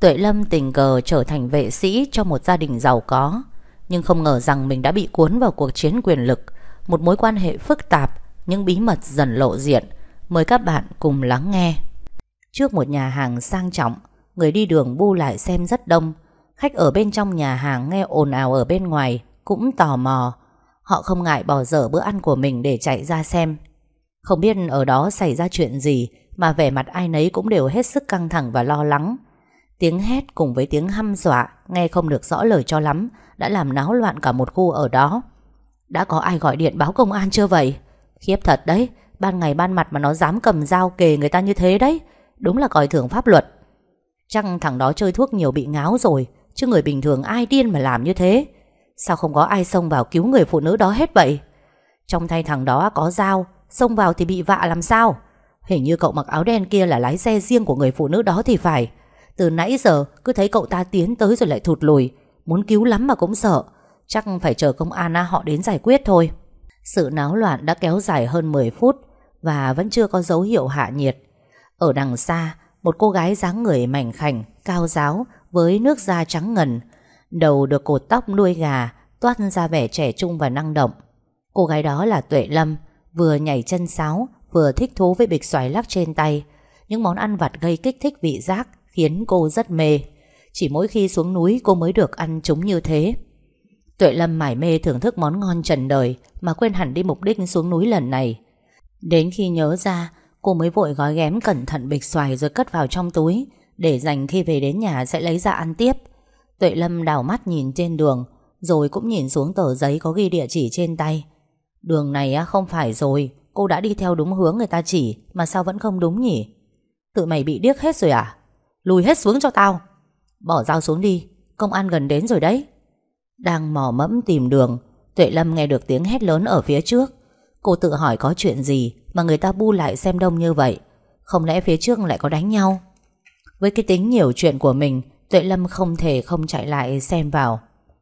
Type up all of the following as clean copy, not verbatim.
Tuệ Lâm tình cờ trở thành vệ sĩ cho một gia đình giàu có, nhưng không ngờ rằng mình đã bị cuốn vào cuộc chiến quyền lực, một mối quan hệ phức tạp, những bí mật dần lộ diện. Mời các bạn cùng lắng nghe. Trước một nhà hàng sang trọng, người đi đường bu lại xem rất đông. Khách ở bên trong nhà hàng nghe ồn ào ở bên ngoài cũng tò mò. Họ không ngại bỏ dở bữa ăn của mình để chạy ra xem. Không biết ở đó xảy ra chuyện gì mà vẻ mặt ai nấy cũng đều hết sức căng thẳng và lo lắng. Tiếng hét cùng với tiếng hăm dọa nghe không được rõ lời cho lắm đã làm náo loạn cả một khu ở đó. Đã có ai gọi điện báo công an chưa vậy? Khiếp thật đấy, ban ngày ban mặt mà nó dám cầm dao kề người ta như thế đấy. Đúng là coi thường pháp luật. Chắc thằng đó chơi thuốc nhiều bị ngáo rồi, chứ người bình thường ai điên mà làm như thế. Sao không có ai xông vào cứu người phụ nữ đó hết vậy? Trong tay thằng đó có dao, xông vào thì bị vạ làm sao? Hình như cậu mặc áo đen kia là lái xe riêng của người phụ nữ đó thì phải. Từ nãy giờ cứ thấy cậu ta tiến tới rồi lại thụt lùi, muốn cứu lắm mà cũng sợ. Chắc phải chờ công an họ đến giải quyết thôi. Sự náo loạn đã kéo dài hơn 10 phút và vẫn chưa có dấu hiệu hạ nhiệt. Ở đằng xa, một cô gái dáng người mảnh khảnh, cao ráo với nước da trắng ngần, đầu được cột tóc đuôi gà, toát ra vẻ trẻ trung và năng động. Cô gái đó là Tuệ Lâm, vừa nhảy chân sáo, vừa thích thú với bịch xoài lắc trên tay. Những món ăn vặt gây kích thích vị giác khiến cô rất mê. Chỉ mỗi khi xuống núi cô mới được ăn chúng như thế. Tuệ Lâm mải mê thưởng thức món ngon trần đời mà quên hẳn đi mục đích xuống núi lần này. Đến khi nhớ ra, cô mới vội gói ghém cẩn thận bịch xoài rồi cất vào trong túi, để dành khi về đến nhà sẽ lấy ra ăn tiếp. Tuệ Lâm đảo mắt nhìn trên đường, rồi cũng nhìn xuống tờ giấy có ghi địa chỉ trên tay. Đường này không phải rồi, cô đã đi theo đúng hướng người ta chỉ mà sao vẫn không đúng nhỉ? Tự mày bị điếc hết rồi à? Lùi hết xuống cho tao. Bỏ dao xuống đi, công an gần đến rồi đấy. Đang mò mẫm tìm đường, Tuệ Lâm nghe được tiếng hét lớn ở phía trước. Cô tự hỏi có chuyện gì mà người ta bu lại xem đông như vậy. Không lẽ phía trước lại có đánh nhau? Với cái tính nhiều chuyện của mình, Tuệ Lâm không thể không chạy lại xem vào.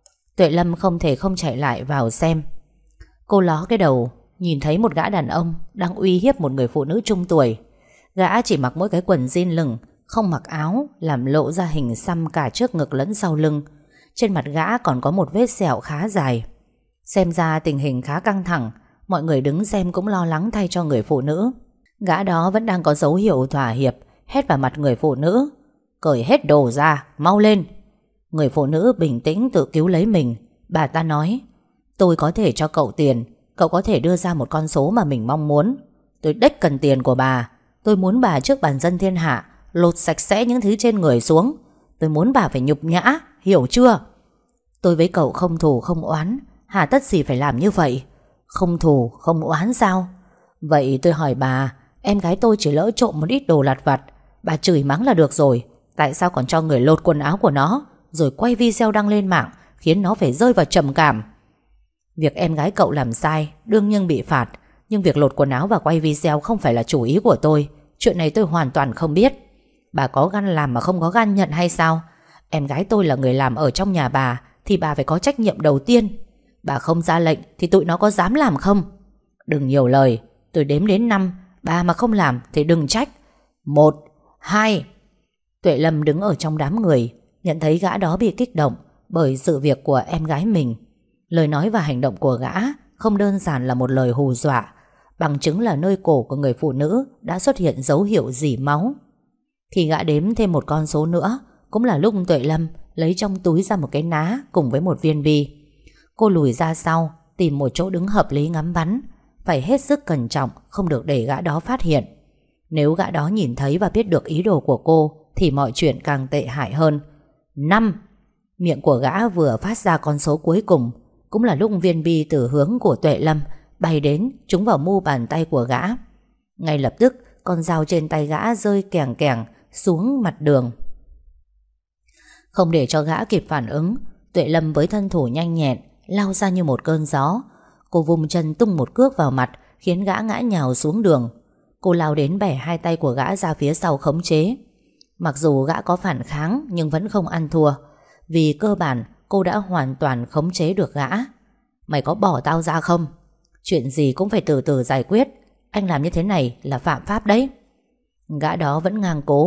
Xem. Cô ló cái đầu, nhìn thấy một gã đàn ông đang uy hiếp một người phụ nữ trung tuổi. Gã chỉ mặc mỗi cái quần jean lửng, không mặc áo, làm lộ ra hình xăm cả trước ngực lẫn sau lưng. Trên mặt gã còn có một vết sẹo khá dài. Xem ra tình hình khá căng thẳng. Mọi người đứng xem cũng lo lắng thay cho người phụ nữ. Gã đó vẫn đang có dấu hiệu thỏa hiệp, hét vào mặt người phụ nữ: "Cởi hết đồ ra, mau lên!" Người phụ nữ bình tĩnh tự cứu lấy mình. Bà ta nói: "Tôi có thể cho cậu tiền, cậu có thể đưa ra một con số mà mình mong muốn. Tôi đếch cần tiền của bà. Tôi muốn bà trước bàn dân thiên hạ lột sạch sẽ những thứ trên người xuống. Tôi muốn bà phải nhục nhã, hiểu chưa? Tôi với cậu không thù không oán, hà tất gì phải làm như vậy? Không thù không oán sao? Vậy tôi hỏi bà, em gái tôi chỉ lỡ trộm một ít đồ lặt vặt, bà chửi mắng là được rồi. Tại sao còn cho người lột quần áo của nó, rồi quay video đăng lên mạng, khiến nó phải rơi vào trầm cảm? Việc em gái cậu làm sai đương nhiên bị phạt, nhưng việc lột quần áo và quay video không phải là chủ ý của tôi. Chuyện này tôi hoàn toàn không biết. Bà có gan làm mà không có gan nhận hay sao? Em gái tôi là người làm ở trong nhà bà, thì bà phải có trách nhiệm đầu tiên. Bà không ra lệnh thì tụi nó có dám làm không? Đừng nhiều lời, tôi đếm đến 5. Bà mà không làm thì đừng trách. 1, 2. Tuệ Lâm đứng ở trong đám người, nhận thấy gã đó bị kích động bởi sự việc của em gái mình. Lời nói và hành động của gã không đơn giản là một lời hù dọa. Bằng chứng là nơi cổ của người phụ nữ đã xuất hiện dấu hiệu rỉ máu. Khi gã đếm thêm một con số nữa, cũng là lúc Tuệ Lâm lấy trong túi ra một cái ná cùng với một viên bi. Cô lùi ra sau, tìm một chỗ đứng hợp lý ngắm bắn. Phải hết sức cẩn trọng, không được để gã đó phát hiện. Nếu gã đó nhìn thấy và biết được ý đồ của cô thì mọi chuyện càng tệ hại hơn. 5. Miệng của gã vừa phát ra con số cuối cùng, cũng là lúc viên bi từ hướng của Tuệ Lâm bay đến, trúng vào mu bàn tay của gã. Ngay lập tức, con dao trên tay gã rơi kèng kèng xuống mặt đường. Không để cho gã kịp phản ứng, Tuệ Lâm với thân thủ nhanh nhẹn lao ra như một cơn gió. Cô vung chân tung một cước vào mặt, khiến gã ngã nhào xuống đường. Cô lao đến bẻ hai tay của gã ra phía sau khống chế. Mặc dù gã có phản kháng nhưng vẫn không ăn thua, vì cơ bản cô đã hoàn toàn khống chế được gã. Mày có bỏ tao ra không? Chuyện gì cũng phải từ từ giải quyết. Anh làm như thế này là phạm pháp đấy. Gã đó vẫn ngang cố,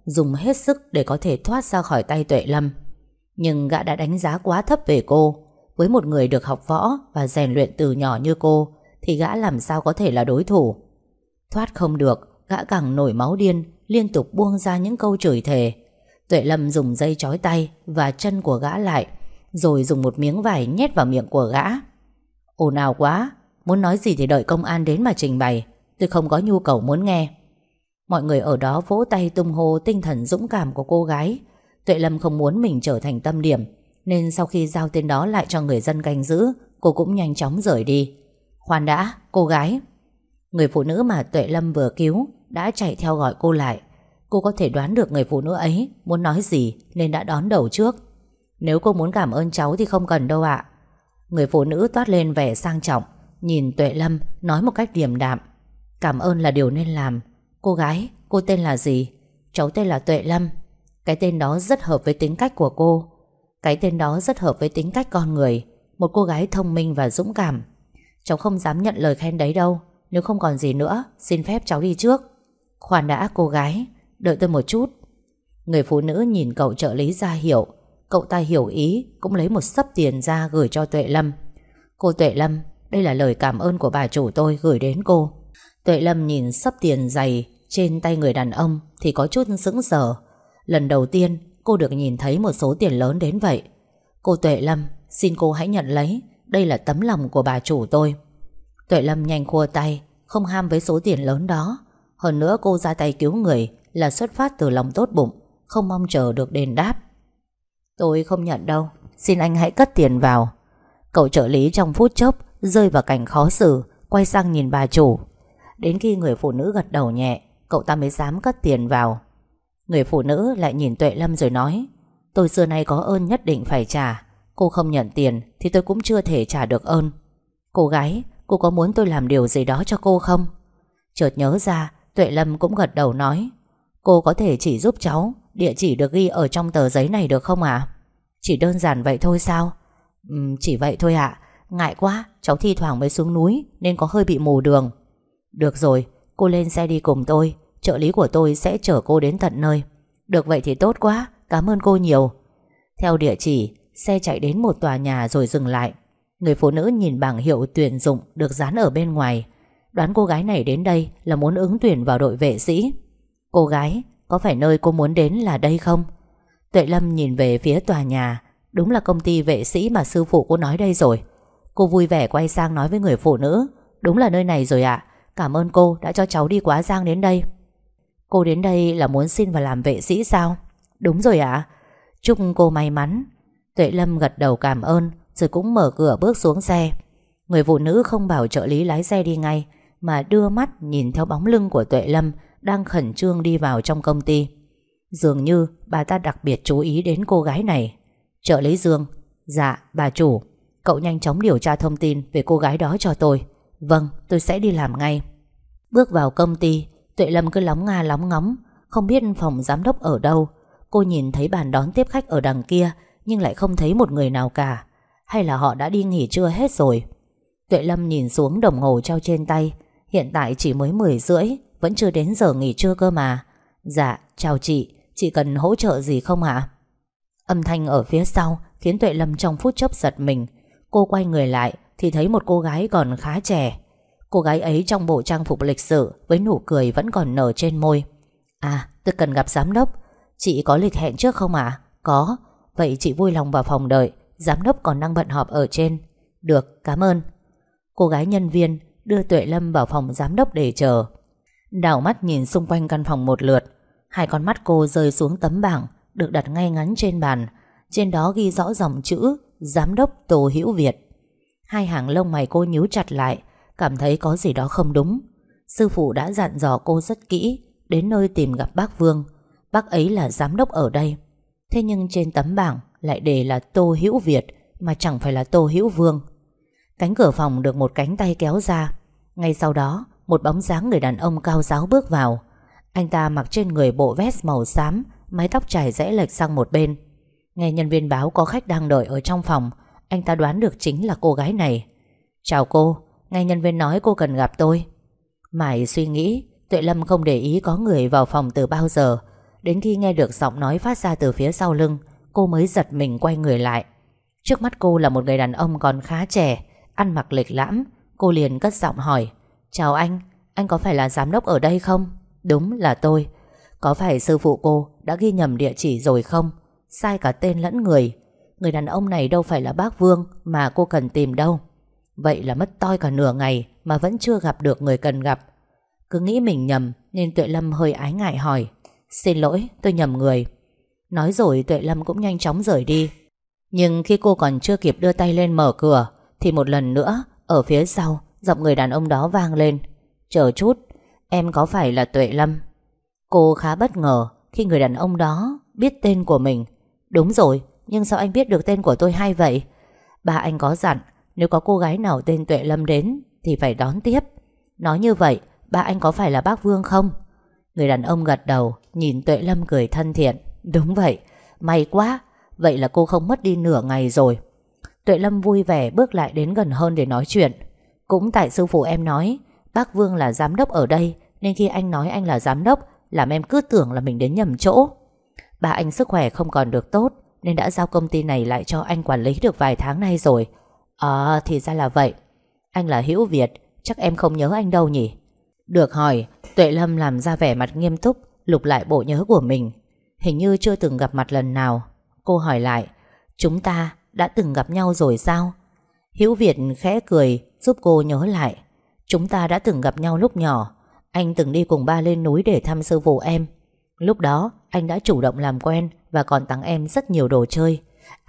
dùng hết sức để có thể thoát ra khỏi tay Tuệ Lâm. Nhưng gã đã đánh giá quá thấp về cô. Với một người được học võ và rèn luyện từ nhỏ như cô thì gã làm sao có thể là đối thủ. Thoát không được, gã càng nổi máu điên, liên tục buông ra những câu chửi thề. Tuệ Lâm dùng dây trói tay và chân của gã lại, rồi dùng một miếng vải nhét vào miệng của gã. Ồn ào quá, muốn nói gì thì đợi công an đến mà trình bày, tôi không có nhu cầu muốn nghe. Mọi người ở đó vỗ tay tung hô tinh thần dũng cảm của cô gái. Tuệ Lâm không muốn mình trở thành tâm điểm, nên sau khi giao tên đó lại cho người dân canh giữ, cô cũng nhanh chóng rời đi. Khoan đã, cô gái. Người phụ nữ mà Tuệ Lâm vừa cứu đã chạy theo gọi cô lại. Cô có thể đoán được người phụ nữ ấy muốn nói gì nên đã đón đầu trước. Nếu cô muốn cảm ơn cháu thì không cần đâu ạ. Người phụ nữ toát lên vẻ sang trọng, nhìn Tuệ Lâm nói một cách điềm đạm. Cảm ơn là điều nên làm. Cô gái, cô tên là gì? Cháu tên là Tuệ Lâm. Cái tên đó rất hợp với tính cách của cô. Cái tên đó rất hợp với tính cách con người. Một cô gái thông minh và dũng cảm. Cháu không dám nhận lời khen đấy đâu. Nếu không còn gì nữa, xin phép cháu đi trước. Khoan đã cô gái, đợi tôi một chút. Người phụ nữ nhìn cậu trợ lý ra hiệu. Cậu ta hiểu ý, cũng lấy một xấp tiền ra gửi cho Tuệ Lâm. Cô Tuệ Lâm, đây là lời cảm ơn của bà chủ tôi gửi đến cô. Tuệ Lâm nhìn xấp tiền dày trên tay người đàn ông thì có chút sững sờ. Lần đầu tiên cô được nhìn thấy một số tiền lớn đến vậy. Cô Tuệ Lâm, xin cô hãy nhận lấy. Đây là tấm lòng của bà chủ tôi. Tuệ Lâm nhanh khua tay, không ham với số tiền lớn đó. Hơn nữa cô ra tay cứu người là xuất phát từ lòng tốt bụng, không mong chờ được đền đáp. Tôi không nhận đâu, xin anh hãy cất tiền vào. Cậu trợ lý trong phút chốc rơi vào cảnh khó xử, quay sang nhìn bà chủ. Đến khi người phụ nữ gật đầu nhẹ, cậu ta mới dám cất tiền vào. Người phụ nữ lại nhìn Tuệ Lâm rồi nói, tôi xưa nay có ơn nhất định phải trả. Cô không nhận tiền thì tôi cũng chưa thể trả được ơn. Cô gái, cô có muốn tôi làm điều gì đó cho cô không? Chợt nhớ ra, Tuệ Lâm cũng gật đầu nói, cô có thể chỉ giúp cháu địa chỉ được ghi ở trong tờ giấy này được không ạ? Chỉ đơn giản vậy thôi sao? Chỉ vậy thôi ạ. Ngại quá, cháu thi thoảng mới xuống núi nên có hơi bị mù đường. Được rồi, cô lên xe đi cùng tôi. Trợ lý của tôi sẽ chở cô đến tận nơi. Được vậy thì tốt quá, cảm ơn cô nhiều. Theo địa chỉ, xe chạy đến một tòa nhà rồi dừng lại. Người phụ nữ nhìn bảng hiệu tuyển dụng được dán ở bên ngoài. Đoán cô gái này đến đây là muốn ứng tuyển vào đội vệ sĩ. Cô gái, có phải nơi cô muốn đến là đây không? Tuệ Lâm nhìn về phía tòa nhà. Đúng là công ty vệ sĩ mà sư phụ cô nói đây rồi. Cô vui vẻ quay sang nói với người phụ nữ, đúng là nơi này rồi ạ. Cảm ơn cô đã cho cháu đi Quá Giang đến đây. Cô đến đây là muốn xin vào làm vệ sĩ sao? Đúng rồi ạ. Chúc cô may mắn. Tuệ Lâm gật đầu cảm ơn rồi cũng mở cửa bước xuống xe. Người phụ nữ không bảo trợ lý lái xe đi ngay, mà đưa mắt nhìn theo bóng lưng của Tuệ Lâm đang khẩn trương đi vào trong công ty. Dường như bà ta đặc biệt chú ý đến cô gái này. Trợ lý Dương. Dạ bà chủ, cậu nhanh chóng điều tra thông tin về cô gái đó cho tôi. Vâng, tôi sẽ đi làm ngay. Bước vào công ty, Tuệ Lâm cứ lóng nga lóng ngóng, không biết phòng giám đốc ở đâu. Cô nhìn thấy bàn đón tiếp khách ở đằng kia, nhưng lại không thấy một người nào cả. Hay là họ đã đi nghỉ trưa hết rồi? Tuệ Lâm nhìn xuống đồng hồ treo trên tay. Hiện tại chỉ mới 10:30, vẫn chưa đến giờ nghỉ trưa cơ mà. Dạ, chào chị cần hỗ trợ gì không ạ? Âm thanh ở phía sau khiến Tuệ Lâm trong phút chốc giật mình. Cô quay người lại thì thấy một cô gái còn khá trẻ. Cô gái ấy trong bộ trang phục lịch sự với nụ cười vẫn còn nở trên môi. À, tôi cần gặp giám đốc. Chị có lịch hẹn trước không ạ? Có. Vậy chị vui lòng vào phòng đợi, giám đốc còn đang bận họp ở trên. Được, cảm ơn. Cô gái nhân viên đưa Tuệ Lâm vào phòng giám đốc để chờ. Đảo mắt nhìn xung quanh căn phòng một lượt, hai con mắt cô rơi xuống tấm bảng được đặt ngay ngắn trên bàn. Trên đó ghi rõ dòng chữ Giám đốc Tô Hữu Việt. Hai hàng lông mày cô nhíu chặt lại, cảm thấy có gì đó không đúng. Sư phụ đã dặn dò cô rất kỹ, đến nơi tìm gặp bác Vương. Bác ấy là giám đốc ở đây. Thế nhưng trên tấm bảng lại đề là Tô Hữu Việt, mà chẳng phải là Tô Hữu Vương. Cánh cửa phòng được một cánh tay kéo ra. Ngay sau đó, một bóng dáng người đàn ông cao ráo bước vào. Anh ta mặc trên người bộ vest màu xám, mái tóc trải rẽ lệch sang một bên. Nghe nhân viên báo có khách đang đợi ở trong phòng, anh ta đoán được chính là cô gái này. Chào cô, nghe nhân viên nói cô cần gặp tôi. Mải suy nghĩ, Tuệ Lâm không để ý có người vào phòng từ bao giờ. Đến khi nghe được giọng nói phát ra từ phía sau lưng, cô mới giật mình quay người lại. Trước mắt cô là một người đàn ông còn khá trẻ, ăn mặc lịch lãm. Cô liền cất giọng hỏi: Chào anh có phải là giám đốc ở đây không? Đúng là tôi. Có phải sư phụ cô đã ghi nhầm địa chỉ rồi không? Sai cả tên lẫn người. Người đàn ông này đâu phải là bác Vương mà cô cần tìm đâu. Vậy là mất toi cả nửa ngày mà vẫn chưa gặp được người cần gặp. Cứ nghĩ mình nhầm nên Tuệ Lâm hơi ái ngại hỏi: Xin lỗi, tôi nhầm người. Nói rồi Tuệ Lâm cũng nhanh chóng rời đi. Nhưng khi cô còn chưa kịp đưa tay lên mở cửa thì một lần nữa ở phía sau giọng người đàn ông đó vang lên: Chờ chút, em có phải là Tuệ Lâm? Cô khá bất ngờ khi người đàn ông đó biết tên của mình. Đúng rồi, nhưng sao anh biết được tên của tôi hay vậy? Ba anh có dặn nếu có cô gái nào tên Tuệ Lâm đến thì phải đón tiếp. Nói như vậy, ba anh có phải là bác Vương không? Người đàn ông gật đầu, nhìn Tuệ Lâm cười thân thiện. Đúng vậy, may quá. Vậy là cô không mất đi nửa ngày rồi. Tuệ Lâm vui vẻ bước lại đến gần hơn để nói chuyện. Cũng tại sư phụ em nói bác Vương là giám đốc ở đây, nên khi anh nói anh là giám đốc làm em cứ tưởng là mình đến nhầm chỗ. Ba anh sức khỏe không còn được tốt nên đã giao công ty này lại cho anh quản lý được vài tháng nay rồi. Thì ra là vậy. Anh là Hữu Việt, chắc em không nhớ anh đâu nhỉ? Được hỏi, Tuệ Lâm làm ra vẻ mặt nghiêm túc, lục lại bộ nhớ của mình. Hình như chưa từng gặp mặt lần nào. Cô hỏi lại: Chúng ta đã từng gặp nhau rồi sao? Hữu Việt khẽ cười giúp cô nhớ lại. Chúng ta đã từng gặp nhau lúc nhỏ. Anh từng đi cùng ba lên núi để thăm sư phụ em. Lúc đó anh đã chủ động làm quen và còn tặng em rất nhiều đồ chơi.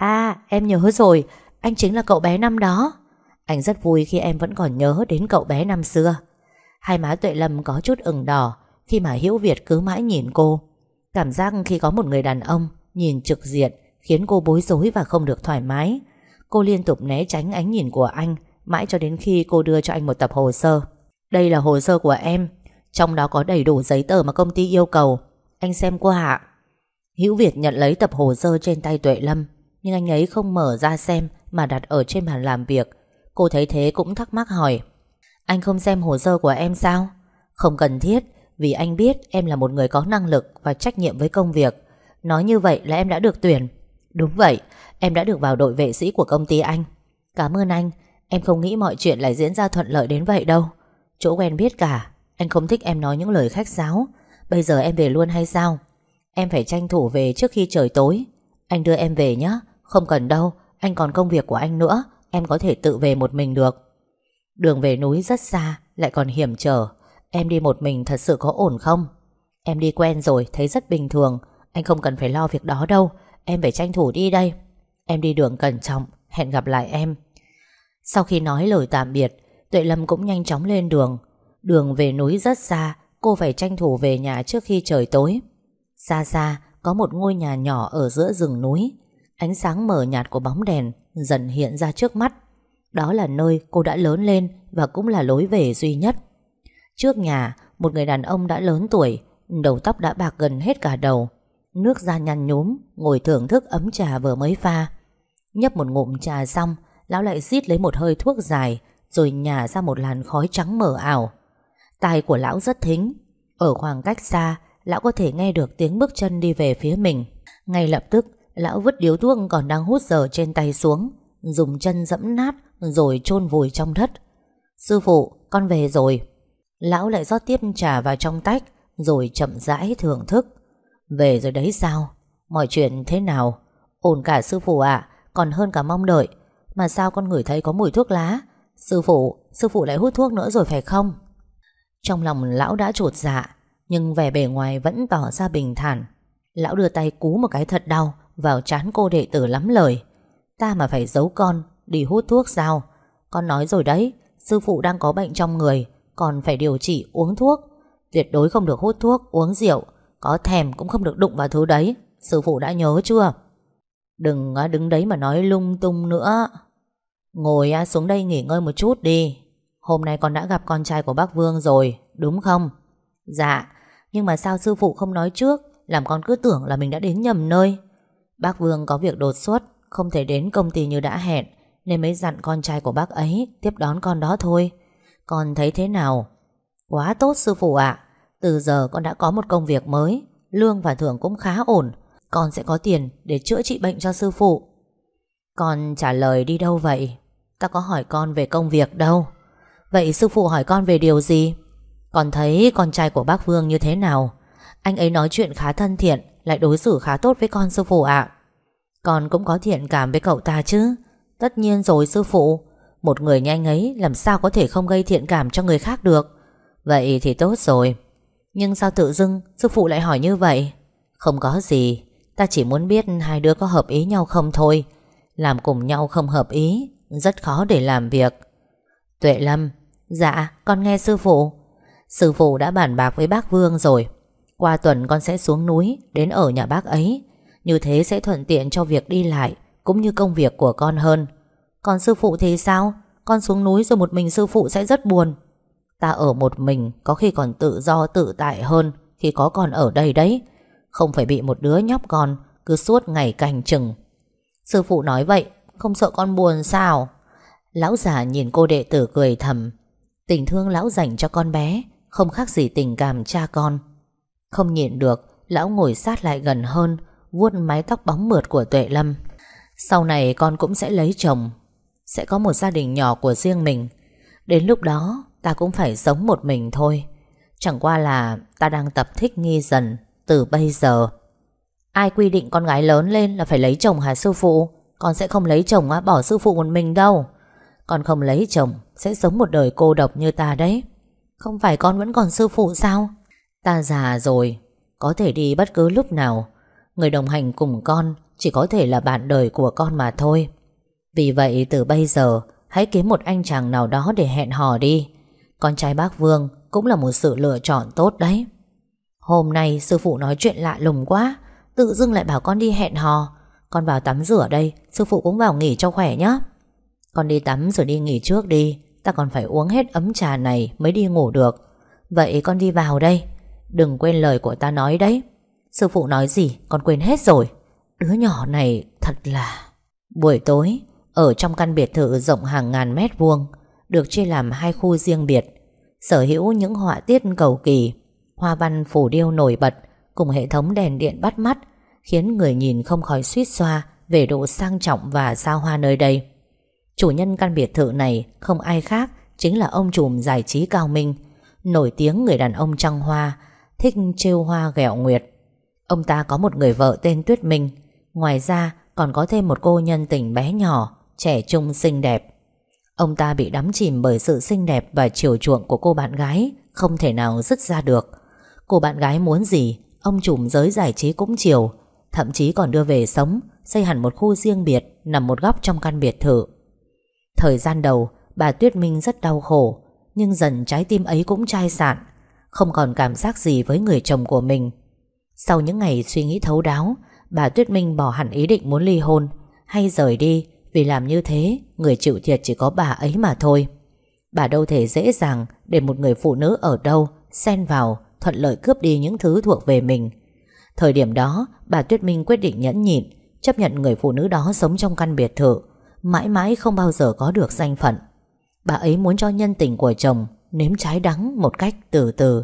Em nhớ rồi, anh chính là cậu bé năm đó. Anh rất vui khi em vẫn còn nhớ đến cậu bé năm xưa. Hai má Tuệ Lâm có chút ửng đỏ khi mà Hữu Việt cứ mãi nhìn cô. Cảm giác khi có một người đàn ông nhìn trực diện khiến cô bối rối và không được thoải mái. Cô liên tục né tránh ánh nhìn của anh, mãi cho đến khi cô đưa cho anh một tập hồ sơ. Đây là hồ sơ của em, trong đó có đầy đủ giấy tờ mà công ty yêu cầu. Anh xem qua ạ. Hữu Việt nhận lấy tập hồ sơ trên tay Tuệ Lâm, nhưng anh ấy không mở ra xem mà đặt ở trên bàn làm việc. Cô thấy thế cũng thắc mắc hỏi: Anh không xem hồ sơ của em sao? Không cần thiết, vì anh biết em là một người có năng lực và trách nhiệm với công việc. Nói như vậy là em đã được tuyển. Đúng vậy, em đã được vào đội vệ sĩ của công ty anh. Cảm ơn anh. Em không nghĩ mọi chuyện lại diễn ra thuận lợi đến vậy đâu. Chỗ quen biết cả. Anh không thích em nói những lời khách sáo. Bây giờ em về luôn hay sao? Em phải tranh thủ về trước khi trời tối. Anh đưa em về nhé. Không cần đâu, anh còn công việc của anh nữa. Em có thể tự về một mình được. Đường về núi rất xa, lại còn hiểm trở. Em đi một mình thật sự có ổn không? Em đi quen rồi, thấy rất bình thường. Anh không cần phải lo việc đó đâu. Em phải tranh thủ đi đây. Em đi đường cẩn trọng, hẹn gặp lại em. Sau khi nói lời tạm biệt, Tuệ Lâm cũng nhanh chóng lên đường. Đường về núi rất xa, cô phải tranh thủ về nhà trước khi trời tối. Xa xa có một ngôi nhà nhỏ ở giữa rừng núi. Ánh sáng mờ nhạt của bóng đèn dần hiện ra trước mắt. Đó là nơi cô đã lớn lên và cũng là lối về duy nhất. Trước nhà, một người đàn ông đã lớn tuổi, đầu tóc đã bạc gần hết cả đầu, nước da nhăn nhúm, ngồi thưởng thức ấm trà vừa mới pha. Nhấp một ngụm trà xong, lão lại rít lấy một hơi thuốc dài, rồi nhả ra một làn khói trắng mờ ảo. Tai của lão rất thính. Ở khoảng cách xa, lão có thể nghe được tiếng bước chân đi về phía mình. Ngay lập tức, lão vứt điếu thuốc còn đang hút dở trên tay xuống, dùng chân dẫm nát rồi chôn vùi trong đất. Sư phụ, con về rồi. Lão lại rót tiếp trà vào trong tách, rồi chậm rãi thưởng thức. Về rồi đấy sao? Mọi chuyện thế nào? Ổn cả sư phụ ạ, còn hơn cả mong đợi. Mà sao con ngửi thấy có mùi thuốc lá? Sư phụ lại hút thuốc nữa rồi phải không? Trong lòng lão đã chột dạ, nhưng vẻ bề ngoài vẫn tỏ ra bình thản. Lão đưa tay cú một cái thật đau vào trán cô đệ tử lắm lời. Ta mà phải giấu con đi hút thuốc sao? Con nói rồi đấy, sư phụ đang có bệnh trong người, còn phải điều trị uống thuốc. Tuyệt đối không được hút thuốc, uống rượu. Có thèm cũng không được đụng vào thứ đấy. Sư phụ đã nhớ chưa? Đừng đứng đấy mà nói lung tung nữa. Ngồi xuống đây nghỉ ngơi một chút đi. Hôm nay con đã gặp con trai của bác Vương rồi, đúng không? Dạ, nhưng mà sao sư phụ không nói trước, làm con cứ tưởng là mình đã đến nhầm nơi. Bác Vương có việc đột xuất, không thể đến công ty như đã hẹn, nên mới dặn con trai của bác ấy tiếp đón con đó thôi. Con thấy thế nào? Quá tốt sư phụ ạ. Từ giờ con đã có một công việc mới, lương và thưởng cũng khá ổn. Con sẽ có tiền để chữa trị bệnh cho sư phụ. Con trả lời đi đâu vậy? Ta có hỏi con về công việc đâu. Vậy sư phụ hỏi con về điều gì? Con thấy con trai của bác Vương như thế nào? Anh ấy nói chuyện khá thân thiện, lại đối xử khá tốt với con sư phụ ạ. Con cũng có thiện cảm với cậu ta chứ? Tất nhiên rồi sư phụ. Một người như anh ấy làm sao có thể không gây thiện cảm cho người khác được. Vậy thì tốt rồi. Nhưng sao tự dưng sư phụ lại hỏi như vậy? Không có gì, ta chỉ muốn biết hai đứa có hợp ý nhau không thôi. Làm cùng nhau không hợp ý, rất khó để làm việc. Tuệ Lâm: Dạ, con nghe sư phụ. Sư phụ đã bàn bạc với bác Vương rồi. Qua tuần con sẽ xuống núi đến ở nhà bác ấy. Như thế sẽ thuận tiện cho việc đi lại cũng như công việc của con hơn. Còn sư phụ thì sao? Con xuống núi rồi một mình sư phụ sẽ rất buồn. Ta ở một mình có khi còn tự do tự tại hơn khi có con ở đây đấy. Không phải bị một đứa nhóc con cứ suốt ngày canh chừng. Sư phụ nói vậy không sợ con buồn sao? Lão già nhìn cô đệ tử cười thầm. Tình thương lão dành cho con bé không khác gì tình cảm cha con. Không nhịn được, lão ngồi sát lại gần hơn, vuốt mái tóc bóng mượt của Tuệ Lâm. Sau này con cũng sẽ lấy chồng, sẽ có một gia đình nhỏ của riêng mình. Đến lúc đó ta cũng phải sống một mình thôi. Chẳng qua là ta đang tập thích nghi dần từ bây giờ. Ai quy định con gái lớn lên là phải lấy chồng hả sư phụ? Con sẽ không lấy chồng bỏ sư phụ một mình đâu. Con không lấy chồng sẽ sống một đời cô độc như ta đấy. Không phải con vẫn còn sư phụ sao? Ta già rồi, có thể đi bất cứ lúc nào. Người đồng hành cùng con chỉ có thể là bạn đời của con mà thôi. Vì vậy từ bây giờ hãy kiếm một anh chàng nào đó để hẹn hò đi. Con trai bác Vương cũng là một sự lựa chọn tốt đấy. Hôm nay sư phụ nói chuyện lạ lùng quá, tự dưng lại bảo con đi hẹn hò. Con vào tắm rửa đây, sư phụ cũng vào nghỉ cho khỏe nhé. Con đi tắm rồi đi nghỉ trước đi. Ta còn phải uống hết ấm trà này mới đi ngủ được. Vậy con đi vào đây. Đừng quên lời của ta nói đấy. Sư phụ nói gì con quên hết rồi. Đứa nhỏ này thật là... Buổi tối, ở trong căn biệt thự rộng hàng ngàn mét vuông, được chia làm hai khu riêng biệt, sở hữu những họa tiết cầu kỳ, hoa văn phù điêu nổi bật cùng hệ thống đèn điện bắt mắt, khiến người nhìn không khỏi suýt xoa về độ sang trọng và xa hoa nơi đây. Chủ nhân căn biệt thự này không ai khác chính là ông trùm giải trí Cao Minh, nổi tiếng người đàn ông trăng hoa, thích trêu hoa ghẹo nguyệt. Ông ta có một người vợ tên Tuyết Minh, ngoài ra còn có thêm một cô nhân tình bé nhỏ, trẻ trung xinh đẹp. Ông ta bị đắm chìm bởi sự xinh đẹp và chiều chuộng của cô bạn gái, không thể nào dứt ra được. Cô bạn gái muốn gì, ông trùm giới giải trí cũng chiều, thậm chí còn đưa về sống, xây hẳn một khu riêng biệt nằm một góc trong căn biệt thự. Thời gian đầu, bà Tuyết Minh rất đau khổ, nhưng dần trái tim ấy cũng chai sạn, không còn cảm giác gì với người chồng của mình. Sau những ngày suy nghĩ thấu đáo, bà Tuyết Minh bỏ hẳn ý định muốn ly hôn hay rời đi, vì làm như thế người chịu thiệt chỉ có bà ấy mà thôi. Bà đâu thể dễ dàng để một người phụ nữ ở đâu xen vào thuận lợi cướp đi những thứ thuộc về mình. Thời điểm đó, bà Tuyết Minh quyết định nhẫn nhịn, chấp nhận người phụ nữ đó sống trong căn biệt thự, mãi mãi không bao giờ có được danh phận. Bà ấy muốn cho nhân tình của chồng nếm trái đắng một cách từ từ.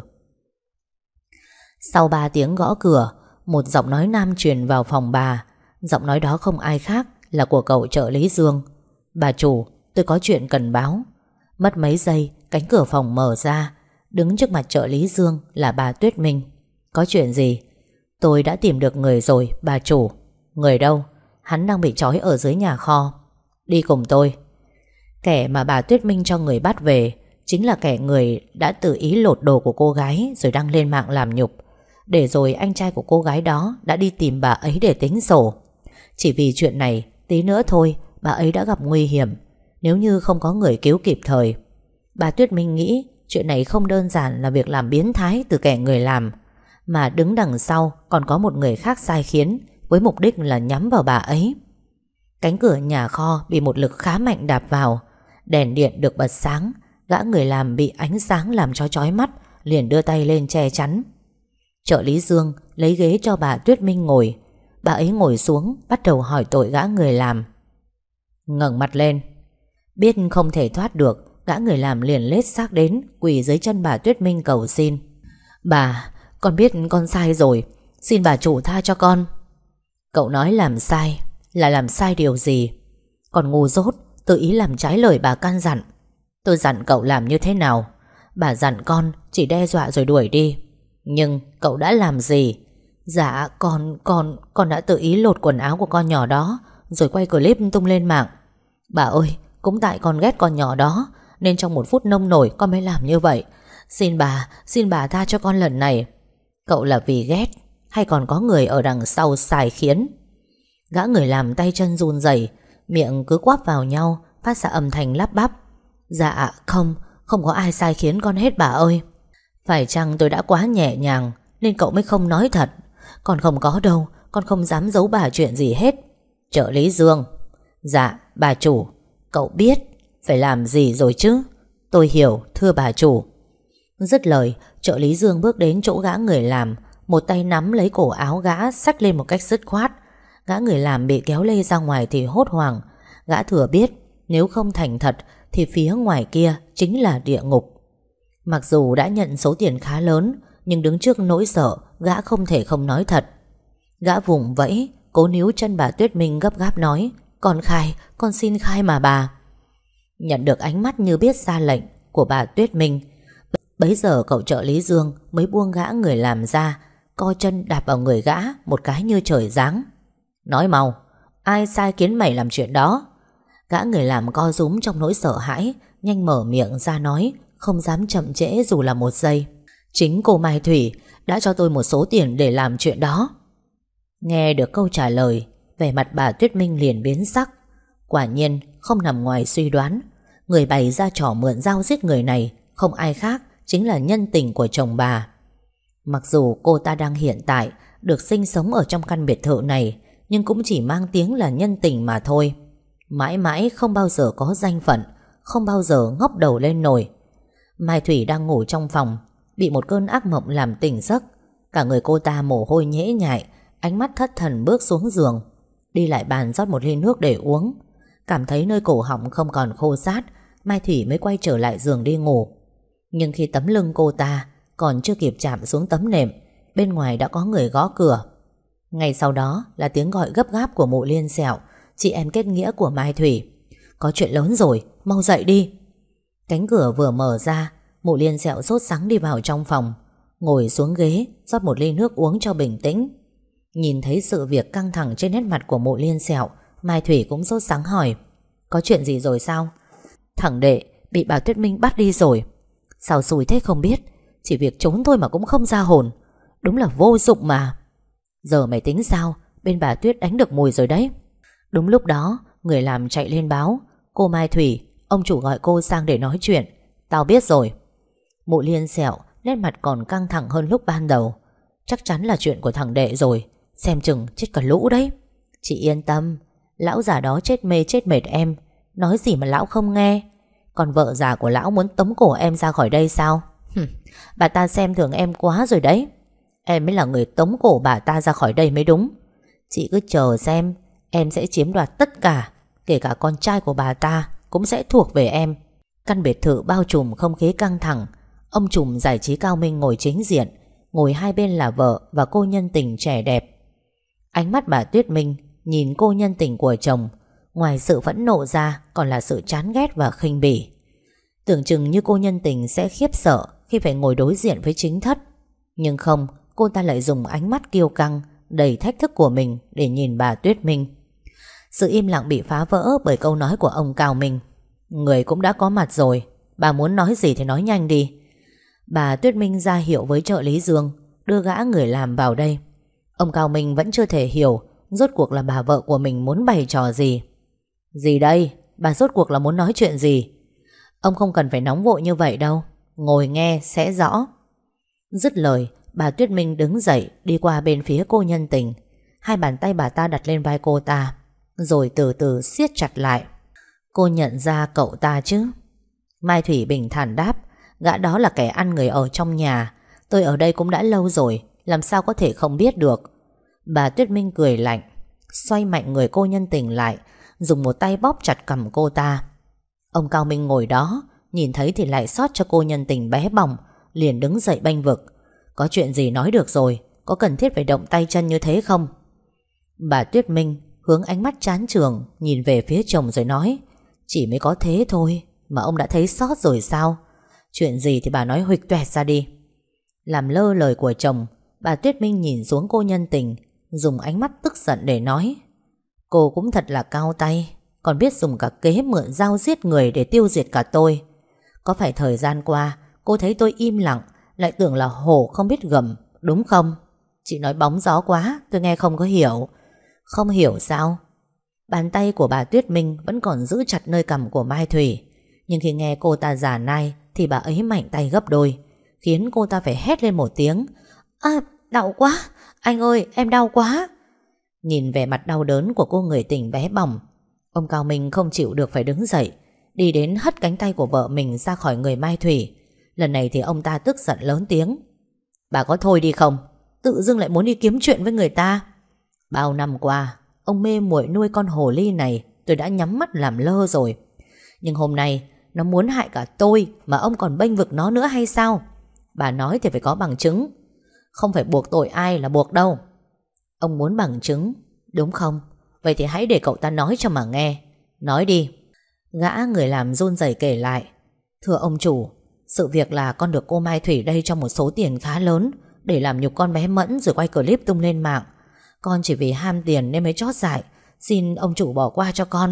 Sau 3 tiếng gõ cửa, một giọng nói nam truyền vào phòng bà. Giọng nói đó không ai khác là của cậu trợ lý Dương. Bà chủ, tôi có chuyện cần báo. Mất mấy giây, cánh cửa phòng mở ra. Đứng trước mặt trợ lý Dương là bà Tuyết Minh. Có chuyện gì? Tôi đã tìm được người rồi, bà chủ. Người đâu? Hắn đang bị trói ở dưới nhà kho. Đi cùng tôi. Kẻ mà bà Tuyết Minh cho người bắt về chính là kẻ người đã tự ý lột đồ của cô gái rồi đăng lên mạng làm nhục. Để rồi anh trai của cô gái đó đã đi tìm bà ấy để tính sổ. Chỉ vì chuyện này, tí nữa thôi bà ấy đã gặp nguy hiểm nếu như không có người cứu kịp thời. Bà Tuyết Minh nghĩ chuyện này không đơn giản là việc làm biến thái từ kẻ người làm, mà đứng đằng sau còn có một người khác sai khiến với mục đích là nhắm vào bà ấy. Cánh cửa nhà kho bị một lực khá mạnh đạp vào. Đèn điện được bật sáng. Gã người làm bị ánh sáng làm cho chói mắt, liền đưa tay lên che chắn. Trợ lý Dương lấy ghế cho bà Tuyết Minh ngồi. Bà ấy ngồi xuống, bắt đầu hỏi tội gã người làm. Ngẩng mặt lên. Biết không thể thoát được, gã người làm liền lết xác đến, quỳ dưới chân bà Tuyết Minh cầu xin. Bà, con biết con sai rồi. xin bà chủ tha cho con. Cậu nói làm sai là làm sai điều gì? Còn ngu dốt tự ý làm trái lời bà căn dặn. Tôi dặn cậu làm như thế nào? Bà dặn con chỉ đe dọa rồi đuổi đi. Nhưng cậu đã làm gì? Dạ con đã tự ý lột quần áo của con nhỏ đó rồi quay clip tung lên mạng. Bà ơi, cũng tại con ghét con nhỏ đó nên trong một phút nông nổi con mới làm như vậy. Xin bà tha cho con lần này. Cậu là vì ghét hay còn có người ở đằng sau sai khiến? Gã người làm tay chân run rẩy, miệng cứ quắp vào nhau, phát ra âm thanh lắp bắp. Dạ không có ai sai khiến con hết bà ơi. Phải chăng tôi đã quá nhẹ nhàng nên cậu mới không nói thật? Con không có đâu, con không dám giấu bà chuyện gì hết. Trợ lý Dương. Dạ bà chủ, cậu biết phải làm gì rồi chứ? Tôi hiểu thưa bà chủ. Dứt lời, trợ lý Dương bước đến chỗ gã người làm, một tay nắm lấy cổ áo gã xách lên một cách dứt khoát. Gã người làm bị kéo lê ra ngoài thì hốt hoảng. Gã thừa biết nếu không thành thật thì phía ngoài kia chính là địa ngục. Mặc dù đã nhận số tiền khá lớn, nhưng đứng trước nỗi sợ, gã không thể không nói thật. Gã vùng vẫy, cố níu chân bà Tuyết Minh gấp gáp nói: con xin khai mà bà. Nhận được ánh mắt như biết ra lệnh của bà Tuyết Minh, bấy giờ cậu trợ lý Dương mới buông gã người làm ra, co chân đạp vào người gã một cái như trời giáng. Nói mau, ai sai khiến mày làm chuyện đó? Gã người làm co rúm trong nỗi sợ hãi, nhanh mở miệng ra nói, không dám chậm trễ dù là một giây. Chính cô Mai Thủy đã cho tôi một số tiền để làm chuyện đó. Nghe được câu trả lời, vẻ mặt bà Tuyết Minh liền biến sắc. Quả nhiên không nằm ngoài suy đoán, người bày ra trò mượn dao giết người này không ai khác chính là nhân tình của chồng bà. Mặc dù cô ta đang hiện tại được sinh sống ở trong căn biệt thự này, nhưng cũng chỉ mang tiếng là nhân tình mà thôi. Mãi mãi không bao giờ có danh phận, không bao giờ ngóc đầu lên nổi. Mai Thủy đang ngủ trong phòng, bị một cơn ác mộng làm tỉnh giấc. Cả người cô ta mồ hôi nhễ nhại, ánh mắt thất thần bước xuống giường, đi lại bàn rót một ly nước để uống. Cảm thấy nơi cổ họng không còn khô rát, Mai Thủy mới quay trở lại giường đi ngủ. Nhưng khi tấm lưng cô ta còn chưa kịp chạm xuống tấm nệm, bên ngoài đã có người gõ cửa. Ngay sau đó là tiếng gọi gấp gáp của mụ Liên Sẹo, chị em kết nghĩa của Mai Thủy. Có chuyện lớn rồi, mau dậy đi. Cánh cửa vừa mở ra, mụ Liên Sẹo sốt sắng đi vào trong phòng, ngồi xuống ghế rót một ly nước uống cho bình tĩnh. Nhìn thấy sự việc căng thẳng trên nét mặt của mụ Liên Sẹo, Mai Thủy cũng sốt sắng hỏi: có chuyện gì rồi sao? Thằng đệ bị bà Tuyết Minh bắt đi rồi. Sao xui thế không biết, chỉ việc trốn thôi mà cũng không ra hồn. Đúng là vô dụng mà. Giờ mày tính sao? Bên bà Tuyết đánh được mùi rồi đấy. Đúng lúc đó người làm chạy lên báo: cô Mai Thủy, ông chủ gọi cô sang để nói chuyện. Tao biết rồi. Mụ Liên Sẹo nét mặt còn căng thẳng hơn lúc ban đầu. Chắc chắn là chuyện của thằng đệ rồi, xem chừng chết cả lũ đấy. Chị yên tâm, lão già đó chết mê chết mệt em, nói gì mà lão không nghe. Còn vợ già của lão muốn tống cổ em ra khỏi đây sao? Bà ta xem thường em quá rồi đấy. Em mới là người tống cổ bà ta ra khỏi đây mới đúng. Chị cứ chờ xem, em sẽ chiếm đoạt tất cả, kể cả con trai của bà ta cũng sẽ thuộc về em. Căn biệt thự bao trùm không khí căng thẳng. Ông trùm giải trí Cao Minh ngồi chính diện, ngồi hai bên là vợ và cô nhân tình trẻ đẹp. Ánh mắt bà Tuyết Minh nhìn cô nhân tình của chồng, ngoài sự phẫn nộ ra còn là sự chán ghét và khinh bỉ. Tưởng chừng như cô nhân tình sẽ khiếp sợ khi phải ngồi đối diện với chính thất. Nhưng không, cô ta lại dùng ánh mắt kiêu căng đầy thách thức của mình để nhìn bà Tuyết Minh. Sự im lặng bị phá vỡ bởi câu nói của ông Cao Minh. Người cũng đã có mặt rồi, bà muốn nói gì thì nói nhanh đi. Bà Tuyết Minh ra hiệu với trợ lý Dương đưa gã người làm vào đây. Ông Cao Minh vẫn chưa thể hiểu rốt cuộc là bà vợ của mình muốn bày trò gì. Gì đây? Bà rốt cuộc là muốn nói chuyện gì? Ông không cần phải nóng vội như vậy đâu, ngồi nghe sẽ rõ. Dứt lời, bà Tuyết Minh đứng dậy đi qua bên phía cô nhân tình. Hai bàn tay bà ta đặt lên vai cô ta, rồi từ từ siết chặt lại. Cô nhận ra cậu ta chứ? Mai Thủy bình thản đáp: gã đó là kẻ ăn người ở trong nhà. Tôi ở đây cũng đã lâu rồi, làm sao có thể không biết được. Bà Tuyết Minh cười lạnh, xoay mạnh người cô nhân tình lại, dùng một tay bóp chặt cằm cô ta. Ông Cao Minh ngồi đó, nhìn thấy thì lại xót cho cô nhân tình bé bỏng, liền đứng dậy bênh vực: có chuyện gì nói được rồi, có cần thiết phải động tay chân như thế không? Bà Tuyết Minh hướng ánh mắt chán chường nhìn về phía chồng rồi nói: Chỉ mới có thế thôi mà ông đã thấy xót rồi sao? Chuyện gì thì bà nói huỵch toẹt ra đi. Làm lơ lời của chồng, bà Tuyết Minh nhìn xuống cô nhân tình, dùng ánh mắt tức giận để nói: Cô cũng thật là cao tay, còn biết dùng cả kế mượn dao giết người để tiêu diệt cả tôi. Có phải thời gian qua cô thấy tôi im lặng lại tưởng là hổ không biết gầm, đúng không? Chị nói bóng gió quá, tôi nghe không có hiểu. Không hiểu sao? Bàn tay của bà Tuyết Minh vẫn còn giữ chặt nơi cằm của Mai Thủy, nhưng khi nghe cô ta giả nai thì bà ấy mạnh tay gấp đôi, khiến cô ta phải hét lên một tiếng: Đau quá, anh ơi, em đau quá. Nhìn vẻ mặt đau đớn của cô người tình bé bỏng, ông Cao Minh không chịu được phải đứng dậy, đi đến hất cánh tay của vợ mình ra khỏi người Mai Thủy. Lần này thì ông ta tức giận lớn tiếng: Bà có thôi đi không? Tự dưng lại muốn đi kiếm chuyện với người ta. Bao năm qua ông mê muội nuôi con hồ ly này, tôi đã nhắm mắt làm lơ rồi. Nhưng hôm nay nó muốn hại cả tôi mà ông còn bênh vực nó nữa hay sao? Bà nói thì phải có bằng chứng, không phải buộc tội ai là buộc đâu. Ông muốn bằng chứng, đúng không? Vậy thì hãy để cậu ta nói cho mà nghe. Nói đi. Gã người làm run rẩy kể lại: Thưa ông chủ, sự việc là con được cô Mai Thủy đây cho một số tiền khá lớn để làm nhục con bé Mẫn rồi quay clip tung lên mạng. Con chỉ vì ham tiền nên mới chót dại, xin ông chủ bỏ qua cho con.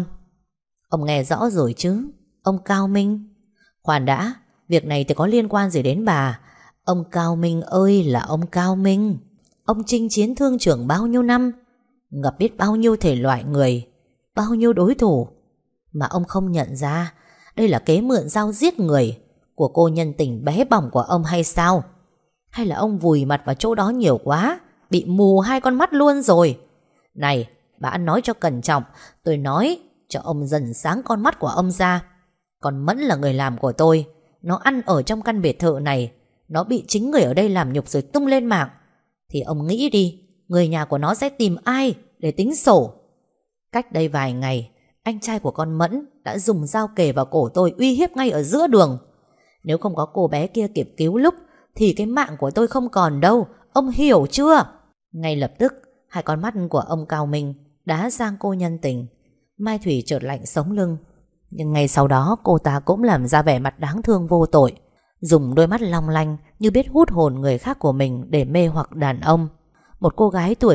Ông nghe rõ rồi chứ, ông Cao Minh? Khoan đã, việc này thì có liên quan gì đến bà? Ông Cao Minh ơi là ông Cao Minh. Ông chinh chiến thương trường bao nhiêu năm, gặp biết bao nhiêu thể loại người, bao nhiêu đối thủ, mà ông không nhận ra đây là kế mượn dao giết người của cô nhân tình bé bỏng của ông hay sao? Hay là ông vùi mặt vào chỗ đó nhiều quá, bị mù hai con mắt luôn rồi? Này, bà ăn nói cho cẩn trọng, tôi nói cho ông dần sáng con mắt của ông ra. Còn Mẫn là người làm của tôi, nó ăn ở trong căn biệt thự này, nó bị chính người ở đây làm nhục rồi tung lên mạng, thì ông nghĩ đi, người nhà của nó sẽ tìm ai để tính sổ? Cách đây vài ngày, anh trai của con Mẫn đã dùng dao kề vào cổ tôi, uy hiếp ngay ở giữa đường. Nếu không có cô bé kia kịp cứu lúc thì cái mạng của tôi không còn đâu, ông hiểu chưa? Ngay lập tức, hai con mắt của ông Cao Minh đá sang cô nhân tình. Mai Thủy chợt lạnh sống lưng, nhưng ngay sau đó cô ta cũng làm ra vẻ mặt đáng thương vô tội, dùng đôi mắt long lanh như biết hút hồn người khác của mình để mê hoặc đàn ông. Một cô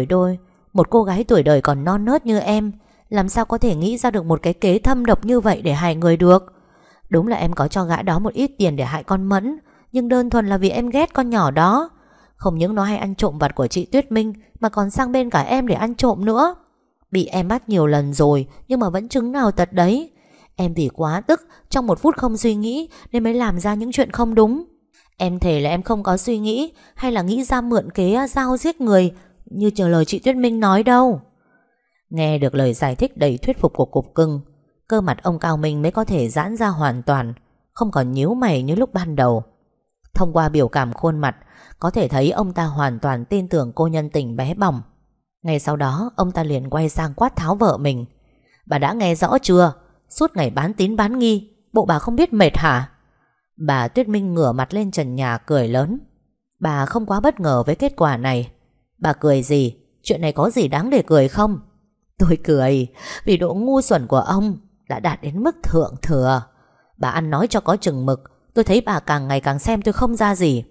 gái tuổi đời còn non nớt như em, làm sao có thể nghĩ ra được một cái kế thâm độc như vậy để hại người được? Đúng là em có cho gã đó một ít tiền để hại con Mẫn, nhưng đơn thuần là vì em ghét con nhỏ đó. Không những nó hay ăn trộm vặt của chị Tuyết Minh, mà còn sang bên cả em để ăn trộm nữa. Bị em bắt nhiều lần rồi, nhưng mà vẫn chứng nào tật đấy. Em vì quá tức, trong một phút không suy nghĩ nên mới làm ra những chuyện không đúng. Em thề là em không có suy nghĩ hay là nghĩ ra mượn kế dao giết người như chờ lời chị Tuyết Minh nói đâu. Nghe được lời giải thích đầy thuyết phục của cục cưng, cơ mặt ông Cao Minh mới có thể giãn ra hoàn toàn, không còn nhíu mày như lúc ban đầu. Thông qua biểu cảm khuôn mặt, có thể thấy ông ta hoàn toàn tin tưởng cô nhân tình bé bỏng. Ngay sau đó, ông ta liền quay sang quát tháo vợ mình: Bà đã nghe rõ chưa? Suốt ngày bán tín bán nghi, bộ bà không biết mệt hả? Bà Tuyết Minh ngửa mặt lên trần nhà cười lớn. Bà không quá bất ngờ với kết quả này. Bà cười gì? Chuyện này có gì đáng để cười không? Tôi cười vì độ ngu xuẩn của ông đã đạt đến mức thượng thừa. Bà ăn nói cho có chừng mực, tôi thấy bà càng ngày càng xem tôi không ra gì.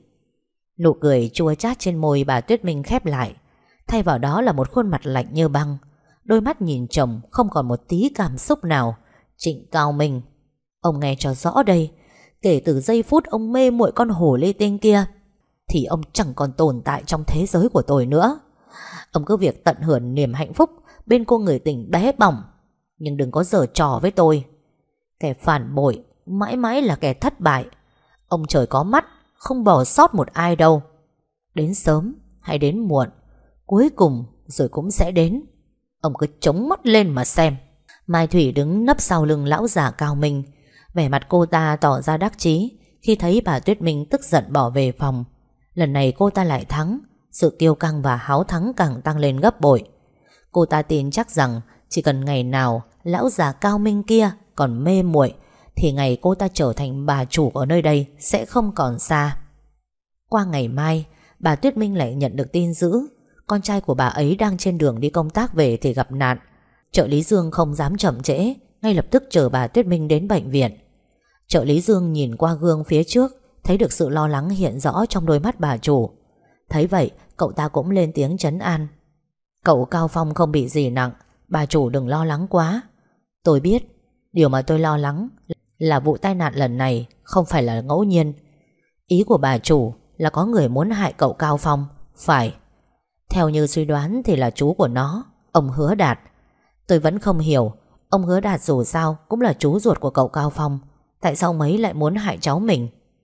Nụ cười chua chát trên môi bà Tuyết Minh khép lại, thay vào đó là một khuôn mặt lạnh như băng. Đôi mắt nhìn chồng không còn một tí cảm xúc nào. Trịnh Cao Minh, ông nghe cho rõ đây, kể từ giây phút ông mê muội con hổ lê tinh kia thì ông chẳng còn tồn tại trong thế giới của tôi nữa. Ông cứ việc tận hưởng niềm hạnh phúc bên cô người tình bé bỏng, nhưng đừng có giở trò với tôi. Kẻ phản bội mãi mãi là kẻ thất bại. Ông trời có mắt, không bỏ sót một ai đâu. Đến sớm hay đến muộn, cuối cùng rồi cũng sẽ đến. Ông cứ chống mắt lên mà xem. Mai Thủy đứng nấp sau lưng lão già Cao Minh, vẻ mặt cô ta tỏ ra đắc chí khi thấy bà Tuyết Minh tức giận bỏ về phòng. Lần này cô ta lại thắng, sự kiêu căng và háo thắng càng tăng lên gấp bội. Cô ta tin chắc rằng chỉ cần ngày nào lão già Cao Minh kia còn mê muội thì ngày cô ta trở thành bà chủ ở nơi đây sẽ không còn xa. Qua ngày mai, bà Tuyết Minh lại nhận được tin dữ con trai của bà ấy đang trên đường đi công tác về thì gặp nạn. Trợ lý Dương không dám chậm trễ, ngay lập tức chở bà Tuyết Minh đến bệnh viện. Trợ lý Dương nhìn qua gương phía trước, thấy được sự lo lắng hiện rõ trong đôi mắt bà chủ. Thấy vậy, cậu ta cũng lên tiếng trấn an. Cậu Cao Phong không bị gì nặng, bà chủ đừng lo lắng quá. Tôi biết, điều mà tôi lo lắng là vụ tai nạn lần này không phải là ngẫu nhiên. Ý của bà chủ là có người muốn hại cậu Cao Phong. Phải. Theo như suy đoán thì là chú của nó, ông Hứa Đạt. Tôi vẫn không hiểu, ông Hứa Đạt dù sao cũng là chú ruột của cậu Cao Phong, tại sao ông ấy lại muốn hại cháu mình?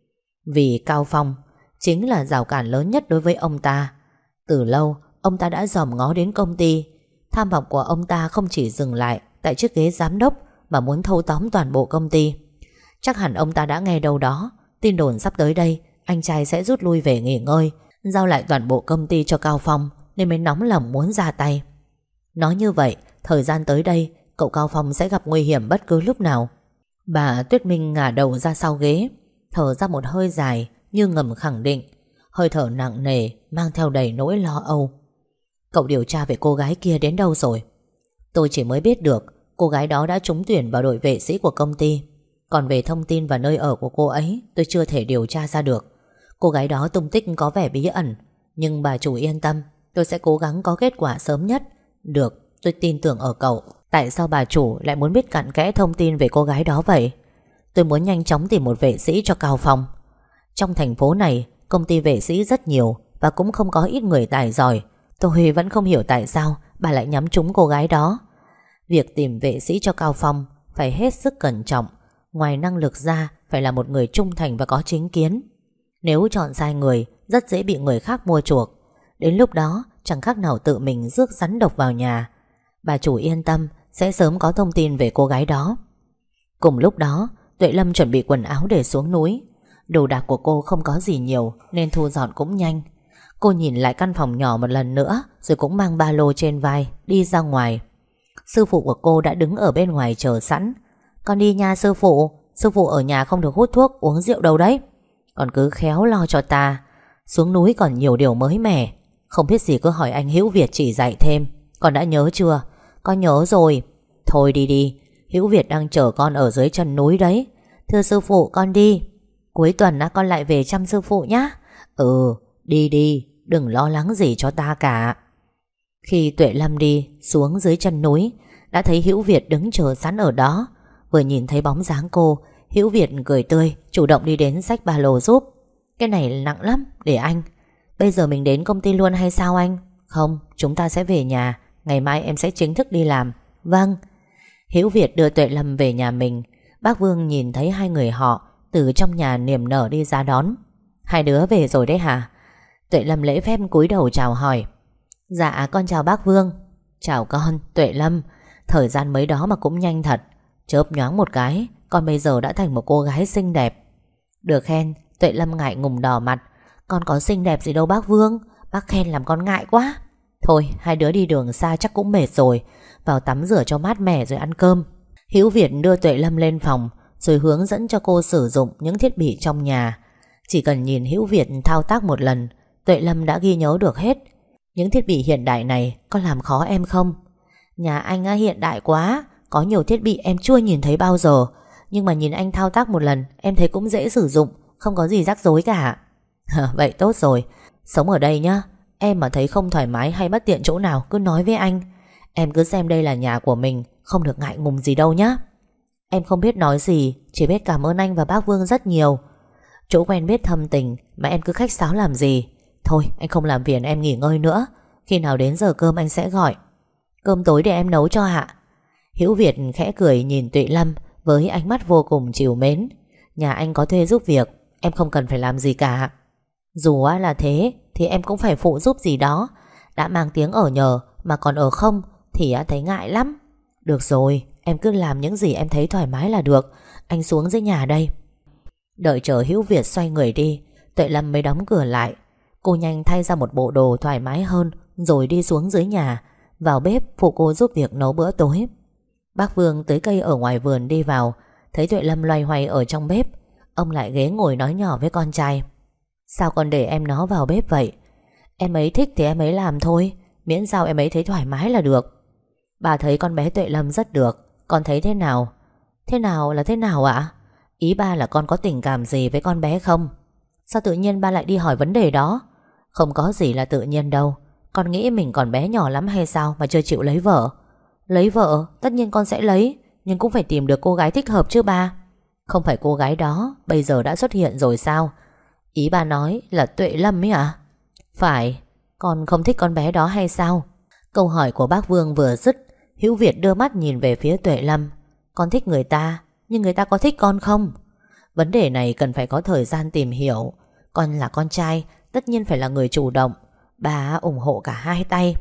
Vì Cao Phong chính là rào cản lớn nhất đối với ông ta. Từ lâu ông ta đã dòm ngó đến công ty. Tham vọng của ông ta không chỉ dừng lại tại chiếc ghế giám đốc, mà muốn thâu tóm toàn bộ công ty. Chắc hẳn ông ta đã nghe đâu đó tin đồn sắp tới đây anh trai sẽ rút lui về nghỉ ngơi, giao lại toàn bộ công ty cho Cao Phong, nên mới nóng lòng muốn ra tay. Nói như vậy, thời gian tới đây cậu Cao Phong sẽ gặp nguy hiểm bất cứ lúc nào. Bà Tuyết Minh ngả đầu ra sau ghế, thở ra một hơi dài như ngầm khẳng định, hơi thở nặng nề mang theo đầy nỗi lo âu. Cậu điều tra về cô gái kia đến đâu rồi? Tôi chỉ mới biết được cô gái đó đã trúng tuyển vào đội vệ sĩ của công ty. Còn về thông tin và nơi ở của cô ấy, tôi chưa thể điều tra ra được. Cô gái đó tung tích có vẻ bí ẩn, nhưng bà chủ yên tâm, tôi sẽ cố gắng có kết quả sớm nhất. Được, tôi tin tưởng ở cậu. Tại sao bà chủ lại muốn biết cặn kẽ thông tin về cô gái đó vậy? Tôi muốn nhanh chóng tìm một vệ sĩ cho Cao Phong. Trong thành phố này, công ty vệ sĩ rất nhiều và cũng không có ít người tài giỏi. Tôi vẫn không hiểu tại sao bà lại nhắm trúng cô gái đó. Việc tìm vệ sĩ cho Cao Phong phải hết sức cẩn trọng. Ngoài năng lực ra, phải là một người trung thành và có chính kiến. Nếu chọn sai người, rất dễ bị người khác mua chuộc. Đến lúc đó chẳng khác nào tự mình rước rắn độc vào nhà. Bà chủ yên tâm, sẽ sớm có thông tin về cô gái đó. Cùng lúc đó, Tuệ Lâm chuẩn bị quần áo để xuống núi. Đồ đạc của cô không có gì nhiều nên thu dọn cũng nhanh. Cô nhìn lại căn phòng nhỏ một lần nữa, rồi cũng mang ba lô trên vai đi ra ngoài. Sư phụ của cô đã đứng ở bên ngoài chờ sẵn. Con đi nha sư phụ. Sư phụ ở nhà không được hút thuốc uống rượu đâu đấy. Con cứ khéo lo cho ta. Xuống núi còn nhiều điều mới mẻ. Không biết gì cứ hỏi anh Hữu Việt chỉ dạy thêm. Con đã nhớ chưa? Con nhớ rồi. Thôi đi đi, Hữu Việt đang chờ con ở dưới chân núi đấy. Thưa sư phụ, con đi. Cuối tuần con lại về chăm sư phụ nhé. Ừ, đi đi, đừng lo lắng gì cho ta cả. Khi Tuệ Lâm đi xuống dưới chân núi, đã thấy Hữu Việt đứng chờ sẵn ở đó. Vừa nhìn thấy bóng dáng cô, Hữu Việt cười tươi, chủ động đi đến xách ba lô giúp. Cái này nặng lắm, để anh. Bây giờ mình đến công ty luôn hay sao anh? Không, chúng ta sẽ về nhà. Ngày mai em sẽ chính thức đi làm. Vâng. Hữu Việt đưa Tuệ Lâm về nhà mình. Bác Vương nhìn thấy hai người họ từ trong nhà niềm nở đi ra đón. Hai đứa về rồi đấy hả? Tuệ Lâm lễ phép cúi đầu chào hỏi. Dạ con chào bác Vương. Chào con, Tuệ Lâm. Thời gian mới đó mà cũng nhanh thật. Chớp nhoáng một cái, con bây giờ đã thành một cô gái xinh đẹp. Được khen. Tuệ Lâm ngại ngùng đỏ mặt. Con có xinh đẹp gì đâu bác Vương. Bác khen làm con ngại quá. Thôi hai đứa đi đường xa chắc cũng mệt rồi. Vào tắm rửa cho mát mẻ rồi ăn cơm. Hữu Việt đưa Tuệ Lâm lên phòng, rồi hướng dẫn cho cô sử dụng những thiết bị trong nhà. Chỉ cần nhìn Hữu Việt thao tác một lần, Tuệ Lâm đã ghi nhớ được hết. Những thiết bị hiện đại này có làm khó em không? Nhà anh hiện đại quá, có nhiều thiết bị em chưa nhìn thấy bao giờ. Nhưng mà nhìn anh thao tác một lần, em thấy cũng dễ sử dụng, không có gì rắc rối cả. Vậy tốt rồi. Sống ở đây nhá, em mà thấy không thoải mái hay bất tiện chỗ nào cứ nói với anh. Em cứ xem đây là nhà của mình, không được ngại ngùng gì đâu nhá. Em không biết nói gì, chỉ biết cảm ơn anh và bác Vương rất nhiều. Chỗ quen biết thâm tình mà em cứ khách sáo làm gì. Thôi anh không làm phiền em nghỉ ngơi nữa. Khi nào đến giờ cơm anh sẽ gọi. Cơm tối để em nấu cho ạ. Hữu Việt khẽ cười nhìn Tuệ Lâm với ánh mắt vô cùng trìu mến. Nhà anh có thuê giúp việc, em không cần phải làm gì cả. Dù là thế thì em cũng phải phụ giúp gì đó. Đã mang tiếng ở nhờ mà còn ở không thì thấy ngại lắm. Được rồi, em cứ làm những gì em thấy thoải mái là được. Anh xuống dưới nhà đây. Đợi chờ Hữu Việt xoay người đi, Tuệ Lâm mới đóng cửa lại. Cô nhanh thay ra một bộ đồ thoải mái hơn, rồi đi xuống dưới nhà, vào bếp phụ cô giúp việc nấu bữa tối. Bác Vương tưới cây ở ngoài vườn đi vào, thấy Tuệ Lâm loay hoay ở trong bếp. Ông lại ghé ngồi nói nhỏ với con trai. Sao con để em nó vào bếp vậy? Em ấy thích thì em ấy làm thôi, miễn sao em ấy thấy thoải mái là được. Bà thấy con bé Tuệ Lâm rất được, con thấy thế nào? Thế nào là thế nào ạ? Ý ba là con có tình cảm gì với con bé không? Sao tự nhiên ba lại đi hỏi vấn đề đó? Không có gì là tự nhiên đâu. Con nghĩ mình còn bé nhỏ lắm hay sao mà chưa chịu lấy vợ? Lấy vợ, tất nhiên con sẽ lấy, nhưng cũng phải tìm được cô gái thích hợp chứ ba. Không phải cô gái đó bây giờ đã xuất hiện rồi sao? Ý ba nói là Tuệ Lâm ấy à? Phải. Con không thích con bé đó hay sao? Câu hỏi của bác Vương vừa dứt, Hữu Việt đưa mắt nhìn về phía Tuệ Lâm. Con thích người ta, nhưng người ta có thích con không? Vấn đề này cần phải có thời gian tìm hiểu. Con là con trai, tất nhiên phải là người chủ động. Bà ủng hộ cả hai tay.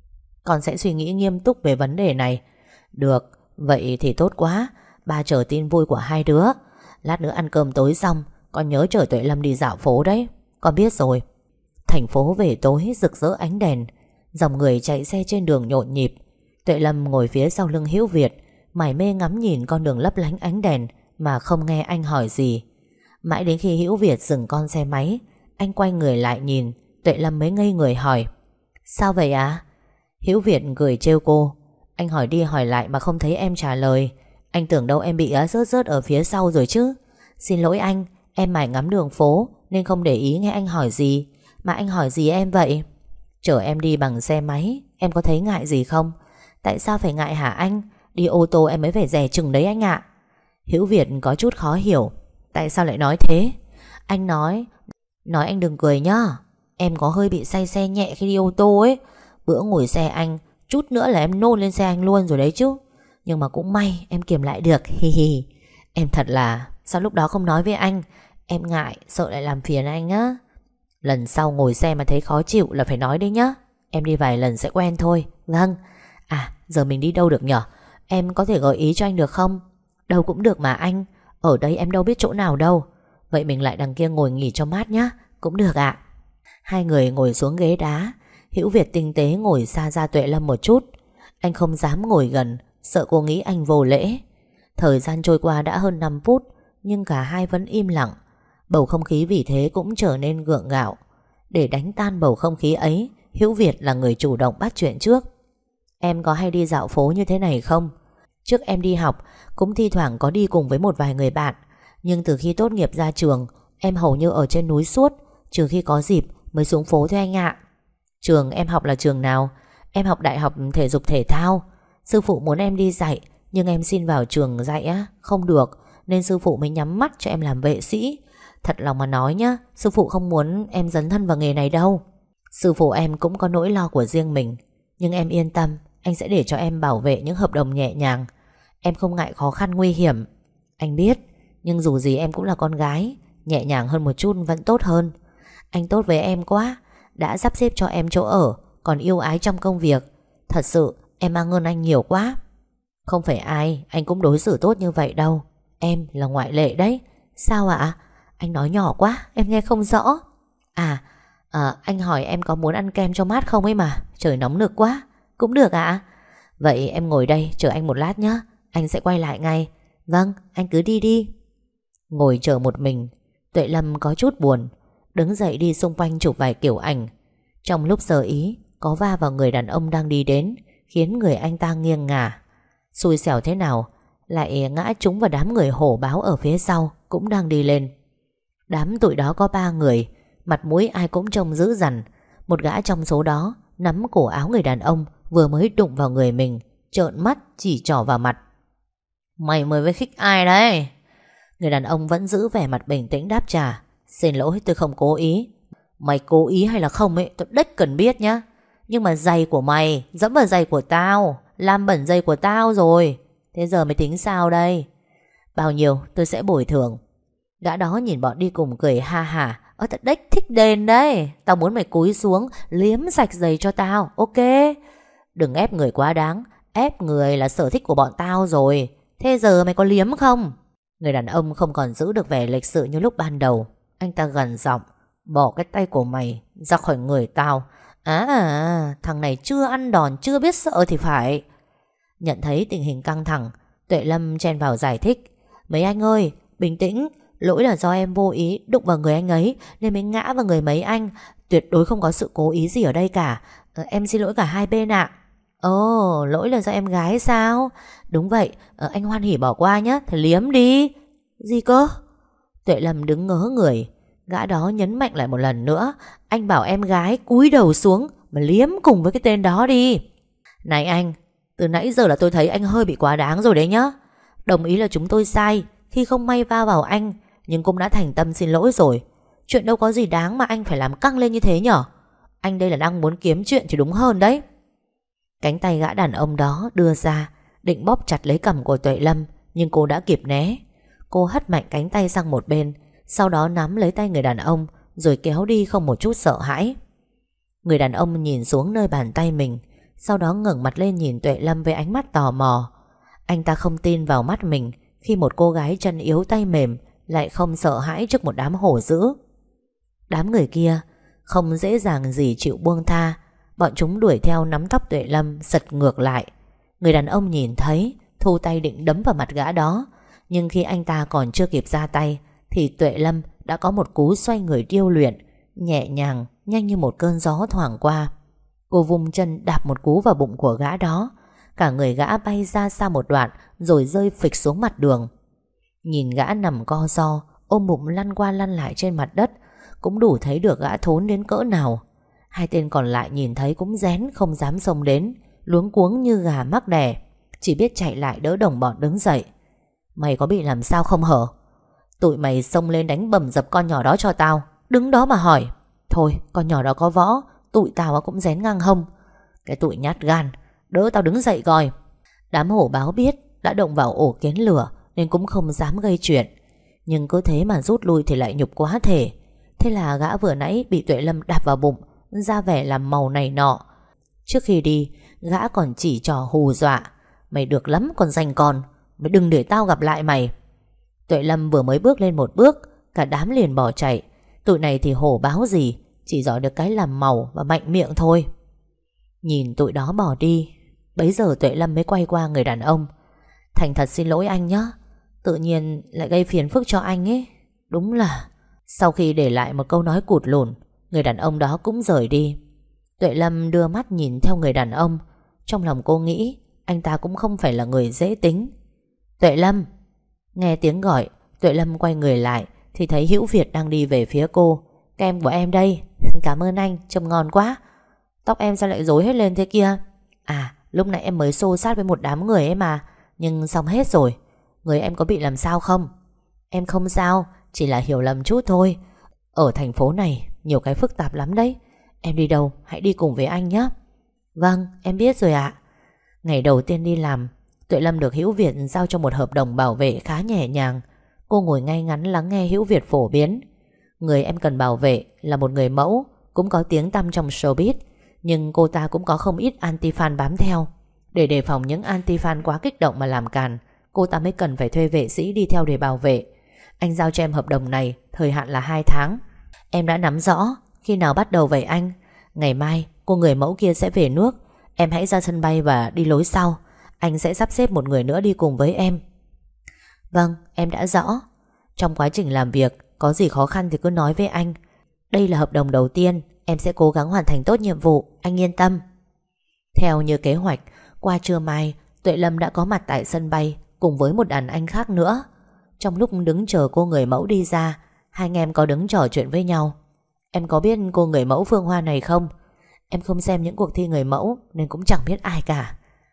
Con sẽ suy nghĩ nghiêm túc về vấn đề này. Được, vậy thì tốt quá. Ba chờ tin vui của hai đứa. Lát nữa ăn cơm tối xong, con nhớ chở Tuệ Lâm đi dạo phố đấy. Con biết rồi. Thành phố về tối rực rỡ ánh đèn, dòng người chạy xe trên đường nhộn nhịp. Tuệ Lâm ngồi phía sau lưng Hữu Việt, mải mê ngắm nhìn con đường lấp lánh ánh đèn mà không nghe anh hỏi gì. Mãi đến khi Hữu Việt dừng con xe máy, anh quay người lại nhìn, Tuệ Lâm mới ngây người hỏi: Sao vậy ạ? Hữu Việt cười trêu cô: Anh hỏi đi hỏi lại mà không thấy em trả lời. Anh tưởng đâu em bị rớt rớt ở phía sau rồi chứ. Xin lỗi anh, em mải ngắm đường phố nên không để ý nghe anh hỏi gì. Mà anh hỏi gì em vậy? Chở em đi bằng xe máy, em có thấy ngại gì không? Tại sao phải ngại hả anh? Đi ô tô em mới phải dè chừng đấy anh ạ. Hữu Việt có chút khó hiểu. Tại sao lại nói thế? Anh nói anh đừng cười nhá. Em có hơi bị say xe nhẹ khi đi ô tô ấy. Bữa ngồi xe anh, chút nữa là em nôn lên xe anh luôn rồi đấy chứ. Nhưng mà cũng may em kiềm lại được. Hi hi. Em thật là, sao lúc đó không nói với anh? Em ngại, sợ lại làm phiền anh á. Lần sau ngồi xe mà thấy khó chịu là phải nói đấy nhá. Em đi vài lần sẽ quen thôi. Vâng. À, giờ mình đi đâu được nhở? Em có thể gợi ý cho anh được không? Đâu cũng được mà anh. Ở đây em đâu biết chỗ nào đâu. Vậy mình lại đằng kia ngồi nghỉ cho mát nhá. Cũng được ạ. Hai người ngồi xuống ghế đá. Hữu Việt tinh tế ngồi xa ra Tuệ Lâm một chút. Anh không dám ngồi gần, sợ cô nghĩ anh vô lễ. Thời gian trôi qua đã hơn 5 phút, nhưng cả hai vẫn im lặng. Bầu không khí vì thế cũng trở nên gượng gạo. Để đánh tan bầu không khí ấy, Hữu Việt là người chủ động bắt chuyện trước. Em có hay đi dạo phố như thế này không? Trước em đi học cũng thi thoảng có đi cùng với một vài người bạn. Nhưng từ khi tốt nghiệp ra trường, em hầu như ở trên núi suốt, trừ khi có dịp mới xuống phố thôi anh ạ. Trường em học là trường nào? Em học Đại học Thể dục Thể thao. Sư phụ muốn em đi dạy, nhưng em xin vào trường dạy á, không được, nên sư phụ mới nhắm mắt cho em làm vệ sĩ. Thật lòng mà nói nhá, sư phụ không muốn em dấn thân vào nghề này đâu. Sư phụ em cũng có nỗi lo của riêng mình. Nhưng em yên tâm, anh sẽ để cho em bảo vệ những hợp đồng nhẹ nhàng. Em không ngại khó khăn nguy hiểm. Anh biết, nhưng dù gì em cũng là con gái, nhẹ nhàng hơn một chút vẫn tốt hơn. Anh tốt với em quá, đã sắp xếp cho em chỗ ở, còn yêu ái trong công việc. Thật sự em mang ơn anh nhiều quá. Không phải ai anh cũng đối xử tốt như vậy đâu. Em là ngoại lệ đấy. Sao ạ? Anh nói nhỏ quá, em nghe không rõ. Anh hỏi em có muốn ăn kem cho mát không ấy mà. Trời nóng nực quá. Cũng được ạ. Vậy em ngồi đây chờ anh một lát nhé. Anh sẽ quay lại ngay. Vâng, anh cứ đi đi. Ngồi chờ một mình, Tuệ Lâm có chút buồn, đứng dậy đi xung quanh chụp vài kiểu ảnh. Trong lúc sơ ý, có va vào người đàn ông đang đi đến, khiến người anh ta nghiêng ngả. Xui xẻo thế nào lại ngã trúng vào đám người hổ báo ở phía sau cũng đang đi lên. Đám tụi đó có 3 người, mặt mũi ai cũng trông dữ dằn. Một gã trong số đó nắm cổ áo người đàn ông vừa mới đụng vào người mình, trợn mắt chỉ trỏ vào mặt. Mày mới với khích ai đấy? Người đàn ông vẫn giữ vẻ mặt bình tĩnh đáp trả. Xin lỗi, tôi không cố ý. Mày cố ý hay là không ấy tôi đếch cần biết nhá. Nhưng mà giày của mày dẫm vào giày của tao, làm bẩn giày của tao rồi. Thế giờ mày tính sao đây? Bao nhiêu tôi sẽ bồi thường. Gã đó nhìn bọn đi cùng cười ha hả. Tao đếch thích đền đấy. Tao muốn mày cúi xuống liếm sạch giày cho tao. Ok. Đừng ép người quá đáng. Ép người là sở thích của bọn tao rồi. Thế giờ mày có liếm không? Người đàn ông không còn giữ được vẻ lịch sự như lúc ban đầu. Anh ta gằn giọng. Bỏ cái tay của mày ra khỏi người tao. Thằng này chưa ăn đòn, chưa biết sợ thì phải. Nhận thấy tình hình căng thẳng, Tuệ Lâm chen vào giải thích. Mấy anh ơi, bình tĩnh. Lỗi là do em vô ý đụng vào người anh ấy nên mới ngã vào người mấy anh. Tuyệt đối không có sự cố ý gì ở đây cả. Em xin lỗi cả hai bên ạ. Ồ, lỗi là do em gái sao? Đúng vậy, anh hoan hỉ bỏ qua nhé. Thì liếm đi. Gì cơ? Tuệ Lâm đứng ngớ người. Gã đó nhấn mạnh lại một lần nữa. Anh bảo em gái cúi đầu xuống mà liếm cùng với cái tên đó đi. Này anh, từ nãy giờ là tôi thấy anh hơi bị quá đáng rồi đấy nhá. Đồng ý là chúng tôi sai khi không may va vào anh, nhưng cũng đã thành tâm xin lỗi rồi. Chuyện đâu có gì đáng mà anh phải làm căng lên như thế nhở. Anh đây là đang muốn kiếm chuyện thì đúng hơn đấy. Cánh tay gã đàn ông đó đưa ra, định bóp chặt lấy cằm của Tuệ Lâm, nhưng cô đã kịp né. Cô hất mạnh cánh tay sang một bên, sau đó nắm lấy tay người đàn ông rồi kéo đi không một chút sợ hãi. Người đàn ông nhìn xuống nơi bàn tay mình, sau đó ngẩng mặt lên nhìn Tuệ Lâm với ánh mắt tò mò. Anh ta không tin vào mắt mình khi một cô gái chân yếu tay mềm lại không sợ hãi trước một đám hổ dữ. Đám người kia không dễ dàng gì chịu buông tha. Bọn chúng đuổi theo nắm tóc Tuệ Lâm giật ngược lại. Người đàn ông nhìn thấy, thu tay định đấm vào mặt gã đó, nhưng khi anh ta còn chưa kịp ra tay thì Tuệ Lâm đã có một cú xoay người điêu luyện, nhẹ nhàng, nhanh như một cơn gió thoảng qua. Cô vung chân đạp một cú vào bụng của gã đó. Cả người gã bay ra xa một đoạn rồi rơi phịch xuống mặt đường. Nhìn gã nằm co ro, ôm bụng lăn qua lăn lại trên mặt đất, cũng đủ thấy được gã thốn đến cỡ nào. Hai tên còn lại nhìn thấy cũng rén không dám xông đến, luống cuống như gà mắc đẻ, chỉ biết chạy lại đỡ đồng bọn đứng dậy. Mày có bị làm sao không hở? Tụi mày xông lên đánh bầm dập con nhỏ đó cho tao, đứng đó mà hỏi. Thôi, con nhỏ đó có võ, tụi tao cũng rén ngang hông. Cái tụi nhát gan, đỡ tao đứng dậy coi. Đám hổ báo biết đã động vào ổ kiến lửa nên cũng không dám gây chuyện, nhưng cứ thế mà rút lui thì lại nhục quá thể. Thế là gã vừa nãy bị Tuệ Lâm đạp vào bụng, ra vẻ làm màu này nọ. Trước khi đi, gã còn chỉ trò hù dọa. Mày được lắm con danh con, mày đừng để tao gặp lại mày. Tuệ Lâm vừa mới bước lên một bước, cả đám liền bỏ chạy. Tụi này thì hổ báo gì, chỉ giỏi được cái làm màu và mạnh miệng thôi. Nhìn tụi đó bỏ đi, bấy giờ Tuệ Lâm mới quay qua người đàn ông. Thành thật xin lỗi anh nhé, tự nhiên lại gây phiền phức cho anh ấy. Đúng là... Sau khi để lại một câu nói cụt lủn, người đàn ông đó cũng rời đi. Tuệ Lâm đưa mắt nhìn theo người đàn ông. Trong lòng cô nghĩ anh ta cũng không phải là người dễ tính. Tuệ Lâm! Nghe tiếng gọi, Tuệ Lâm quay người lại thì thấy Hữu Việt đang đi về phía cô. Kem của em đây. Cảm ơn anh, trông ngon quá. Tóc em sao lại rối hết lên thế kia? À, lúc nãy em mới xô xát với một đám người ấy mà, nhưng xong hết rồi. Người em có bị làm sao không? Em không sao, chỉ là hiểu lầm chút thôi. Ở thành phố này nhiều cái phức tạp lắm đấy. Em đi đâu hãy đi cùng với anh nhé. Vâng, em biết rồi ạ. Ngày đầu tiên đi làm, Tuệ Lâm được Hữu Việt giao cho một hợp đồng bảo vệ khá nhẹ nhàng. Cô ngồi ngay ngắn lắng nghe Hữu Việt phổ biến. Người em cần bảo vệ là một người mẫu, cũng có tiếng tăm trong showbiz, nhưng cô ta cũng có không ít anti-fan bám theo. Để đề phòng những anti-fan quá kích động mà làm càn, cô ta mới cần phải thuê vệ sĩ đi theo để bảo vệ. Anh giao cho em hợp đồng này, thời hạn là 2 tháng. Em đã nắm rõ. Khi nào bắt đầu vậy anh? Ngày mai cô người mẫu kia sẽ về nước. Em hãy ra sân bay và đi lối sau. Anh sẽ sắp xếp một người nữa đi cùng với em. Vâng, em đã rõ. Trong quá trình làm việc có gì khó khăn thì cứ nói với anh. Đây là hợp đồng đầu tiên, em sẽ cố gắng hoàn thành tốt nhiệm vụ, anh yên tâm. Theo như kế hoạch, qua trưa mai Tuệ Lâm đã có mặt tại sân bay cùng với một đàn anh khác nữa. Trong lúc đứng chờ cô người mẫu đi ra, hai anh em có đứng trò chuyện với nhau. Em có biết cô người mẫu Phương Hoa này không? Em không xem những cuộc thi người mẫu nên cũng chẳng biết ai cả.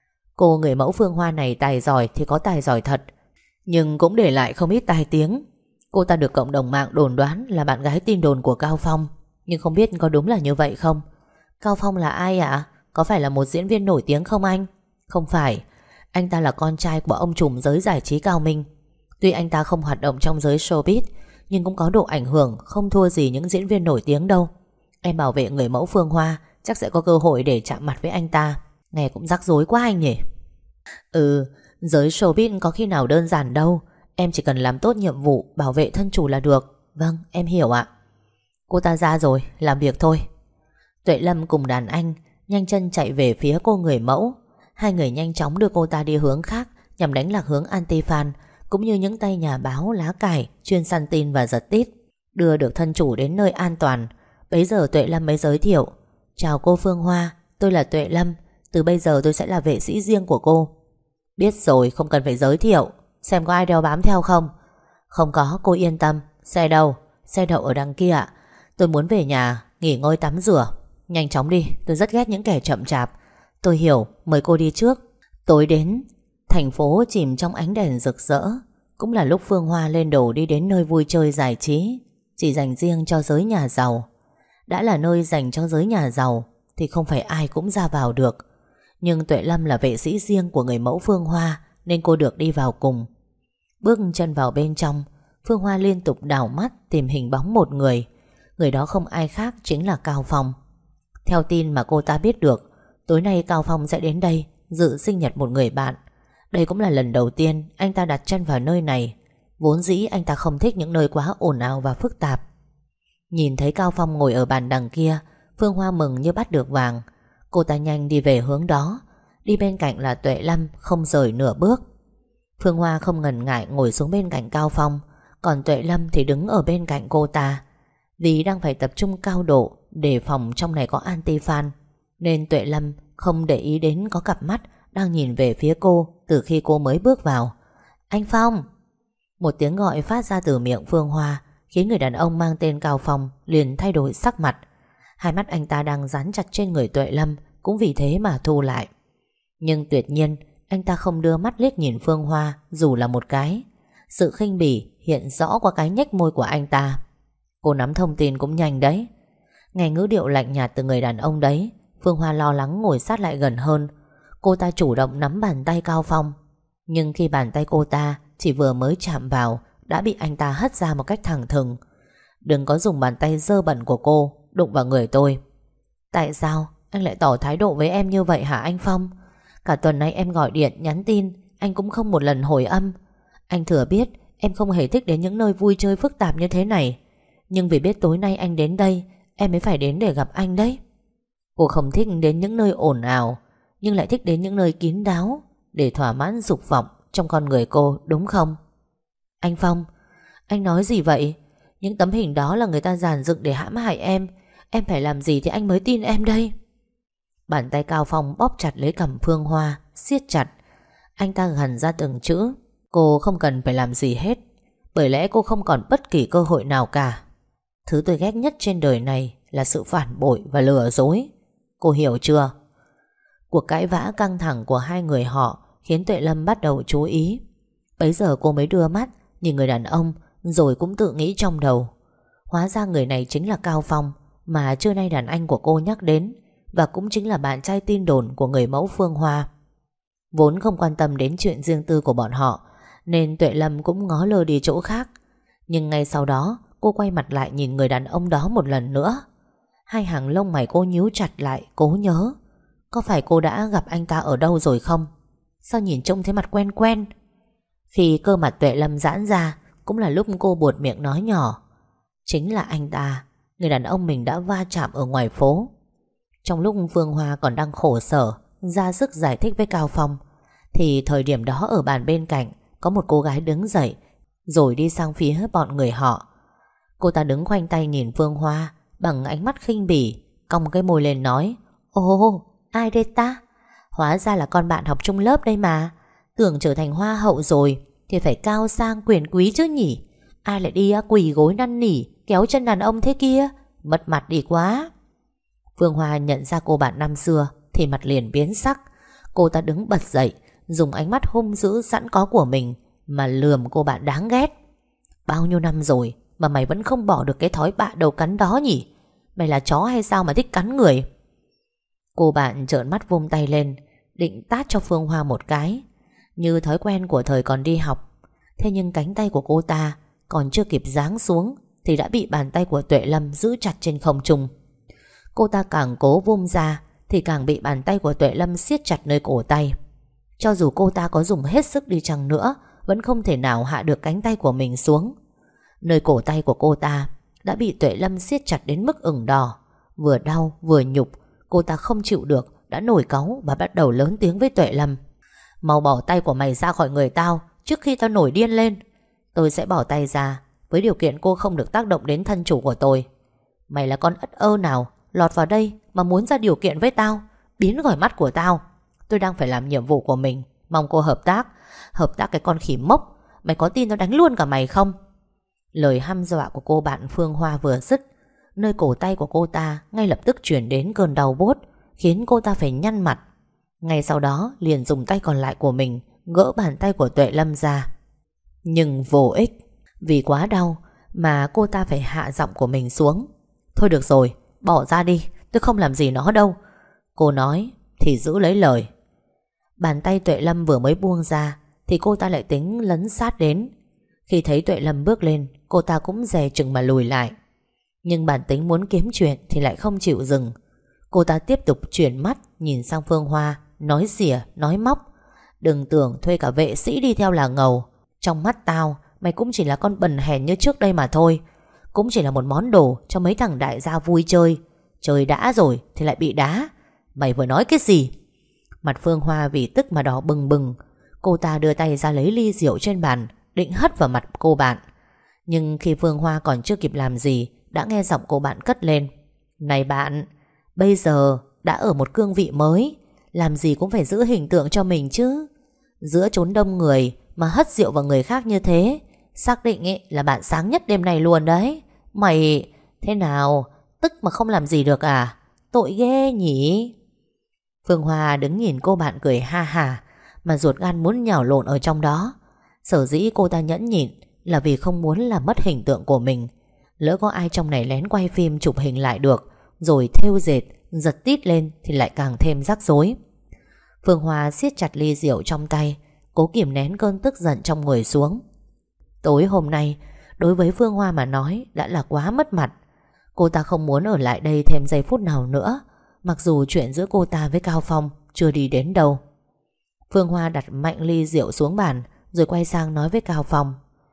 Cô người mẫu Phương Hoa này tài giỏi thì có tài giỏi thật, nhưng cũng để lại không ít tai tiếng. Cô ta được cộng đồng mạng đồn đoán là bạn gái tin đồn của Cao Phong, nhưng không biết có đúng là như vậy không? Cao Phong là ai ạ? Có phải là một diễn viên nổi tiếng không anh? Không phải. Anh ta là con trai của ông trùm giới giải trí Cao Minh. Tuy anh ta không hoạt động trong giới showbiz, nhưng cũng có độ ảnh hưởng không thua gì những diễn viên nổi tiếng đâu. Em bảo vệ người mẫu Phương Hoa chắc sẽ có cơ hội để chạm mặt với anh ta. Nghe cũng rắc rối quá anh nhỉ. Giới showbiz có khi nào đơn giản đâu. Em chỉ cần làm tốt nhiệm vụ bảo vệ thân chủ là được. Vâng, em hiểu ạ. Cô ta ra rồi, làm việc thôi. Tuệ Lâm cùng đàn anh nhanh chân chạy về phía cô người mẫu. Hai người nhanh chóng đưa cô ta đi hướng khác nhằm đánh lạc hướng anti-fan, cũng như những tay nhà báo lá cải chuyên săn tin và giật tít. Đưa được thân chủ đến nơi an toàn, Bấy giờ Tuệ Lâm mới giới thiệu: chào cô Phương Hoa, tôi là Tuệ Lâm. Từ bây giờ tôi sẽ là vệ sĩ riêng của cô. Biết rồi, không cần phải giới thiệu. Xem có ai đeo bám theo không? Không có, cô yên tâm. Xe đâu? Xe đậu ở đằng kia ạ. Tôi muốn về nhà, nghỉ ngơi tắm rửa. Nhanh chóng đi, tôi rất ghét những kẻ chậm chạp. Tôi hiểu, mời cô đi trước. Tối đến, thành phố chìm trong ánh đèn rực rỡ. Cũng là lúc Phương Hoa lên đồ đi đến nơi vui chơi giải trí, chỉ dành riêng cho giới nhà giàu. Đã là nơi dành cho giới nhà giàu thì không phải ai cũng ra vào được. Nhưng Tuệ Lâm là vệ sĩ riêng của người mẫu Phương Hoa, nên cô được đi vào cùng. Bước chân vào bên trong, Phương Hoa liên tục đảo mắt tìm hình bóng một người. Người đó không ai khác chính là Cao Phong. Theo tin mà cô ta biết được, tối nay Cao Phong sẽ đến đây dự sinh nhật một người bạn. Đây cũng là lần đầu tiên anh ta đặt chân vào nơi này. Vốn dĩ anh ta không thích những nơi quá ồn ào và phức tạp. Nhìn thấy Cao Phong ngồi ở bàn đằng kia, Phương Hoa mừng như bắt được vàng. Cô ta nhanh đi về hướng đó. Đi bên cạnh là Tuệ Lâm, không rời nửa bước. Phương Hoa không ngần ngại ngồi xuống bên cạnh Cao Phong, còn Tuệ Lâm thì đứng ở bên cạnh cô ta. Vì đang phải tập trung cao độ đề phòng trong này có anti-fan, nên Tuệ Lâm không để ý đến có cặp mắt đang nhìn về phía cô từ khi cô mới bước vào. Anh Phong! Một tiếng gọi phát ra từ miệng Phương Hoa khiến người đàn ông mang tên Cao Phong liền thay đổi sắc mặt. Hai mắt anh ta đang dán chặt trên người Tuệ Lâm cũng vì thế mà thu lại. Nhưng tuyệt nhiên anh ta không đưa mắt liếc nhìn Phương Hoa dù là một cái. Sự khinh bỉ hiện rõ qua cái nhếch môi của anh ta. Cô nắm thông tin cũng nhanh đấy. Nghe ngữ điệu lạnh nhạt từ người đàn ông đấy, Phương Hoa lo lắng ngồi sát lại gần hơn. Cô ta chủ động nắm bàn tay Cao Phong. Nhưng khi bàn tay cô ta chỉ vừa mới chạm vào đã bị anh ta hất ra một cách thẳng thừng. Đừng có dùng bàn tay dơ bẩn của cô đụng vào người tôi. Tại sao anh lại tỏ thái độ với em như vậy hả anh Phong? Cả tuần nay em gọi điện, nhắn tin, anh cũng không một lần hồi âm. Anh thừa biết em không hề thích đến những nơi vui chơi phức tạp như thế này, nhưng vì biết tối nay anh đến đây, em mới phải đến để gặp anh đấy. Cô không thích đến những nơi ồn ào, nhưng lại thích đến những nơi kín đáo để thỏa mãn dục vọng trong con người cô, đúng không? Anh Phong, anh nói gì vậy? Những tấm hình đó là người ta dàn dựng để hãm hại em. Em phải làm gì thì anh mới tin em đây? Bàn tay Cao Phong bóp chặt lấy cằm Phương Hoa, siết chặt. Anh ta gằn ra từng chữ: cô không cần phải làm gì hết, bởi lẽ cô không còn bất kỳ cơ hội nào cả. Thứ tôi ghét nhất trên đời này là sự phản bội và lừa dối. Cô hiểu chưa? Cuộc cãi vã căng thẳng của hai người họ khiến Tuệ Lâm bắt đầu chú ý. Bấy giờ cô mới đưa mắt nhìn người đàn ông, rồi cũng tự nghĩ trong đầu. Hóa ra người này chính là Cao Phong mà trưa nay đàn anh của cô nhắc đến, và cũng chính là bạn trai tin đồn của người mẫu Phương Hoa. Vốn không quan tâm đến chuyện riêng tư của bọn họ, nên Tuệ Lâm cũng ngó lơ đi chỗ khác. Nhưng ngay sau đó cô quay mặt lại nhìn người đàn ông đó một lần nữa. Hai hàng lông mày cô nhíu chặt lại, cố nhớ. Có phải cô đã gặp anh ta ở đâu rồi không? Sao nhìn trông thấy mặt quen quen? Khi cơ mặt Tuệ Lâm giãn ra, cũng là lúc cô buột miệng nói nhỏ: chính là anh ta, người đàn ông mình đã va chạm ở ngoài phố. Trong lúc Phương Hoa còn đang khổ sở ra sức giải thích với Cao Phong, thì thời điểm đó ở bàn bên cạnh có một cô gái đứng dậy rồi đi sang phía bọn người họ. Cô ta đứng khoanh tay nhìn Phương Hoa bằng ánh mắt khinh bỉ, cong cái môi lên nói: ồ, ai đây ta? Hóa ra là con bạn học chung lớp đây mà. Tưởng trở thành hoa hậu rồi thì phải cao sang quyền quý chứ nhỉ. Ai lại đi quỳ gối năn nỉ kéo chân đàn ông thế kia, mất mặt đi quá. Phương Hoa nhận ra cô bạn năm xưa thì mặt liền biến sắc. Cô ta đứng bật dậy, dùng ánh mắt hung dữ sẵn có của mình mà lườm cô bạn đáng ghét. Bao nhiêu năm rồi mà mày vẫn không bỏ được cái thói bạ đầu cắn đó nhỉ? Mày là chó hay sao mà thích cắn người? Cô bạn trợn mắt vung tay lên, định tát cho Phương Hoa một cái, như thói quen của thời còn đi học. Thế nhưng cánh tay của cô ta còn chưa kịp giáng xuống thì đã bị bàn tay của Tuệ Lâm giữ chặt trên không trung. Cô ta càng cố vung ra thì càng bị bàn tay của Tuệ Lâm siết chặt nơi cổ tay. Cho dù cô ta có dùng hết sức đi chăng nữa, vẫn không thể nào hạ được cánh tay của mình xuống. Nơi cổ tay của cô ta đã bị Tuệ Lâm siết chặt đến mức ửng đỏ. Vừa đau vừa nhục, cô ta không chịu được, đã nổi cáu và bắt đầu lớn tiếng với Tuệ Lâm: mau bỏ tay của mày ra khỏi người tao trước khi tao nổi điên lên. Tôi sẽ bỏ tay ra với điều kiện cô không được tác động đến thân chủ của tôi. Mày là con ất ơ nào lọt vào đây mà muốn ra điều kiện với tao, biến khỏi mắt của tao. Tôi đang phải làm nhiệm vụ của mình, mong cô hợp tác. Hợp tác cái con khỉ mốc. Mày có tin tao đánh luôn cả mày không? Lời hăm dọa của cô bạn Phương Hoa vừa dứt, nơi cổ tay của cô ta ngay lập tức chuyển đến cơn đau buốt, khiến cô ta phải nhăn mặt. Ngay sau đó liền dùng tay còn lại của mình gỡ bàn tay của Tuệ Lâm ra. Nhưng vô ích. Vì quá đau mà cô ta phải hạ giọng của mình xuống. Thôi được rồi, bỏ ra đi, tôi không làm gì nó đâu. Cô nói thì giữ lấy lời. Bàn tay Tuệ Lâm vừa mới buông ra thì cô ta lại tính lấn sát đến. Khi thấy Tuệ Lâm bước lên, cô ta cũng dè chừng mà lùi lại. Nhưng bản tính muốn kiếm chuyện thì lại không chịu dừng. Cô ta tiếp tục chuyển mắt nhìn sang Phương Hoa, nói xỉa, nói móc. Đừng tưởng thuê cả vệ sĩ đi theo là ngầu. Trong mắt tao, mày cũng chỉ là con bần hèn như trước đây mà thôi. Cũng chỉ là một món đồ cho mấy thằng đại gia vui chơi. Chơi đã rồi thì lại bị đá. Mày vừa nói cái gì? Mặt Phương Hoa vì tức mà đỏ bừng bừng. Cô ta đưa tay ra lấy ly rượu trên bàn, định hất vào mặt cô bạn. Nhưng khi Phương Hoa còn chưa kịp làm gì, đã nghe giọng cô bạn cất lên. Này bạn, bây giờ đã ở một cương vị mới, làm gì cũng phải giữ hình tượng cho mình chứ. Giữa chốn đông người mà hất rượu vào người khác như thế, xác định ấy là bạn sáng nhất đêm nay luôn đấy. Mày thế nào, tức mà không làm gì được à? Tội ghê nhỉ. Phương Hoa đứng nhìn cô bạn cười ha hả, mà ruột gan muốn nhào lộn ở trong đó. Sở dĩ cô ta nhẫn nhịn là vì không muốn làm mất hình tượng của mình. Lỡ có ai trong này lén quay phim chụp hình lại được, rồi thêu dệt, giật tít lên thì lại càng thêm rắc rối. Phương Hoa siết chặt ly rượu trong tay, cố kìm nén cơn tức giận trong người xuống. Tối hôm nay, đối với Phương Hoa mà nói đã là quá mất mặt. Cô ta không muốn ở lại đây thêm giây phút nào nữa, mặc dù chuyện giữa cô ta với Cao Phong chưa đi đến đâu. Phương Hoa đặt mạnh ly rượu xuống bàn, rồi quay sang nói với Cao Phong.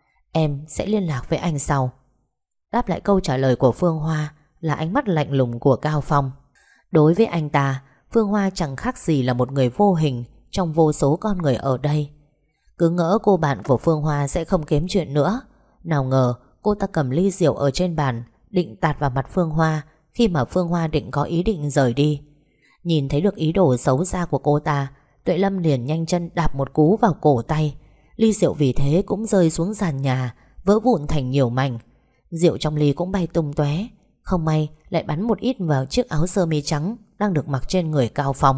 Em sẽ liên lạc với anh sau. Đáp lại câu trả lời của Phương Hoa là ánh mắt lạnh lùng của Cao Phong. Đối với anh ta, Phương Hoa chẳng khác gì là một người vô hình trong vô số con người ở đây. Cứ ngỡ cô bạn của Phương Hoa sẽ không kém chuyện nữa. Nào ngờ cô ta cầm ly rượu ở trên bàn, định tạt vào mặt Phương Hoa khi mà Phương Hoa định có ý định rời đi. Nhìn thấy được ý đồ xấu xa của cô ta, Tuệ Lâm liền nhanh chân đạp một cú vào cổ tay. Ly rượu vì thế cũng rơi xuống sàn nhà, vỡ vụn thành nhiều mảnh. Rượu trong ly cũng bay tung tóe. Không may lại bắn một ít vào chiếc áo sơ mi trắng đang được mặc trên người Cao Phong.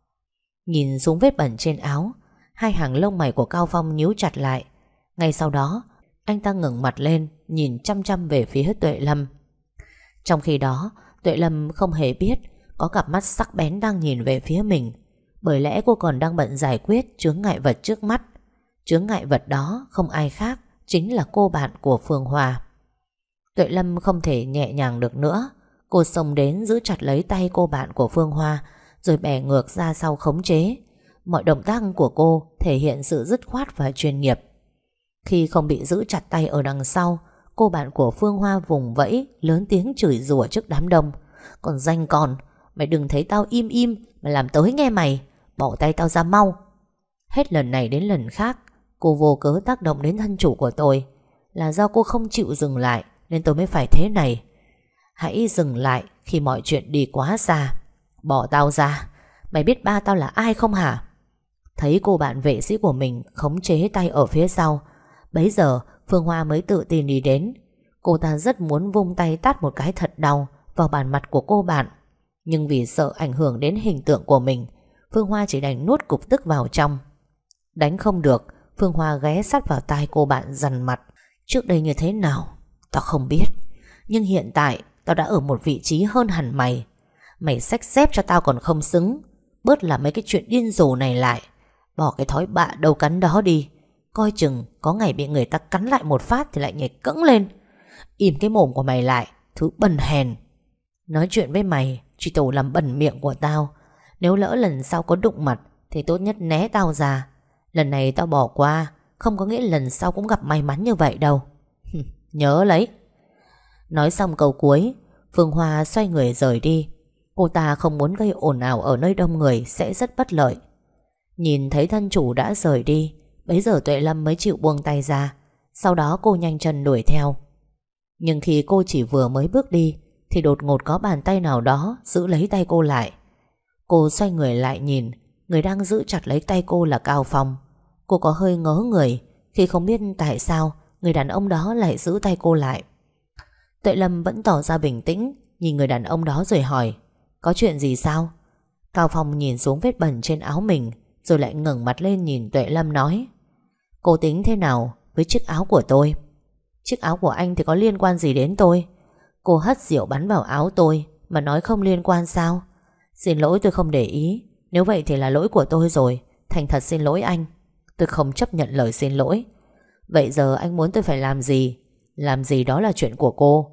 Nhìn xuống vết bẩn trên áo, hai hàng lông mày của Cao Phong nhíu chặt lại. Ngay sau đó, anh ta ngẩng mặt lên, nhìn chăm chăm về phía Tuệ Lâm. Trong khi đó, Tuệ Lâm không hề biết có cặp mắt sắc bén đang nhìn về phía mình, bởi lẽ cô còn đang bận giải quyết chướng ngại vật trước mắt. Chướng ngại vật đó không ai khác, chính là cô bạn của Phương Hoa. Tuệ Lâm không thể nhẹ nhàng được nữa. Cô xông đến giữ chặt lấy tay cô bạn của Phương Hoa, rồi bẻ ngược ra sau khống chế. Mọi động tác của cô thể hiện sự dứt khoát và chuyên nghiệp. Khi không bị giữ chặt tay ở đằng sau, cô bạn của Phương Hoa vùng vẫy, lớn tiếng chửi rủa trước đám đông. Còn danh con, mày đừng thấy tao im im mà làm tới nghe mày. Bỏ tay tao ra mau. Hết lần này đến lần khác, cô vô cớ tác động đến thân chủ của tôi. Là do cô không chịu dừng lại nên tôi mới phải thế này. Hãy dừng lại khi mọi chuyện đi quá xa. Bỏ tao ra. Mày biết ba tao là ai không hả? Thấy cô bạn vệ sĩ của mình khống chế tay ở phía sau, bấy giờ Phương Hoa mới tự tin đi đến. Cô ta rất muốn vung tay tát một cái thật đau vào bàn mặt của cô bạn. Nhưng vì sợ ảnh hưởng đến hình tượng của mình, Phương Hoa chỉ đành nuốt cục tức vào trong. Đánh không được, Phương Hoa ghé sát vào tai cô bạn dằn mặt. Trước đây như thế nào tao không biết, nhưng hiện tại tao đã ở một vị trí hơn hẳn mày. Mày xách xếp cho tao còn không xứng. Bớt làm mấy cái chuyện điên rồ này lại. Bỏ cái thói bạ đầu cắn đó đi. Coi chừng có ngày bị người ta cắn lại một phát thì lại nhảy cẫng lên. Im cái mồm của mày lại, thứ bần hèn. Nói chuyện với mày chỉ tổ làm bẩn miệng của tao. Nếu lỡ lần sau có đụng mặt thì tốt nhất né tao ra. Lần này tao bỏ qua, không có nghĩa lần sau cũng gặp may mắn như vậy đâu. Nhớ lấy. Nói xong câu cuối, Phương Hoa xoay người rời đi. Cô ta không muốn gây ồn ào ở nơi đông người sẽ rất bất lợi. Nhìn thấy thân chủ đã rời đi, bấy giờ Tuệ Lâm mới chịu buông tay ra. Sau đó cô nhanh chân đuổi theo. Nhưng khi cô chỉ vừa mới bước đi thì đột ngột có bàn tay nào đó giữ lấy tay cô lại. Cô xoay người lại nhìn, người đang giữ chặt lấy tay cô là Cao Phong. Cô có hơi ngớ người khi không biết tại sao người đàn ông đó lại giữ tay cô lại. Tuệ Lâm vẫn tỏ ra bình tĩnh, nhìn người đàn ông đó rồi hỏi: có chuyện gì sao? Cao Phong nhìn xuống vết bẩn trên áo mình, rồi lại ngẩng mặt lên nhìn Tuệ Lâm nói: cô tính thế nào với chiếc áo của tôi? Chiếc áo của anh thì có liên quan gì đến tôi? Cô hất rượu bắn vào áo tôi mà nói không liên quan sao? Xin lỗi, tôi không để ý. Nếu vậy thì là lỗi của tôi rồi. Thành thật xin lỗi anh. Tôi không chấp nhận lời xin lỗi. Vậy giờ anh muốn tôi phải làm gì? Làm gì đó là chuyện của cô.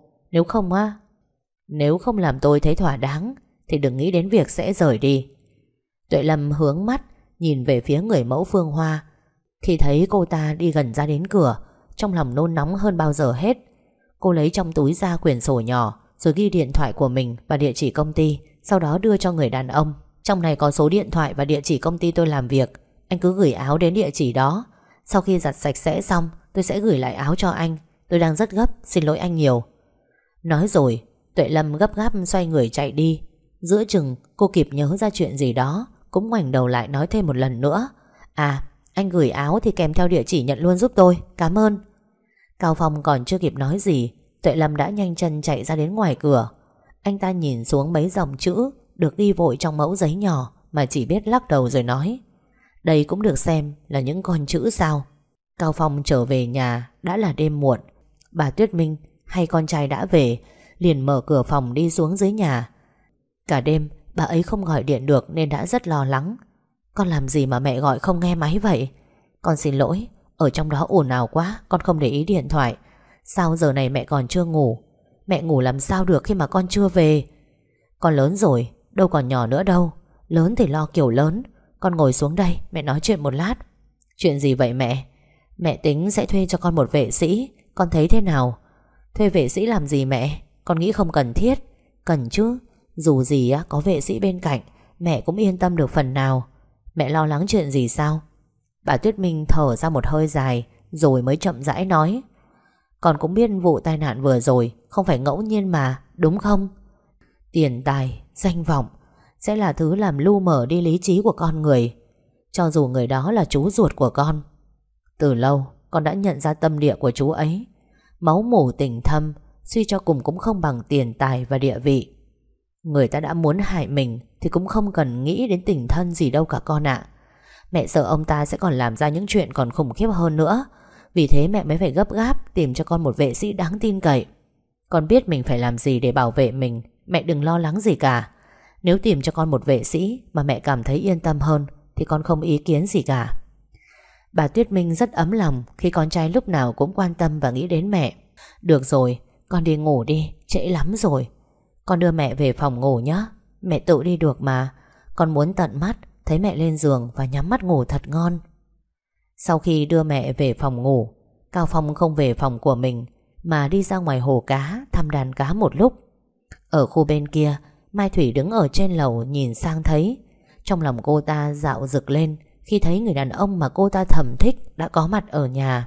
Nếu không làm tôi thấy thỏa đáng thì đừng nghĩ đến việc sẽ rời đi. Tuệ Lâm hướng mắt nhìn về phía người mẫu Phương Hoa. Khi thấy cô ta đi gần ra đến cửa, trong lòng nôn nóng hơn bao giờ hết. Cô lấy trong túi ra quyển sổ nhỏ, rồi ghi điện thoại của mình và địa chỉ công ty, sau đó đưa cho người đàn ông. Trong này có số điện thoại và địa chỉ công ty tôi làm việc. Anh cứ gửi áo đến địa chỉ đó. Sau khi giặt sạch sẽ xong, tôi sẽ gửi lại áo cho anh. Tôi đang rất gấp, xin lỗi anh nhiều. Nói rồi, Tuệ Lâm gấp gáp xoay người chạy đi. Giữa chừng cô kịp nhớ ra chuyện gì đó, cũng ngoảnh đầu lại nói thêm một lần nữa: à, anh gửi áo thì kèm theo địa chỉ nhận luôn giúp tôi, cảm ơn. Cao Phong còn chưa kịp nói gì, Tuệ Lâm đã nhanh chân chạy ra đến ngoài cửa. Anh ta nhìn xuống mấy dòng chữ được ghi vội trong mẫu giấy nhỏ mà chỉ biết lắc đầu rồi nói: đây cũng được xem là những con chữ sao? Cao Phong trở về nhà đã là đêm muộn. Bà Tuyết Minh hay con trai đã về, liền mở cửa phòng đi xuống dưới nhà. Cả đêm bà ấy không gọi điện được nên đã rất lo lắng. Con làm gì mà mẹ gọi không nghe máy vậy? Con xin lỗi, ở trong đó ồn ào quá, con không để ý điện thoại. Sao giờ này mẹ còn chưa ngủ? Mẹ ngủ làm sao được khi mà con chưa về? Con lớn rồi, đâu còn nhỏ nữa đâu. Lớn thì lo kiểu lớn. Con ngồi xuống đây, mẹ nói chuyện một lát. Chuyện gì vậy mẹ? Mẹ tính sẽ thuê cho con một vệ sĩ. Con thấy thế nào? Thuê vệ sĩ làm gì mẹ? Con nghĩ không cần thiết. Cần chứ, dù gì có vệ sĩ bên cạnh, mẹ cũng yên tâm được phần nào. Mẹ lo lắng chuyện gì sao? Bà Tuyết Minh thở ra một hơi dài, rồi mới chậm rãi nói: con cũng biết vụ tai nạn vừa rồi không phải ngẫu nhiên mà, đúng không? Tiền tài, danh vọng sẽ là thứ làm lu mờ đi lý trí của con người, cho dù người đó là chú ruột của con. Từ lâu con đã nhận ra tâm địa của chú ấy. Máu mủ tình thâm, suy cho cùng cũng không bằng tiền tài và địa vị. Người ta đã muốn hại mình thì cũng không cần nghĩ đến tình thân gì đâu cả con ạ. Mẹ sợ ông ta sẽ còn làm ra những chuyện còn khủng khiếp hơn nữa. Vì thế mẹ mới phải gấp gáp tìm cho con một vệ sĩ đáng tin cậy. Con biết mình phải làm gì để bảo vệ mình. Mẹ đừng lo lắng gì cả. Nếu tìm cho con một vệ sĩ mà mẹ cảm thấy yên tâm hơn thì con không ý kiến gì cả. Bà Tuyết Minh rất ấm lòng khi con trai lúc nào cũng quan tâm và nghĩ đến mẹ. Được rồi, con đi ngủ đi, trễ lắm rồi. Con đưa mẹ về phòng ngủ nhé. Mẹ tự đi được mà. Con muốn tận mắt thấy mẹ lên giường và nhắm mắt ngủ thật ngon. Sau khi đưa mẹ về phòng ngủ, Cao Phong không về phòng của mình mà đi ra ngoài hồ cá thăm đàn cá một lúc. Ở khu bên kia, Mai Thủy đứng ở trên lầu nhìn sang thấy. Trong lòng cô ta dạo dực lên khi thấy người đàn ông mà cô ta thầm thích đã có mặt ở nhà.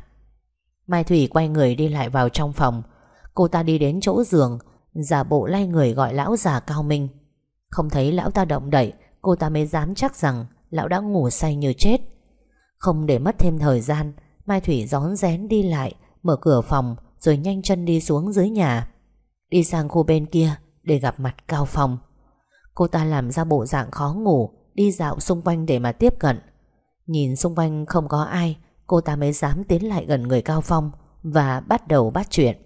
Mai Thủy quay người đi lại vào trong phòng. Cô ta đi đến chỗ giường, giả bộ lay người gọi lão già Cao Minh. Không thấy lão ta động đậy, cô ta mới dám chắc rằng lão đã ngủ say như chết. Không để mất thêm thời gian, Mai Thủy rón rén đi lại, mở cửa phòng rồi nhanh chân đi xuống dưới nhà, đi sang khu bên kia để gặp mặt Cao Phong. Cô ta làm ra bộ dạng khó ngủ, đi dạo xung quanh để mà tiếp cận. Nhìn xung quanh không có ai, cô ta mới dám tiến lại gần người Cao Phong và bắt đầu bắt chuyện.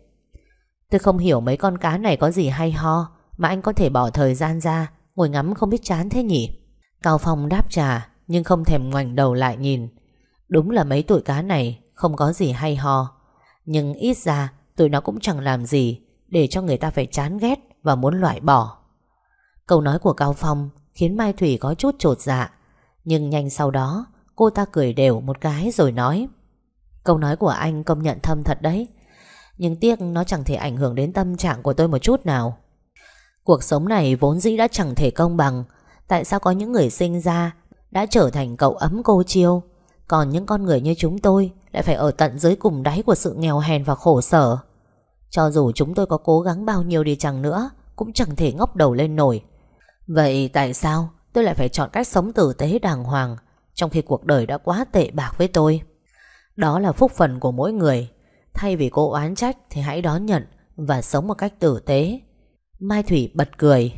Tôi không hiểu mấy con cá này có gì hay ho mà anh có thể bỏ thời gian ra ngồi ngắm không biết chán thế nhỉ? Cao Phong đáp trả nhưng không thèm ngoảnh đầu lại nhìn. Đúng là mấy tụi cá này không có gì hay ho, nhưng ít ra tụi nó cũng chẳng làm gì để cho người ta phải chán ghét và muốn loại bỏ. Câu nói của Cao Phong khiến Mai Thủy có chút chột dạ, nhưng nhanh sau đó cô ta cười đều một cái rồi nói: câu nói của anh công nhận thâm thật đấy, nhưng tiếc nó chẳng thể ảnh hưởng đến tâm trạng của tôi một chút nào. Cuộc sống này vốn dĩ đã chẳng thể công bằng. Tại sao có những người sinh ra đã trở thành cậu ấm cô chiêu, còn những con người như chúng tôi lại phải ở tận dưới cùng đáy của sự nghèo hèn và khổ sở? Cho dù chúng tôi có cố gắng bao nhiêu đi chăng nữa cũng chẳng thể ngóc đầu lên nổi. Vậy tại sao tôi lại phải chọn cách sống tử tế đàng hoàng, trong khi cuộc đời đã quá tệ bạc với tôi? Đó là phúc phần của mỗi người. Thay vì cô oán trách thì hãy đón nhận và sống một cách tử tế. Mai Thủy bật cười.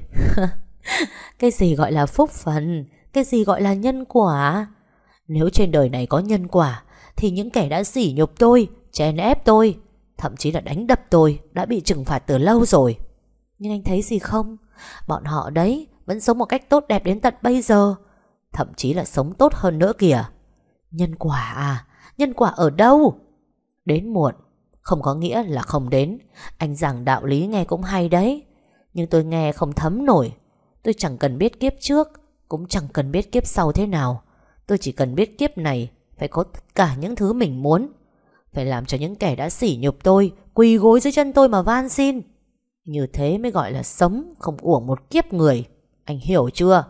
Cái gì gọi là phúc phần? Cái gì gọi là nhân quả? Nếu trên đời này có nhân quả thì những kẻ đã sỉ nhục tôi, chèn ép tôi, thậm chí là đánh đập tôi đã bị trừng phạt từ lâu rồi. Nhưng anh thấy gì không? Bọn họ đấy vẫn sống một cách tốt đẹp đến tận bây giờ, thậm chí là sống tốt hơn nữa kìa. Nhân quả à? Nhân quả ở đâu? Đến muộn không có nghĩa là không đến. Anh giảng đạo lý nghe cũng hay đấy, nhưng tôi nghe không thấm nổi. Tôi chẳng cần biết kiếp trước, cũng chẳng cần biết kiếp sau thế nào. Tôi chỉ cần biết kiếp này phải có tất cả những thứ mình muốn, phải làm cho những kẻ đã sỉ nhục tôi quỳ gối dưới chân tôi mà van xin. Như thế mới gọi là sống không uổng một kiếp người. Anh hiểu chưa?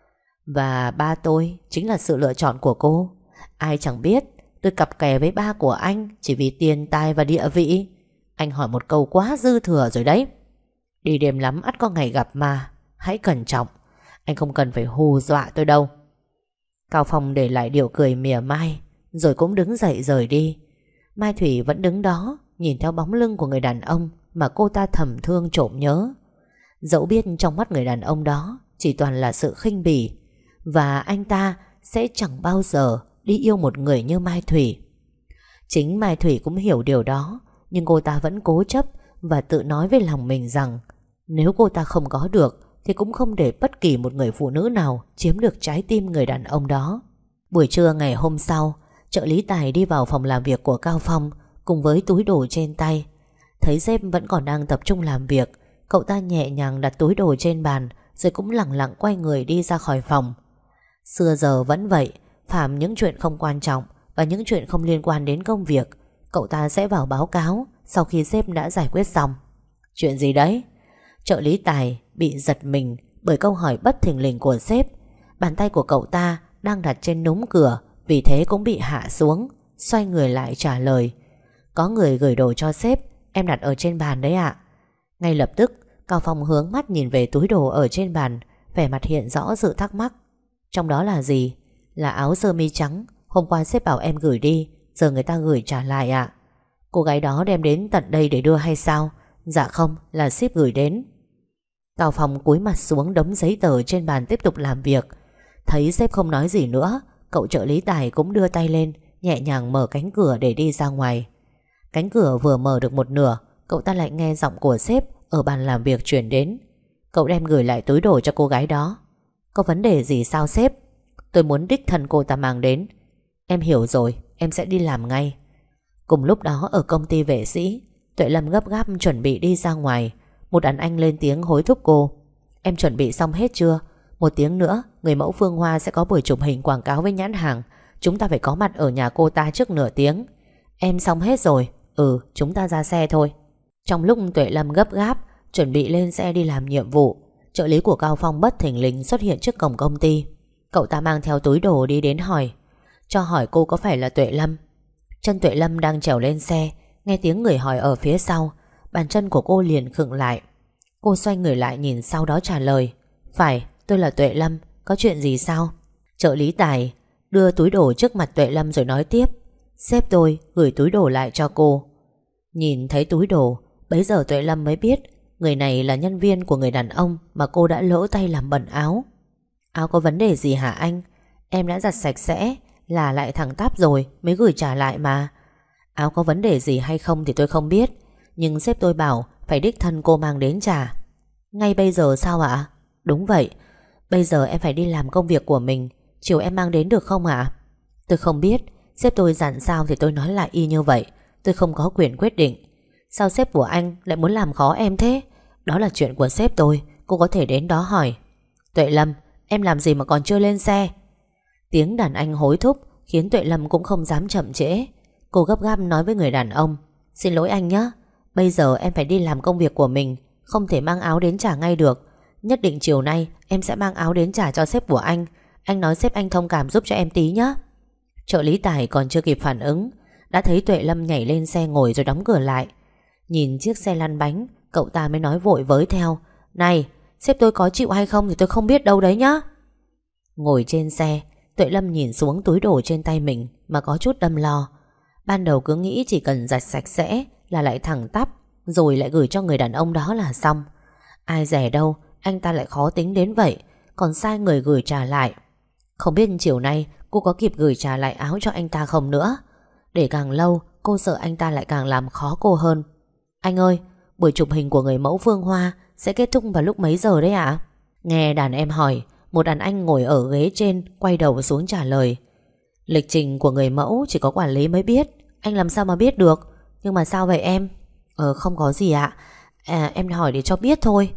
Và ba tôi chính là sự lựa chọn của cô. Ai chẳng biết tôi cặp kè với ba của anh chỉ vì tiền tài và địa vị. Anh hỏi một câu quá dư thừa rồi đấy. Đi đêm lắm ắt có ngày gặp ma. Hãy cẩn trọng. Anh không cần phải hù dọa tôi đâu. Cao Phong để lại điệu cười mỉa mai, rồi cũng đứng dậy rời đi. Mai Thủy vẫn đứng đó, nhìn theo bóng lưng của người đàn ông mà cô ta thầm thương trộm nhớ. Dẫu biết trong mắt người đàn ông đó chỉ toàn là sự khinh bỉ, và anh ta sẽ chẳng bao giờ đi yêu một người như Mai Thủy. Chính Mai Thủy cũng hiểu điều đó, nhưng cô ta vẫn cố chấp và tự nói với lòng mình rằng nếu cô ta không có được thì cũng không để bất kỳ một người phụ nữ nào chiếm được trái tim người đàn ông đó. Buổi trưa ngày hôm sau, trợ lý Tài đi vào phòng làm việc của Cao Phong cùng với túi đồ trên tay. Thấy sếp vẫn còn đang tập trung làm việc, cậu ta nhẹ nhàng đặt túi đồ trên bàn, rồi cũng lẳng lặng quay người đi ra khỏi phòng. Xưa giờ vẫn vậy, phạm những chuyện không quan trọng và những chuyện không liên quan đến công việc, cậu ta sẽ vào báo cáo sau khi sếp đã giải quyết xong. Chuyện gì đấy? Trợ lý Tài bị giật mình bởi câu hỏi bất thình lình của sếp. Bàn tay của cậu ta đang đặt trên núm cửa, vì thế cũng bị hạ xuống. Xoay người lại trả lời: có người gửi đồ cho sếp, em đặt ở trên bàn đấy ạ. Ngay lập tức Cao Phong hướng mắt nhìn về túi đồ ở trên bàn, vẻ mặt hiện rõ sự thắc mắc. Trong đó là gì? Là áo sơ mi trắng, hôm qua sếp bảo em gửi đi, giờ người ta gửi trả lại ạ. Cô gái đó đem đến tận đây để đưa hay sao? Dạ không, là ship gửi đến. Cao Phong cúi mặt xuống đống giấy tờ trên bàn tiếp tục làm việc. Thấy sếp không nói gì nữa, cậu trợ lý Tài cũng đưa tay lên, nhẹ nhàng mở cánh cửa để đi ra ngoài. Cánh cửa vừa mở được một nửa, cậu ta lại nghe giọng của sếp ở bàn làm việc truyền đến. Cậu đem gửi lại túi đồ cho cô gái đó. Có vấn đề gì sao sếp? Tôi muốn đích thân cô ta mang đến. Em hiểu rồi, em sẽ đi làm ngay. Cùng lúc đó ở công ty vệ sĩ, Tuệ Lâm gấp gáp chuẩn bị đi ra ngoài. Một đàn anh lên tiếng hối thúc cô: em chuẩn bị xong hết chưa? Một tiếng nữa người mẫu Phương Hoa sẽ có buổi chụp hình quảng cáo với nhãn hàng. Chúng ta phải có mặt ở nhà cô ta trước nửa tiếng. Em xong hết rồi. Chúng ta ra xe thôi. Trong lúc Tuệ Lâm gấp gáp chuẩn bị lên xe đi làm nhiệm vụ, trợ lý của Cao Phong bất thình lình xuất hiện trước cổng công ty. Cậu ta mang theo túi đồ đi đến hỏi: cho hỏi cô có phải là Tuệ Lâm? Chân Tuệ Lâm đang trèo lên xe, nghe tiếng người hỏi ở phía sau, bàn chân của cô liền khựng lại. Cô xoay người lại nhìn sau đó trả lời: phải, tôi là Tuệ Lâm, có chuyện gì sao? Trợ lý Tài đưa túi đồ trước mặt Tuệ Lâm rồi nói tiếp: sếp tôi gửi túi đồ lại cho cô. Nhìn thấy túi đồ, bấy giờ Tuệ Lâm mới biết người này là nhân viên của người đàn ông mà cô đã lỡ tay làm bẩn áo. Áo có vấn đề gì hả anh? Em đã giặt sạch sẽ, là lại thẳng tắp rồi mới gửi trả lại mà. Áo có vấn đề gì hay không thì tôi không biết, nhưng sếp tôi bảo phải đích thân cô mang đến trả. Ngay bây giờ sao ạ? Đúng vậy, bây giờ em phải đi làm công việc của mình, chiều em mang đến được không ạ? Tôi không biết, sếp tôi dặn sao thì tôi nói lại y như vậy. Tôi không có quyền quyết định. Sao sếp của anh lại muốn làm khó em thế? Đó là chuyện của sếp tôi, cô có thể đến đó hỏi. Tuệ Lâm, em làm gì mà còn chưa lên xe? Tiếng đàn anh hối thúc khiến Tuệ Lâm cũng không dám chậm trễ. Cô gấp gáp nói với người đàn ông: xin lỗi anh nhé, bây giờ em phải đi làm công việc của mình, không thể mang áo đến trả ngay được. Nhất định chiều nay em sẽ mang áo đến trả cho sếp của anh. Anh nói sếp anh thông cảm giúp cho em tí nhé. Trợ lý Tài còn chưa kịp phản ứng đã thấy Tuệ Lâm nhảy lên xe ngồi rồi đóng cửa lại. Nhìn chiếc xe lăn bánh, cậu ta mới nói vội với theo: Này, sếp tôi có chịu hay không thì tôi không biết đâu đấy nhá. Ngồi trên xe, Tuệ Lâm nhìn xuống túi đồ trên tay mình mà có chút đâm lo. Ban đầu cứ nghĩ chỉ cần giặt sạch sẽ là lại thẳng tắp, rồi lại gửi cho người đàn ông đó là xong. Ai dè đâu, anh ta lại khó tính đến vậy, còn sai người gửi trả lại. Không biết chiều nay cô có kịp gửi trả lại áo cho anh ta không nữa. Để càng lâu, cô sợ anh ta lại càng làm khó cô hơn. Anh ơi, buổi chụp hình của người mẫu Phương Hoa sẽ kết thúc vào lúc mấy giờ đấy ạ? Nghe đàn em hỏi, một đàn anh ngồi ở ghế trên quay đầu xuống trả lời. Lịch trình của người mẫu chỉ có quản lý mới biết, anh làm sao mà biết được. Nhưng mà sao vậy em? Không có gì ạ. Em hỏi để cho biết thôi.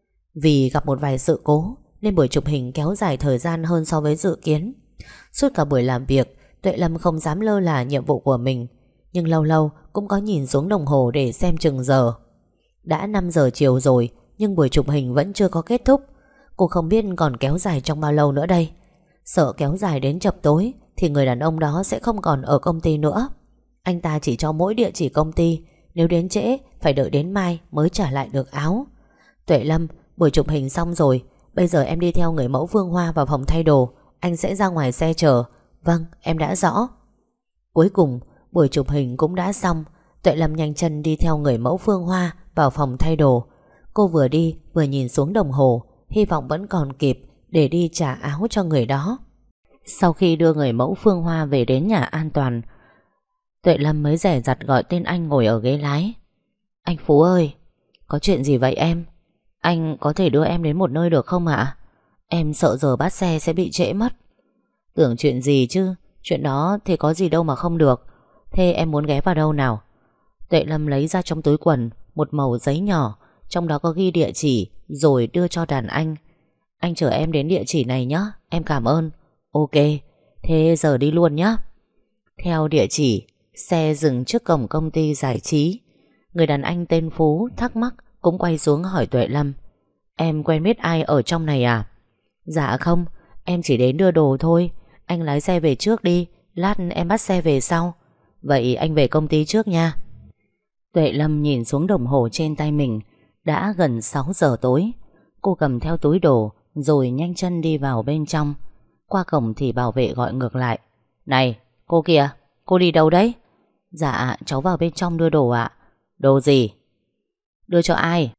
Vì gặp một vài sự cố nên buổi chụp hình kéo dài thời gian hơn so với dự kiến. Suốt cả buổi làm việc, Tuệ Lâm không dám lơ là nhiệm vụ của mình, nhưng lâu lâu cũng có nhìn xuống đồng hồ để xem chừng giờ. Đã 5 giờ chiều rồi, nhưng buổi chụp hình vẫn chưa có kết thúc. Cô không biết còn kéo dài trong bao lâu nữa đây. Sợ kéo dài đến chập tối thì người đàn ông đó sẽ không còn ở công ty nữa. Anh ta chỉ cho mỗi địa chỉ công ty, nếu đến trễ phải đợi đến mai mới trả lại được áo. Tuệ Lâm, buổi chụp hình xong rồi, bây giờ em đi theo người mẫu Phương Hoa vào phòng thay đồ, anh sẽ ra ngoài xe chờ. Vâng, em đã rõ. Cuối cùng buổi chụp hình cũng đã xong. Tuệ Lâm nhanh chân đi theo người mẫu Phương Hoa vào phòng thay đồ. Cô vừa đi vừa nhìn xuống đồng hồ, hy vọng vẫn còn kịp để đi trả áo cho người đó. Sau khi đưa người mẫu Phương Hoa về đến nhà an toàn, Tuệ Lâm mới dè dặt gọi tên anh ngồi ở ghế lái. Anh Phú ơi, có chuyện gì vậy em? Anh có thể đưa em đến một nơi được không ạ? Em sợ giờ bắt xe sẽ bị trễ mất. Tưởng chuyện gì chứ, chuyện đó thì có gì đâu mà không được. Thế em muốn ghé vào đâu nào? Tuệ Lâm lấy ra trong túi quần một mẩu giấy nhỏ, trong đó có ghi địa chỉ, rồi đưa cho đàn anh. Anh chở em đến địa chỉ này nhé, em cảm ơn. Ok, thế giờ đi luôn nhé. Theo địa chỉ, xe dừng trước cổng công ty giải trí. Người đàn anh tên Phú thắc mắc cũng quay xuống hỏi Tuệ Lâm. Em quen biết ai ở trong này à? Dạ không, em chỉ đến đưa đồ thôi. Anh lái xe về trước đi, lát em bắt xe về sau. Vậy anh về công ty trước nha. Tuệ Lâm nhìn xuống đồng hồ trên tay mình. Đã gần 6 giờ tối. Cô cầm theo túi đồ rồi nhanh chân đi vào bên trong. Qua cổng thì bảo vệ gọi ngược lại. Này, cô kìa, cô đi đâu đấy? Dạ, cháu vào bên trong đưa đồ ạ. Đồ gì? Đưa cho ai?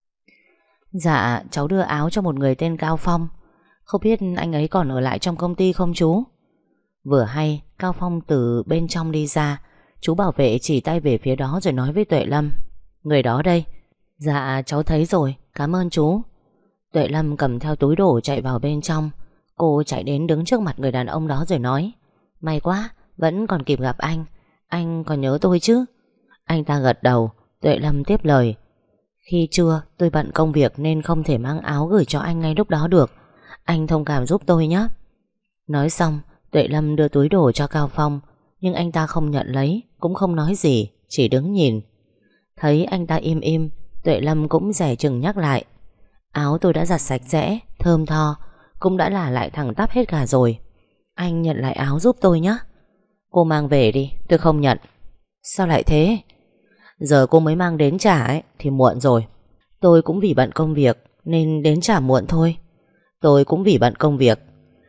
Dạ, cháu đưa áo cho một người tên Cao Phong. Không biết anh ấy còn ở lại trong công ty không chú? Vừa hay Cao Phong từ bên trong đi ra. Chú bảo vệ chỉ tay về phía đó rồi nói với Tuệ Lâm. Người đó đây. Dạ, cháu thấy rồi, cảm ơn chú. Tuệ Lâm cầm theo túi đồ chạy vào bên trong. Cô chạy đến đứng trước mặt người đàn ông đó rồi nói. May quá, vẫn còn kịp gặp anh. Anh còn nhớ tôi chứ? Anh ta gật đầu. Tuệ Lâm tiếp lời. Khi trưa tôi bận công việc nên không thể mang áo gửi cho anh ngay lúc đó được. Anh thông cảm giúp tôi nhé. Nói xong, Tuệ Lâm đưa túi đồ cho Cao Phong, nhưng anh ta không nhận lấy, cũng không nói gì, chỉ đứng nhìn. Thấy anh ta im im, Tuệ Lâm cũng dè chừng nhắc lại. Áo tôi đã giặt sạch sẽ, thơm tho, cũng đã là lại thẳng tắp hết cả rồi. Anh nhận lại áo giúp tôi nhé. Cô mang về đi, tôi không nhận. Sao lại thế? Giờ cô mới mang đến trả ấy, thì muộn rồi. Tôi cũng vì bận công việc nên đến trả muộn thôi. Tôi cũng vì bận công việc.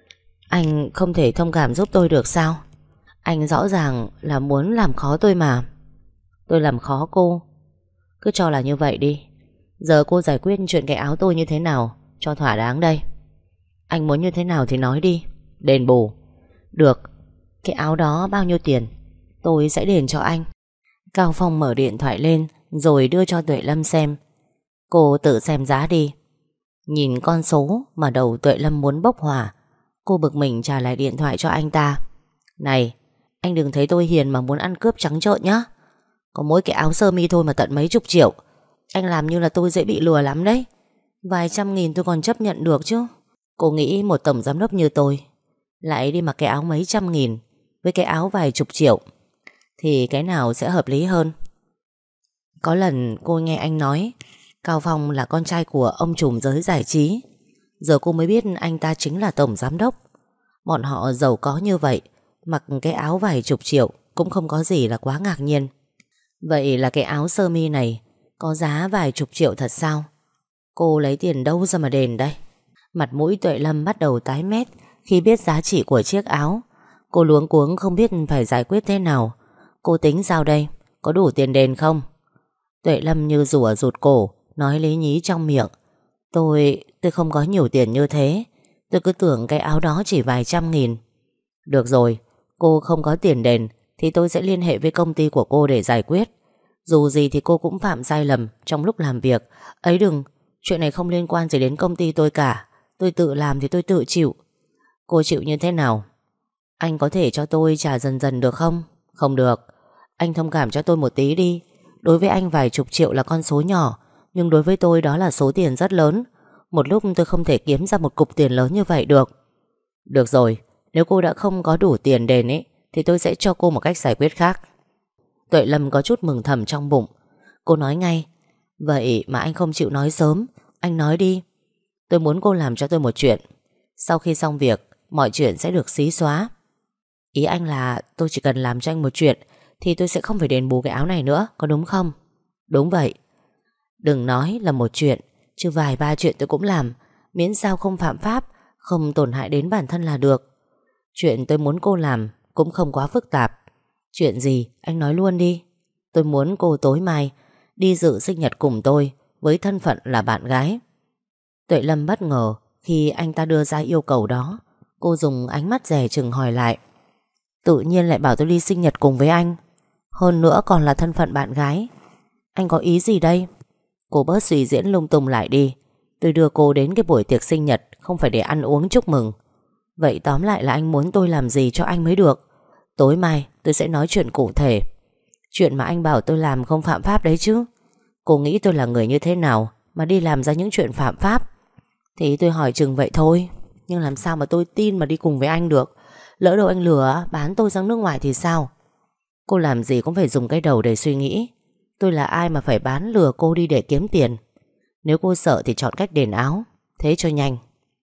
Anh không thể thông cảm giúp tôi được sao? Anh rõ ràng là muốn làm khó tôi mà. Tôi làm khó cô? Cứ cho là như vậy đi. Giờ cô giải quyết chuyện cái áo tôi như thế nào cho thỏa đáng đây? Anh muốn như thế nào thì nói đi. Đền bù. Được. Cái áo đó bao nhiêu tiền? Tôi sẽ đền cho anh. Cao Phong mở điện thoại lên rồi đưa cho Tuệ Lâm xem. Cô tự xem giá đi. Nhìn con số mà đầu Tuệ Lâm muốn bốc hỏa. Cô bực mình trả lại điện thoại cho anh ta. Này, anh đừng thấy tôi hiền mà muốn ăn cướp trắng trợn nhá. Có mỗi cái áo sơ mi thôi mà tận mấy chục triệu. Anh làm như là tôi dễ bị lừa lắm đấy. Vài trăm nghìn tôi còn chấp nhận được chứ. Cô nghĩ một tổng giám đốc như tôi lại đi mặc cái áo mấy trăm nghìn với cái áo vài chục triệu thì cái nào sẽ hợp lý hơn? Có lần cô nghe anh nói Cao Phong là con trai của ông trùm giới giải trí. Giờ cô mới biết anh ta chính là tổng giám đốc. Bọn họ giàu có như vậy, mặc cái áo vài chục triệu cũng không có gì là quá ngạc nhiên. Vậy là cái áo sơ mi này có giá vài chục triệu thật sao? Cô lấy tiền đâu ra mà đền đây? Mặt mũi Tuệ Lâm bắt đầu tái mét khi biết giá trị của chiếc áo. Cô luống cuống không biết phải giải quyết thế nào. Cô tính sao đây? Có đủ tiền đền không? Tuệ Lâm như rùa rụt cổ, nói lý nhí trong miệng. Tôi không có nhiều tiền như thế. Tôi cứ tưởng cái áo đó chỉ vài trăm nghìn. Được rồi, cô không có tiền đền thì tôi sẽ liên hệ với công ty của cô để giải quyết. Dù gì thì cô cũng phạm sai lầm trong lúc làm việc. Ấy đừng, chuyện này không liên quan gì đến công ty tôi cả. Tôi tự làm thì tôi tự chịu. Cô chịu như thế nào? Anh có thể cho tôi trả dần dần được không? Không được. Anh thông cảm cho tôi một tí đi. Đối với anh vài chục triệu là con số nhỏ, nhưng đối với tôi đó là số tiền rất lớn. Một lúc tôi không thể kiếm ra một cục tiền lớn như vậy được. Được rồi, nếu cô đã không có đủ tiền đền ấy thì tôi sẽ cho cô một cách giải quyết khác. Tuệ Lâm có chút mừng thầm trong bụng. Cô nói ngay. Vậy mà anh không chịu nói sớm. Anh nói đi. Tôi muốn cô làm cho tôi một chuyện. Sau khi xong việc, mọi chuyện sẽ được xí xóa. Ý anh là tôi chỉ cần làm cho anh một chuyện thì tôi sẽ không phải đền bù cái áo này nữa, có đúng không? Đúng vậy. Đừng nói là một chuyện, chứ vài ba chuyện tôi cũng làm. Miễn sao không phạm pháp, không tổn hại đến bản thân là được. Chuyện tôi muốn cô làm cũng không quá phức tạp. Chuyện gì anh nói luôn đi. Tôi muốn cô tối mai đi dự sinh nhật cùng tôi với thân phận là bạn gái. Tuệ Lâm bất ngờ khi anh ta đưa ra yêu cầu đó. Cô dùng ánh mắt dè chừng hỏi lại. Tự nhiên lại bảo tôi đi sinh nhật cùng với anh, hơn nữa còn là thân phận bạn gái. Anh có ý gì đây? Cô bớt suy diễn lung tung lại đi. Tôi đưa cô đến cái buổi tiệc sinh nhật không phải để ăn uống chúc mừng. Vậy tóm lại là anh muốn tôi làm gì cho anh mới được. Tối mai tôi sẽ nói chuyện cụ thể. Chuyện mà anh bảo tôi làm không phạm pháp đấy chứ. Cô nghĩ tôi là người như thế nào mà đi làm ra những chuyện phạm pháp? Thì tôi hỏi chừng vậy thôi. Nhưng làm sao mà tôi tin mà đi cùng với anh được? Lỡ đâu anh lừa bán tôi sang nước ngoài thì sao? Cô làm gì cũng phải dùng cái đầu để suy nghĩ. Tôi là ai mà phải bán lừa cô đi để kiếm tiền? Nếu cô sợ thì chọn cách đền áo, thế cho nhanh.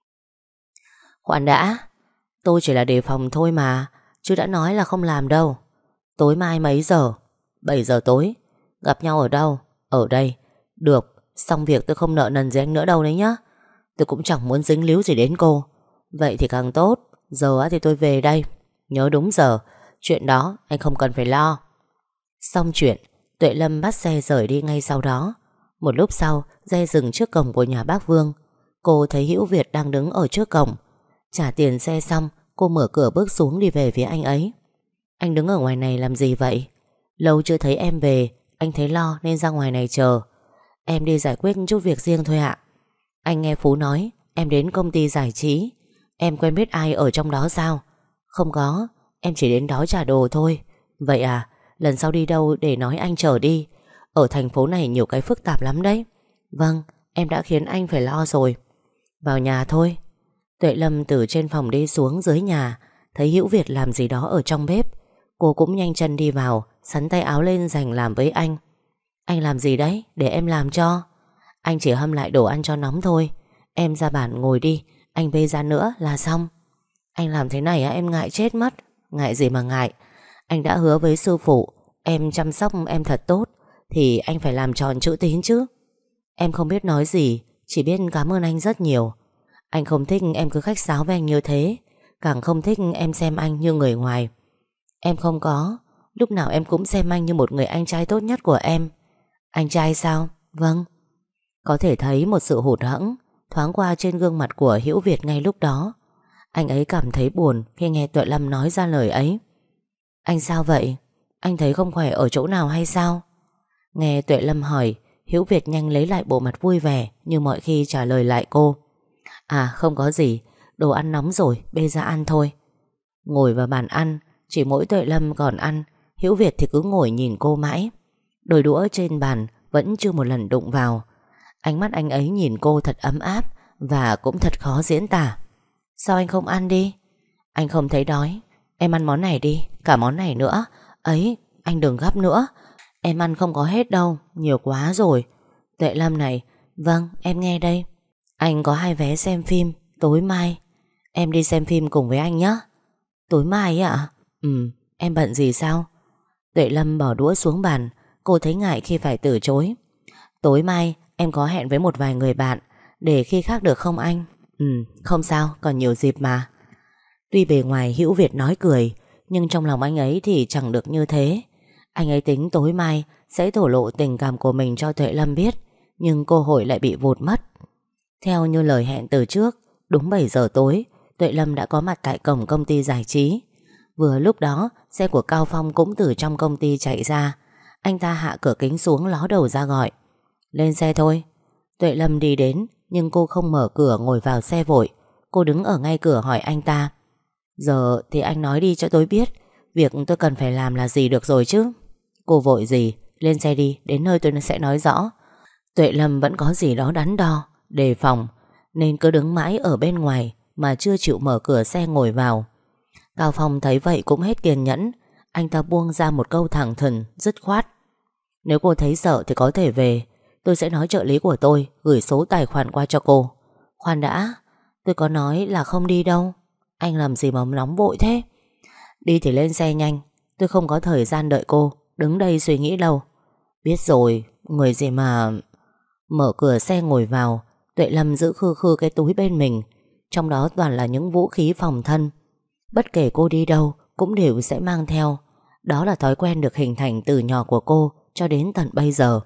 Khoan đã, tôi chỉ là đề phòng thôi mà, chứ đã nói là không làm đâu. Tối mai mấy giờ? 7 giờ tối. Gặp nhau ở đâu? Ở đây. Được, xong việc tôi không nợ nần gì anh nữa đâu đấy nhá. Tôi cũng chẳng muốn dính líu gì đến cô. Vậy thì càng tốt. Giờ thì tôi về đây. Nhớ đúng giờ. Chuyện đó anh không cần phải lo. Xong chuyện, Tuệ Lâm bắt xe rời đi ngay sau đó. Một lúc sau, xe dừng trước cổng của nhà bác Vương. Cô thấy Hữu Việt đang đứng ở trước cổng. Trả tiền xe xong, cô mở cửa bước xuống đi về phía anh ấy. Anh đứng ở ngoài này làm gì vậy? Lâu chưa thấy em về, anh thấy lo nên ra ngoài này chờ. Em đi giải quyết chút việc riêng thôi ạ. Anh nghe Phú nói em đến công ty giải trí. Em quen biết ai ở trong đó sao? Không có, em chỉ đến đó trả đồ thôi. Vậy à, lần sau đi đâu để nói anh chở đi. Ở thành phố này nhiều cái phức tạp lắm đấy. Vâng, em đã khiến anh phải lo rồi. Vào nhà thôi. Tuệ Lâm từ trên phòng đi xuống dưới nhà, thấy Hữu Việt làm gì đó ở trong bếp. Cô cũng nhanh chân đi vào, xắn tay áo lên giành làm với anh. Anh làm gì đấy? Để em làm cho. Anh chỉ hâm lại đồ ăn cho nóng thôi. Em ra bàn ngồi đi, anh bê ra nữa là xong. Anh làm thế này em ngại chết mất. Ngại gì mà ngại. Anh đã hứa với sư phụ em chăm sóc em thật tốt thì anh phải làm tròn chữ tín chứ. Em không biết nói gì, chỉ biết cảm ơn anh rất nhiều. Anh không thích em cứ khách sáo với anh như thế, càng không thích em xem anh như người ngoài. Em không có. Lúc nào em cũng xem anh như một người anh trai tốt nhất của em. Anh trai sao? Vâng. Có thể thấy một sự hụt hẫng thoáng qua trên gương mặt của Hữu Việt ngay lúc đó. Anh ấy cảm thấy buồn khi nghe Tuệ Lâm nói ra lời ấy. Anh sao vậy? Anh thấy không khỏe ở chỗ nào hay sao? Nghe Tuệ Lâm hỏi, Hữu Việt nhanh lấy lại bộ mặt vui vẻ như mọi khi trả lời lại cô. À không có gì, đồ ăn nóng rồi, bê ra ăn thôi. Ngồi vào bàn ăn, chỉ mỗi Tuệ Lâm còn ăn, Hữu Việt thì cứ ngồi nhìn cô mãi. Đôi đũa trên bàn vẫn chưa một lần đụng vào. Ánh mắt anh ấy nhìn cô thật ấm áp và cũng thật khó diễn tả. Sao anh không ăn đi? Anh không thấy đói. Em ăn món này đi, cả món này nữa. Ấy, anh đừng gắp nữa. Em ăn không có hết đâu, nhiều quá rồi. Tuệ Lâm này. Vâng, em nghe đây. Anh có 2 vé xem phim tối mai. Em đi xem phim cùng với anh nhé. Tối mai ạ? Em bận gì sao? Tuệ Lâm bỏ đũa xuống bàn. Cô thấy ngại khi phải từ chối. Tối mai Em có hẹn với một vài người bạn, để khi khác được không anh? Không sao, còn nhiều dịp mà. Tuy bề ngoài Hữu Việt nói cười, nhưng trong lòng anh ấy thì chẳng được như thế. Anh ấy tính tối mai sẽ thổ lộ tình cảm của mình cho Tuệ Lâm biết, nhưng cơ hội lại bị vụt mất. Theo như lời hẹn từ trước, đúng 7 giờ tối, Tuệ Lâm đã có mặt tại cổng công ty giải trí. Vừa lúc đó, xe của Cao Phong cũng từ trong công ty chạy ra. Anh ta hạ cửa kính xuống, ló đầu ra gọi: lên xe thôi. Tuệ Lâm đi đến, nhưng cô không mở cửa ngồi vào xe vội. Cô đứng ở ngay cửa hỏi anh ta: giờ thì anh nói đi cho tôi biết việc tôi cần phải làm là gì được rồi chứ. Cô vội gì, lên xe đi, đến nơi tôi sẽ nói rõ. Tuệ Lâm vẫn có gì đó đắn đo, đề phòng, nên cứ đứng mãi ở bên ngoài mà chưa chịu mở cửa xe ngồi vào. Cao Phong thấy vậy cũng hết kiên nhẫn. Anh ta buông ra một câu thẳng thừng, dứt khoát: nếu cô thấy sợ thì có thể về, tôi sẽ nói trợ lý của tôi gửi số tài khoản qua cho cô. Khoan đã, tôi có nói là không đi đâu. Anh làm gì mà nóng vội thế? Đi thì lên xe nhanh, tôi không có thời gian đợi cô đứng đây suy nghĩ đâu. Biết rồi, người gì mà... Mở cửa xe ngồi vào, Tuệ Lâm giữ khư khư cái túi bên mình, trong đó toàn là những vũ khí phòng thân. Bất kể cô đi đâu cũng đều sẽ mang theo. Đó là thói quen được hình thành từ nhỏ của cô cho đến tận bây giờ.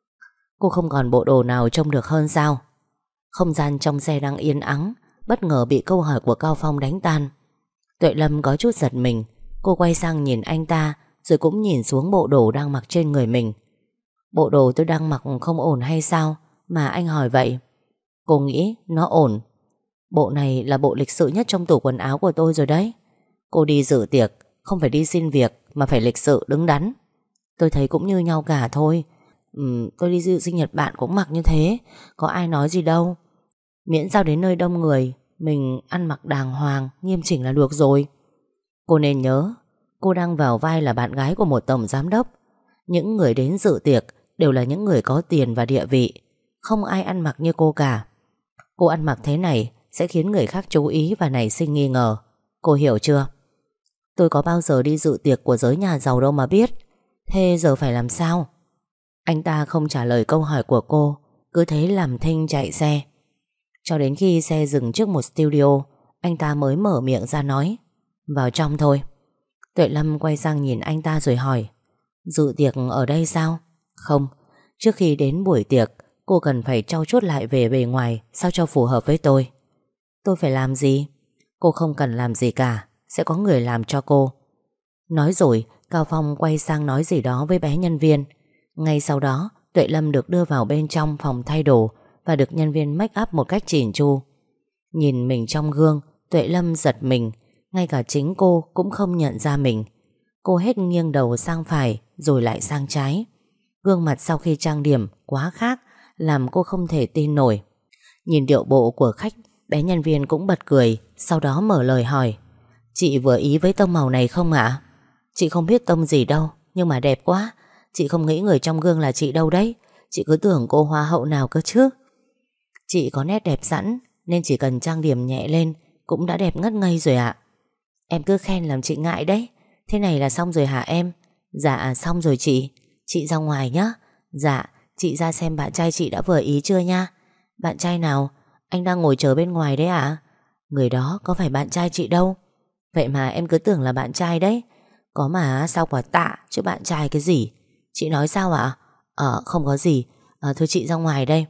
Cô không còn bộ đồ nào trông được hơn sao? Không gian trong xe đang yên ắng, bất ngờ bị câu hỏi của Cao Phong đánh tan. Tuệ Lâm có chút giật mình. Cô quay sang nhìn anh ta, rồi cũng nhìn xuống bộ đồ đang mặc trên người mình. Bộ đồ tôi đang mặc không ổn hay sao mà anh hỏi vậy? Cô nghĩ nó ổn. Bộ này là bộ lịch sự nhất trong tủ quần áo của tôi rồi đấy. Cô đi dự tiệc, không phải đi xin việc, mà phải lịch sự đứng đắn. Tôi thấy cũng như nhau cả thôi. Tôi đi dự sinh nhật bạn cũng mặc như thế, có ai nói gì đâu. Miễn sao đến nơi đông người mình ăn mặc đàng hoàng, nghiêm chỉnh là được rồi. Cô nên nhớ, cô đang vào vai là bạn gái của một tổng giám đốc. Những người đến dự tiệc đều là những người có tiền và địa vị. Không ai ăn mặc như cô cả. Cô ăn mặc thế này sẽ khiến người khác chú ý và nảy sinh nghi ngờ. Cô hiểu chưa? Tôi có bao giờ đi dự tiệc của giới nhà giàu đâu mà biết. Thế giờ phải làm sao? Anh ta không trả lời câu hỏi của cô, cứ thế làm thinh chạy xe. Cho đến khi xe dừng trước một studio, anh ta mới mở miệng ra nói: vào trong thôi. Tuệ Lâm quay sang nhìn anh ta rồi hỏi: dự tiệc ở đây sao? Không, trước khi đến buổi tiệc cô cần phải trau chuốt lại về bề ngoài sao cho phù hợp với tôi. Tôi phải làm gì? Cô không cần làm gì cả, sẽ có người làm cho cô. Nói rồi Cao Phong quay sang nói gì đó với bé nhân viên. Ngay sau đó Tuệ Lâm được đưa vào bên trong phòng thay đồ và được nhân viên make up một cách chỉn chu. Nhìn mình trong gương, Tuệ Lâm giật mình. Ngay cả chính cô cũng không nhận ra mình. Cô hết nghiêng đầu sang phải rồi lại sang trái. Gương mặt sau khi trang điểm quá khác, làm cô không thể tin nổi. Nhìn điệu bộ của khách, bé nhân viên cũng bật cười, sau đó mở lời hỏi: chị vừa ý với tông màu này không ạ? Chị không biết tông gì đâu, nhưng mà đẹp quá. Chị không nghĩ người trong gương là chị đâu đấy. Chị cứ tưởng cô hoa hậu nào cơ chứ. Chị có nét đẹp sẵn, nên chỉ cần trang điểm nhẹ lên cũng đã đẹp ngất ngây rồi ạ. Em cứ khen làm chị ngại đấy. Thế này là xong rồi hả em? Dạ xong rồi chị. Chị ra ngoài nhé. Dạ, chị ra xem bạn trai chị đã vừa ý chưa nha. Bạn trai nào? Anh đang ngồi chờ bên ngoài đấy ạ. Người đó có phải bạn trai chị đâu. Vậy mà em cứ tưởng là bạn trai đấy. Có mà sao quả tạ chứ bạn trai cái gì. Chị nói sao ạ? Không có gì. Thôi chị ra ngoài đây.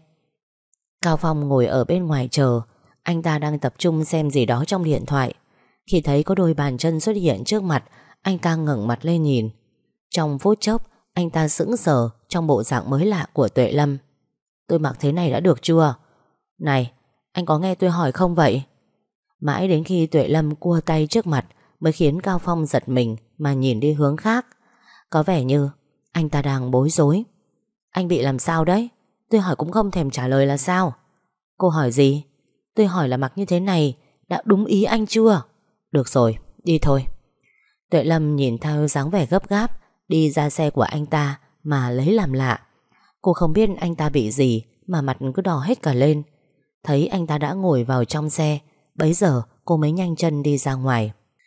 Cao Phong ngồi ở bên ngoài chờ. Anh ta đang tập trung xem gì đó trong điện thoại. Khi thấy có đôi bàn chân xuất hiện trước mặt, anh ta ngẩng mặt lên nhìn. Trong phút chốc, anh ta sững sờ trong bộ dạng mới lạ của Tuệ Lâm. Tôi mặc thế này đã được chưa? Này, anh có nghe tôi hỏi không vậy? Mãi đến khi Tuệ Lâm cua tay trước mặt mới khiến Cao Phong giật mình mà nhìn đi hướng khác. Có vẻ như anh ta đang bối rối. Anh bị làm sao đấy? Tôi hỏi cũng không thèm trả lời là sao? Cô hỏi gì? Tôi hỏi là mặc như thế này đã đúng ý anh chưa? Được rồi, đi thôi. Tuệ Lâm nhìn theo dáng vẻ gấp gáp đi ra xe của anh ta mà lấy làm lạ. Cô không biết anh ta bị gì mà mặt cứ đỏ hết cả lên. Thấy anh ta đã ngồi vào trong xe, bấy giờ cô mới nhanh chân đi ra ngoài.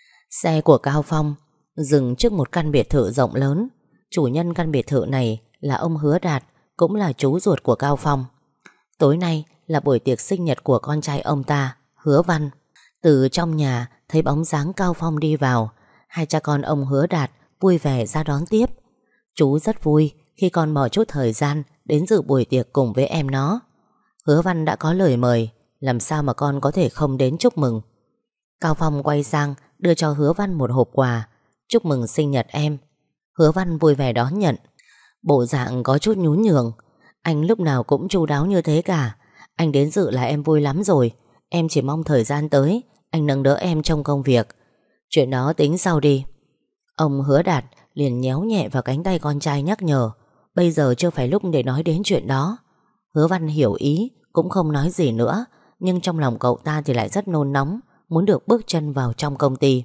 Xe của Cao Phong dừng trước một căn biệt thự rộng lớn. Chủ nhân căn biệt thự này là ông Hứa Đạt, cũng là chú ruột của Cao Phong. Tối nay là buổi tiệc sinh nhật của con trai ông ta, Hứa Văn. Từ trong nhà thấy bóng dáng Cao Phong đi vào, hai cha con ông Hứa Đạt vui vẻ ra đón tiếp. Chú rất vui khi con bỏ chút thời gian đến dự buổi tiệc cùng với em nó. Hứa Văn đã có lời mời, làm sao mà con có thể không đến chúc mừng. Cao Phong quay sang đưa cho Hứa Văn một hộp quà. Chúc mừng sinh nhật em. Hứa Văn vui vẻ đón nhận. Bộ dạng có chút nhún nhường. Anh lúc nào cũng chu đáo như thế cả. Anh đến dự là em vui lắm rồi. Em chỉ mong thời gian tới anh nâng đỡ em trong công việc. Chuyện đó tính sau đi. Ông Hứa Đạt liền nhéo nhẹ vào cánh tay con trai nhắc nhở. Bây giờ chưa phải lúc để nói đến chuyện đó. Hứa Văn hiểu ý, cũng không nói gì nữa. Nhưng trong lòng cậu ta thì lại rất nôn nóng, muốn được bước chân vào trong công ty.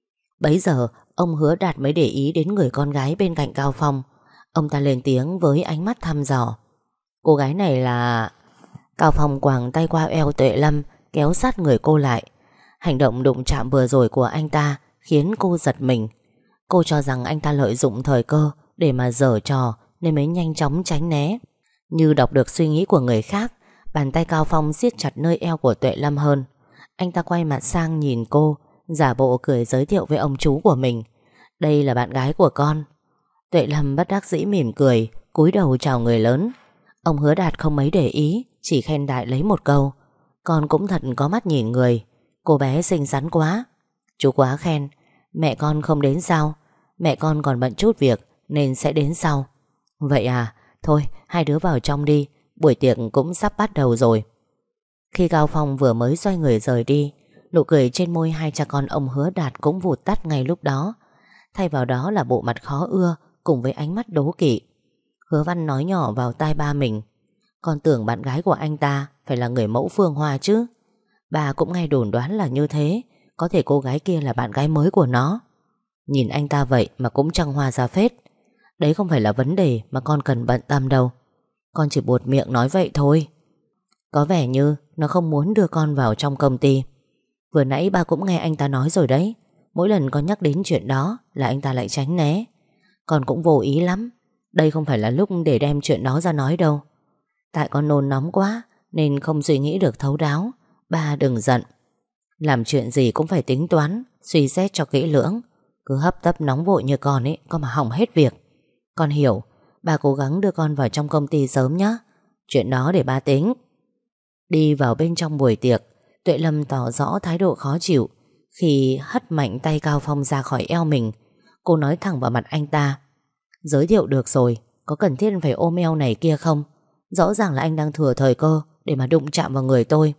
Bấy giờ ông Hứa Đạt mới để ý đến người con gái bên cạnh Cao Phong. Ông ta lên tiếng với ánh mắt thăm dò. Cô gái này là... Cao Phong quàng tay qua eo Tuệ Lâm, kéo sát người cô lại. Hành động đụng chạm vừa rồi của anh ta khiến cô giật mình. Cô cho rằng anh ta lợi dụng thời cơ để mà giở trò, nên mới nhanh chóng tránh né. Như đọc được suy nghĩ của người khác, bàn tay Cao Phong siết chặt nơi eo của Tuệ Lâm hơn. Anh ta quay mặt sang nhìn cô, giả bộ cười giới thiệu với ông chú của mình. Đây là bạn gái của con. Tuệ Lâm bất đắc dĩ mỉm cười, cúi đầu chào người lớn. Ông Hứa Đạt không mấy để ý, chỉ khen đại lấy một câu. Con cũng thật có mắt nhìn người. Cô bé xinh xắn quá. Chú quá khen. Mẹ con không đến sao? Mẹ con còn bận chút việc nên sẽ đến sau. Vậy à? Thôi hai đứa vào trong đi, buổi tiệc cũng sắp bắt đầu rồi. Khi Cao Phong vừa mới xoay người rời đi, nụ cười trên môi hai cha con ông Hứa Đạt cũng vụt tắt ngay lúc đó. Thay vào đó là bộ mặt khó ưa cùng với ánh mắt đố kỵ. Hứa Văn nói nhỏ vào tai ba mình. Con tưởng bạn gái của anh ta phải là người mẫu Phương Hoa chứ. Bà cũng nghe đồn đoán là như thế. Có thể cô gái kia là bạn gái mới của nó. Nhìn anh ta vậy mà cũng trăng hoa ra phết. Đấy không phải là vấn đề mà con cần bận tâm đâu. Con chỉ buột miệng nói vậy thôi. Có vẻ như nó không muốn đưa con vào trong công ty. Vừa nãy ba cũng nghe anh ta nói rồi đấy. Mỗi lần con nhắc đến chuyện đó là anh ta lại tránh né. Con cũng vô ý lắm. Đây không phải là lúc để đem chuyện đó ra nói đâu. Tại con nôn nóng quá nên không suy nghĩ được thấu đáo. Ba đừng giận. Làm chuyện gì cũng phải tính toán, suy xét cho kỹ lưỡng. Cứ hấp tấp nóng vội như con ấy, con mà hỏng hết việc. Con hiểu. Ba cố gắng đưa con vào trong công ty sớm nhé. Chuyện đó để ba tính. Đi vào bên trong buổi tiệc, Tuệ Lâm tỏ rõ thái độ khó chịu khi hất mạnh tay Cao Phong ra khỏi eo mình. Cô nói thẳng vào mặt anh ta. Giới thiệu được rồi, có cần thiết phải ôm eo này kia không? Rõ ràng là anh đang thừa thời cơ để mà đụng chạm vào người tôi.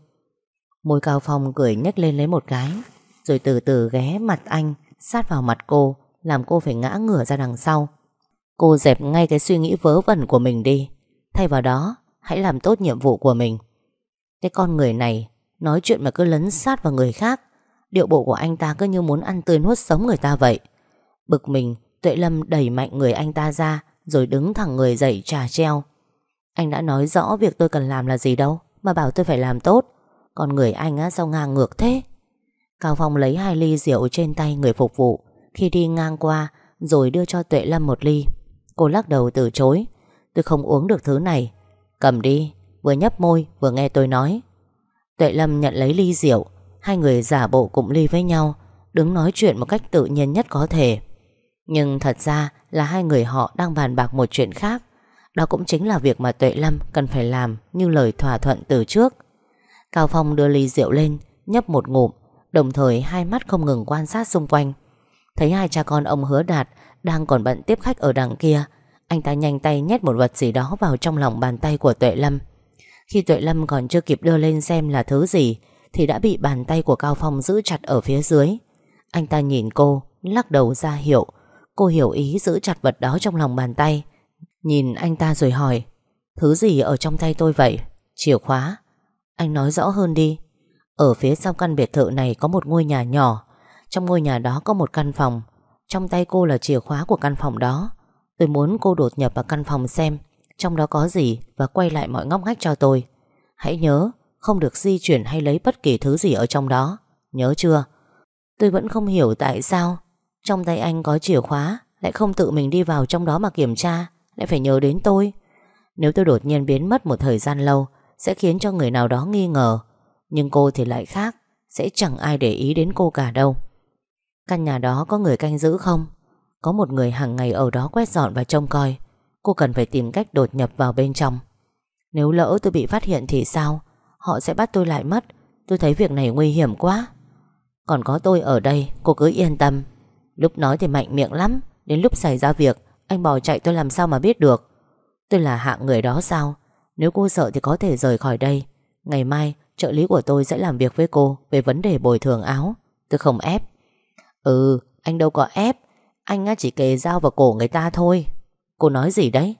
Môi Cao Phong cười nhếch lên lấy một cái, rồi từ từ ghé mặt anh sát vào mặt cô, làm cô phải ngã ngửa ra đằng sau. Cô dẹp ngay cái suy nghĩ vớ vẩn của mình đi. Thay vào đó, hãy làm tốt nhiệm vụ của mình. Cái con người này nói chuyện mà cứ lấn sát vào người khác. Điệu bộ của anh ta cứ như muốn ăn tươi nuốt sống người ta vậy. Bực mình, Tuệ Lâm đẩy mạnh người anh ta ra, rồi đứng thẳng người dậy chà treo. Anh đã nói rõ việc tôi cần làm là gì đâu mà bảo tôi phải làm tốt. Còn người anh á, sao ngang ngược thế? Cao Phong lấy 2 ly rượu trên tay người phục vụ khi đi ngang qua, rồi đưa cho Tuệ Lâm 1 ly. Cô lắc đầu từ chối. Tôi không uống được thứ này. Cầm đi. Vừa nhấp môi vừa nghe tôi nói. Tuệ Lâm nhận lấy ly rượu. Hai người giả bộ cụng ly với nhau, đứng nói chuyện một cách tự nhiên nhất có thể. Nhưng thật ra là hai người họ đang bàn bạc một chuyện khác. Đó cũng chính là việc mà Tuệ Lâm cần phải làm như lời thỏa thuận từ trước. Cao Phong đưa ly rượu lên, nhấp một ngụm, đồng thời hai mắt không ngừng quan sát xung quanh. Thấy hai cha con ông Hứa Đạt đang còn bận tiếp khách ở đằng kia, anh ta nhanh tay nhét một vật gì đó vào trong lòng bàn tay của Tuệ Lâm. Khi Tuệ Lâm còn chưa kịp đưa lên xem là thứ gì thì đã bị bàn tay của Cao Phong giữ chặt ở phía dưới. Anh ta nhìn cô, lắc đầu ra hiệu. Cô hiểu ý giữ chặt vật đó trong lòng bàn tay. Nhìn anh ta rồi hỏi: Thứ gì ở trong tay tôi vậy? Chìa khóa. Anh nói rõ hơn đi. Ở phía sau căn biệt thự này có một ngôi nhà nhỏ. Trong ngôi nhà đó có một căn phòng. Trong tay cô là chìa khóa của căn phòng đó. Tôi muốn cô đột nhập vào căn phòng xem trong đó có gì và quay lại mọi ngóc ngách cho tôi. Hãy nhớ, không được di chuyển hay lấy bất kỳ thứ gì ở trong đó. Nhớ chưa? Tôi vẫn không hiểu tại sao trong tay anh có chìa khóa lại không tự mình đi vào trong đó mà kiểm tra, lại phải nhớ đến tôi. Nếu tôi đột nhiên biến mất một thời gian lâu sẽ khiến cho người nào đó nghi ngờ. Nhưng cô thì lại khác, sẽ chẳng ai để ý đến cô cả đâu. Căn nhà đó có người canh giữ không? Có một người hàng ngày ở đó quét dọn và trông coi. Cô cần phải tìm cách đột nhập vào bên trong. Nếu lỡ tôi bị phát hiện thì sao? Họ sẽ bắt tôi lại mất. Tôi thấy việc này nguy hiểm quá. Còn có tôi ở đây, cô cứ yên tâm. Lúc nói thì mạnh miệng lắm, đến lúc xảy ra việc anh bỏ chạy tôi làm sao mà biết được. Tôi là hạng người đó sao? Nếu cô sợ thì có thể rời khỏi đây. Ngày mai trợ lý của tôi sẽ làm việc với cô về vấn đề bồi thường áo. Tôi không ép. Ừ, anh đâu có ép. Anh chỉ kề dao vào cổ người ta thôi. Cô nói gì đấy?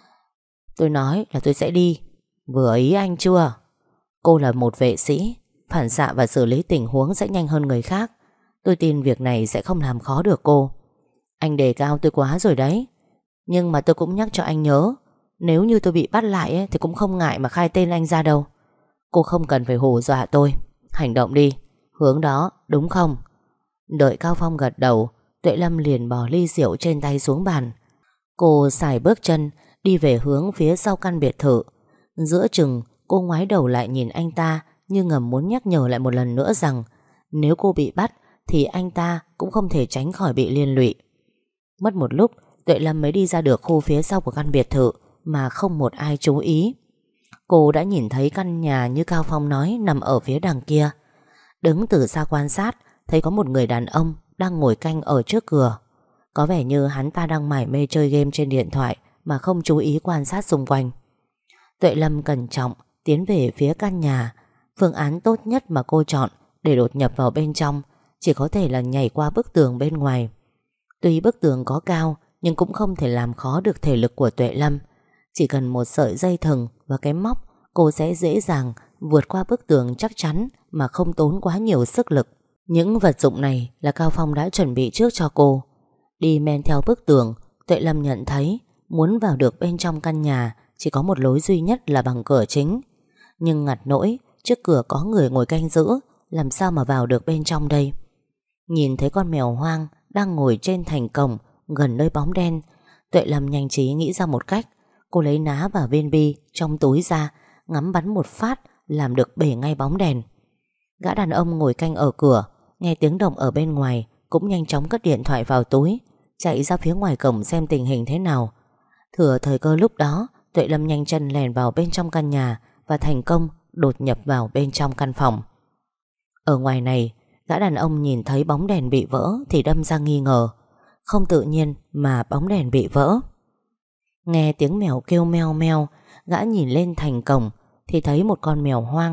Tôi nói là tôi sẽ đi. Vừa ý anh chưa? Cô là một vệ sĩ, phản xạ và xử lý tình huống sẽ nhanh hơn người khác. Tôi tin việc này sẽ không làm khó được cô. Anh đề cao tôi quá rồi đấy. Nhưng mà tôi cũng nhắc cho anh nhớ, nếu như tôi bị bắt lại ấy, thì cũng không ngại mà khai tên anh ra đâu. Cô không cần phải hù dọa tôi. Hành động đi. Hướng đó, đúng không? Đợi Cao Phong gật đầu, Tuệ Lâm liền bỏ ly rượu trên tay xuống bàn. Cô xài bước chân đi về hướng phía sau căn biệt thự. Giữa chừng cô ngoái đầu lại nhìn anh ta, như ngầm muốn nhắc nhở lại một lần nữa rằng nếu cô bị bắt thì anh ta cũng không thể tránh khỏi bị liên lụy. Mất một lúc, Tuệ Lâm mới đi ra được khu phía sau của căn biệt thự mà không một ai chú ý. Cô đã nhìn thấy căn nhà như Cao Phong nói nằm ở phía đằng kia. Đứng từ xa quan sát, thấy có một người đàn ông đang ngồi canh ở trước cửa. Có vẻ như hắn ta đang mải mê chơi game trên điện thoại mà không chú ý quan sát xung quanh. Tuệ Lâm cẩn trọng tiến về phía căn nhà. Phương án tốt nhất mà cô chọn để đột nhập vào bên trong chỉ có thể là nhảy qua bức tường bên ngoài. Tuy bức tường có cao nhưng cũng không thể làm khó được thể lực của Tuệ Lâm. Chỉ cần một sợi dây thừng và cái móc, cô sẽ dễ dàng vượt qua bức tường chắc chắn mà không tốn quá nhiều sức lực. Những vật dụng này là Cao Phong đã chuẩn bị trước cho cô. Đi men theo bức tường, Tuệ Lâm nhận thấy muốn vào được bên trong căn nhà chỉ có một lối duy nhất là bằng cửa chính. Nhưng ngặt nỗi trước cửa có người ngồi canh giữ, làm sao mà vào được bên trong đây? Nhìn thấy con mèo hoang đang ngồi trên thành cổng gần nơi bóng đen, Tuệ Lâm nhanh trí nghĩ ra một cách. Cô lấy ná và viên bi trong túi ra, ngắm bắn một phát làm được bể ngay bóng đèn. Gã đàn ông ngồi canh ở cửa nghe tiếng động ở bên ngoài cũng nhanh chóng cất điện thoại vào túi, chạy ra phía ngoài cổng xem tình hình thế nào. Thừa thời cơ lúc đó, Tuệ Lâm nhanh chân lèn vào bên trong căn nhà và thành công đột nhập vào bên trong căn phòng. Ở ngoài này, gã đàn ông nhìn thấy bóng đèn bị vỡ thì đâm ra nghi ngờ. Không tự nhiên mà bóng đèn bị vỡ. Nghe tiếng mèo kêu meo meo, gã nhìn lên thành cổng thì thấy một con mèo hoang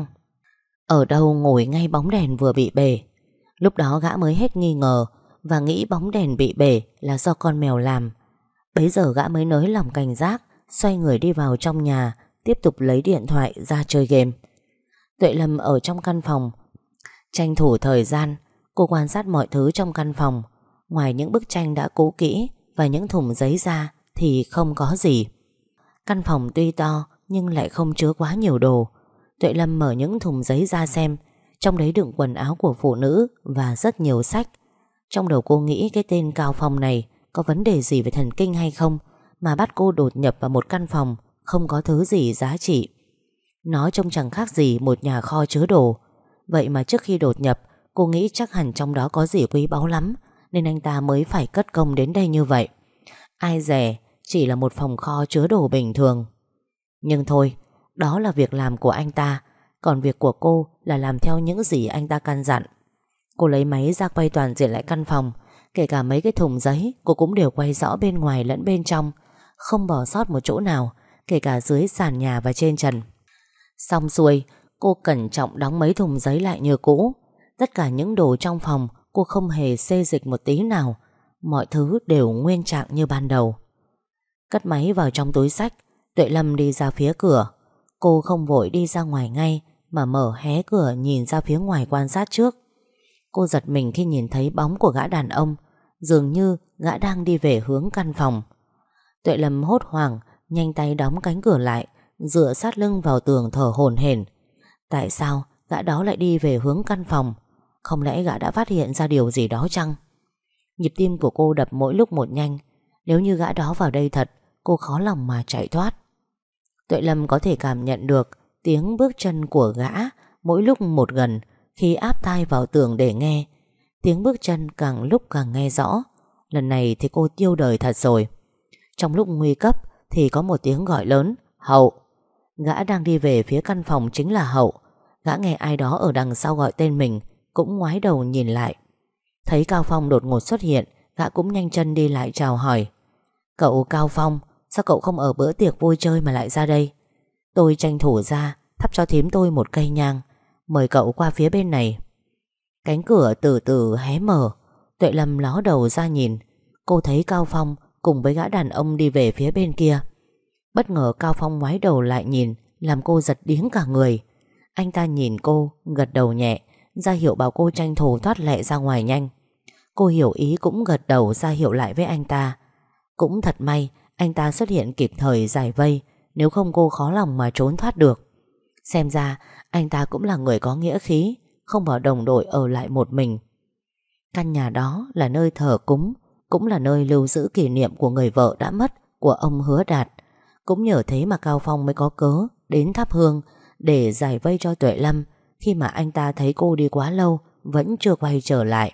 ở đâu ngồi ngay bóng đèn vừa bị bể. Lúc đó gã mới hết nghi ngờ và nghĩ bóng đèn bị bể là do con mèo làm. Bấy giờ gã mới nới lòng cảnh giác, xoay người đi vào trong nhà, tiếp tục lấy điện thoại ra chơi game. Tuệ Lâm ở trong căn phòng tranh thủ thời gian. Cô quan sát mọi thứ trong căn phòng. Ngoài những bức tranh đã cũ kỹ và những thùng giấy ra thì không có gì. Căn phòng tuy to nhưng lại không chứa quá nhiều đồ. Tuệ Lâm mở những thùng giấy ra xem. Trong đấy đựng quần áo của phụ nữ và rất nhiều sách. Trong đầu cô nghĩ cái tên Cao Phong này có vấn đề gì về thần kinh hay không mà bắt cô đột nhập vào một căn phòng không có thứ gì giá trị. Nó trông chẳng khác gì một nhà kho chứa đồ. Vậy mà trước khi đột nhập, cô nghĩ chắc hẳn trong đó có gì quý báu lắm, nên anh ta mới phải cất công đến đây như vậy. Ai dè chỉ là một phòng kho chứa đồ bình thường. Nhưng thôi, đó là việc làm của anh ta. Còn việc của cô là làm theo những gì anh ta căn dặn. Cô lấy máy ra quay toàn diện lại căn phòng. Kể cả mấy cái thùng giấy cô cũng đều quay rõ bên ngoài lẫn bên trong, không bỏ sót một chỗ nào, kể cả dưới sàn nhà và trên trần. Xong xuôi, cô cẩn trọng đóng mấy thùng giấy lại như cũ. Tất cả những đồ trong phòng cô không hề xê dịch một tí nào. Mọi thứ đều nguyên trạng như ban đầu. Cất máy vào trong túi xách, Tuệ Lâm đi ra phía cửa. Cô không vội đi ra ngoài ngay mà mở hé cửa nhìn ra phía ngoài quan sát trước. Cô giật mình khi nhìn thấy bóng của gã đàn ông. Dường như gã đang đi về hướng căn phòng. Tuệ Lâm hốt hoảng nhanh tay đóng cánh cửa lại, dựa sát lưng vào tường thở hổn hển. Tại sao gã đó lại đi về hướng căn phòng? Không lẽ gã đã phát hiện ra điều gì đó chăng? Nhịp tim của cô đập mỗi lúc một nhanh. Nếu như gã đó vào đây thật, cô khó lòng mà chạy thoát. Tuệ Lâm có thể cảm nhận được tiếng bước chân của gã mỗi lúc một gần. Khi áp tai vào tường để nghe, tiếng bước chân càng lúc càng nghe rõ. Lần này thì cô tiêu đời thật rồi. Trong lúc nguy cấp thì có một tiếng gọi lớn: Hậu! Gã đang đi về phía căn phòng chính là Hậu. Gã nghe ai đó ở đằng sau gọi tên mình, cũng ngoái đầu nhìn lại. Thấy Cao Phong đột ngột xuất hiện, gã cũng nhanh chân đi lại chào hỏi. Cậu Cao Phong, sao cậu không ở bữa tiệc vui chơi mà lại ra đây? Tôi tranh thủ ra thắp cho thím tôi một cây nhang. Mời cậu qua phía bên này. Cánh cửa từ từ hé mở. Tuệ Lâm ló đầu ra nhìn. Cô thấy Cao Phong cùng với gã đàn ông đi về phía bên kia. Bất ngờ Cao Phong ngoái đầu lại nhìn, làm cô giật điếng cả người. Anh ta nhìn cô, gật đầu nhẹ, ra hiệu bảo cô tranh thủ thoát lẹ ra ngoài nhanh. Cô hiểu ý cũng gật đầu ra hiệu lại với anh ta. Cũng thật may anh ta xuất hiện kịp thời giải vây, nếu không cô khó lòng mà trốn thoát được. Xem ra anh ta cũng là người có nghĩa khí, không bỏ đồng đội ở lại một mình. Căn nhà đó là nơi thờ cúng, cũng là nơi lưu giữ kỷ niệm của người vợ đã mất của ông Hứa Đạt. Cũng nhờ thế mà Cao Phong mới có cớ đến thắp hương để giải vây cho Tuệ Lâm, khi mà anh ta thấy cô đi quá lâu vẫn chưa quay trở lại.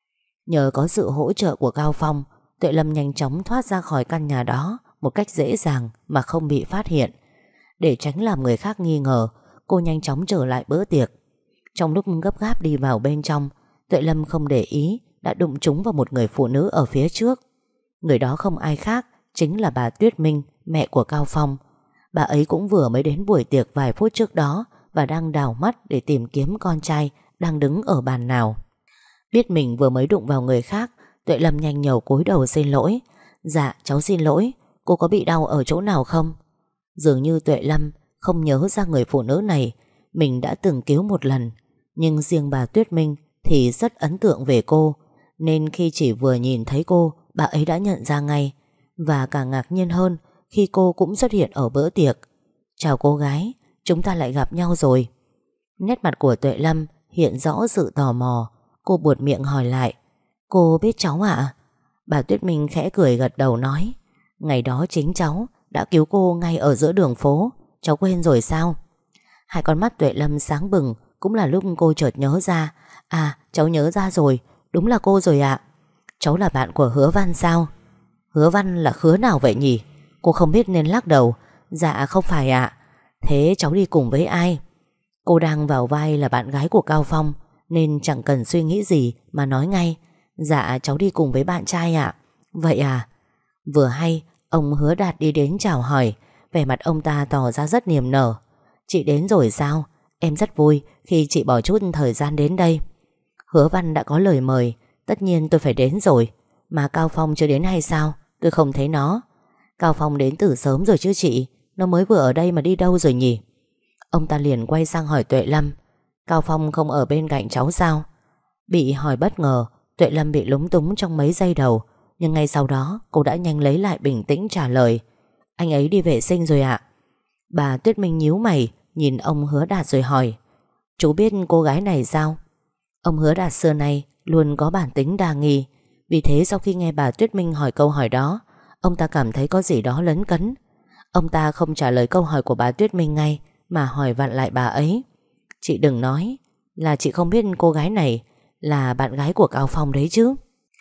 Nhờ có sự hỗ trợ của Cao Phong, Tuệ Lâm nhanh chóng thoát ra khỏi căn nhà đó một cách dễ dàng mà không bị phát hiện. Để tránh làm người khác nghi ngờ, cô nhanh chóng trở lại bữa tiệc. Trong lúc gấp gáp đi vào bên trong, Tuệ Lâm không để ý đã đụng trúng vào một người phụ nữ ở phía trước. Người đó không ai khác, chính là bà Tuyết Minh, mẹ của Cao Phong. Bà ấy cũng vừa mới đến buổi tiệc vài phút trước đó và đang đảo mắt để tìm kiếm con trai đang đứng ở bàn nào. Biết mình vừa mới đụng vào người khác, Tuệ Lâm nhanh nhẩu cúi đầu xin lỗi. Dạ cháu xin lỗi, cô có bị đau ở chỗ nào không? Dường như Tuệ Lâm không nhớ ra người phụ nữ này mình đã từng cứu một lần. Nhưng riêng bà Tuyết Minh thì rất ấn tượng về cô, nên khi chỉ vừa nhìn thấy cô, bà ấy đã nhận ra ngay. Và càng ngạc nhiên hơn khi cô cũng xuất hiện ở bữa tiệc. Chào cô gái, chúng ta lại gặp nhau rồi. Nét mặt của Tuệ Lâm hiện rõ sự tò mò. Cô buột miệng hỏi lại: Cô biết cháu ạ? Bà Tuyết Minh khẽ cười gật đầu nói: Ngày đó chính cháu đã cứu cô ngay ở giữa đường phố. Cháu quên rồi sao? Hai con mắt Tuệ Lâm sáng bừng. Cũng là lúc cô chợt nhớ ra. À cháu nhớ ra rồi, đúng là cô rồi ạ. Cháu là bạn của Hứa Văn sao? Hứa Văn là khứa nào vậy nhỉ? Cô không biết nên lắc đầu. Dạ không phải ạ. Thế cháu đi cùng với ai? Cô đang vào vai là bạn gái của Cao Phong, nên chẳng cần suy nghĩ gì mà nói ngay: Dạ cháu đi cùng với bạn trai ạ. Vậy à? Vừa hay ông Hứa Đạt đi đến chào hỏi. Vẻ mặt ông ta tỏ ra rất niềm nở. Chị đến rồi sao? Em rất vui khi chị bỏ chút thời gian đến đây. Hứa Văn đã có lời mời, tất nhiên tôi phải đến rồi. Mà Cao Phong chưa đến hay sao? Tôi không thấy nó. Cao Phong đến từ sớm rồi chứ chị. Nó mới vừa ở đây mà đi đâu rồi nhỉ? Ông ta liền quay sang hỏi Tuệ Lâm: Cao Phong không ở bên cạnh cháu sao? Bị hỏi bất ngờ, Tuệ Lâm bị lúng túng trong mấy giây đầu. Nhưng ngay sau đó cô đã nhanh lấy lại bình tĩnh trả lời: Anh ấy đi vệ sinh rồi ạ. Bà Tuyết Minh nhíu mày nhìn ông Hứa Đạt rồi hỏi: Chú biết cô gái này sao? Ông Hứa Đạt xưa nay luôn có bản tính đa nghi. Vì thế sau khi nghe bà Tuyết Minh hỏi câu hỏi đó, ông ta cảm thấy có gì đó lấn cấn. Ông ta không trả lời câu hỏi của bà Tuyết Minh ngay, mà hỏi vặn lại bà ấy: Chị đừng nói là chị không biết cô gái này là bạn gái của Cao Phong đấy chứ?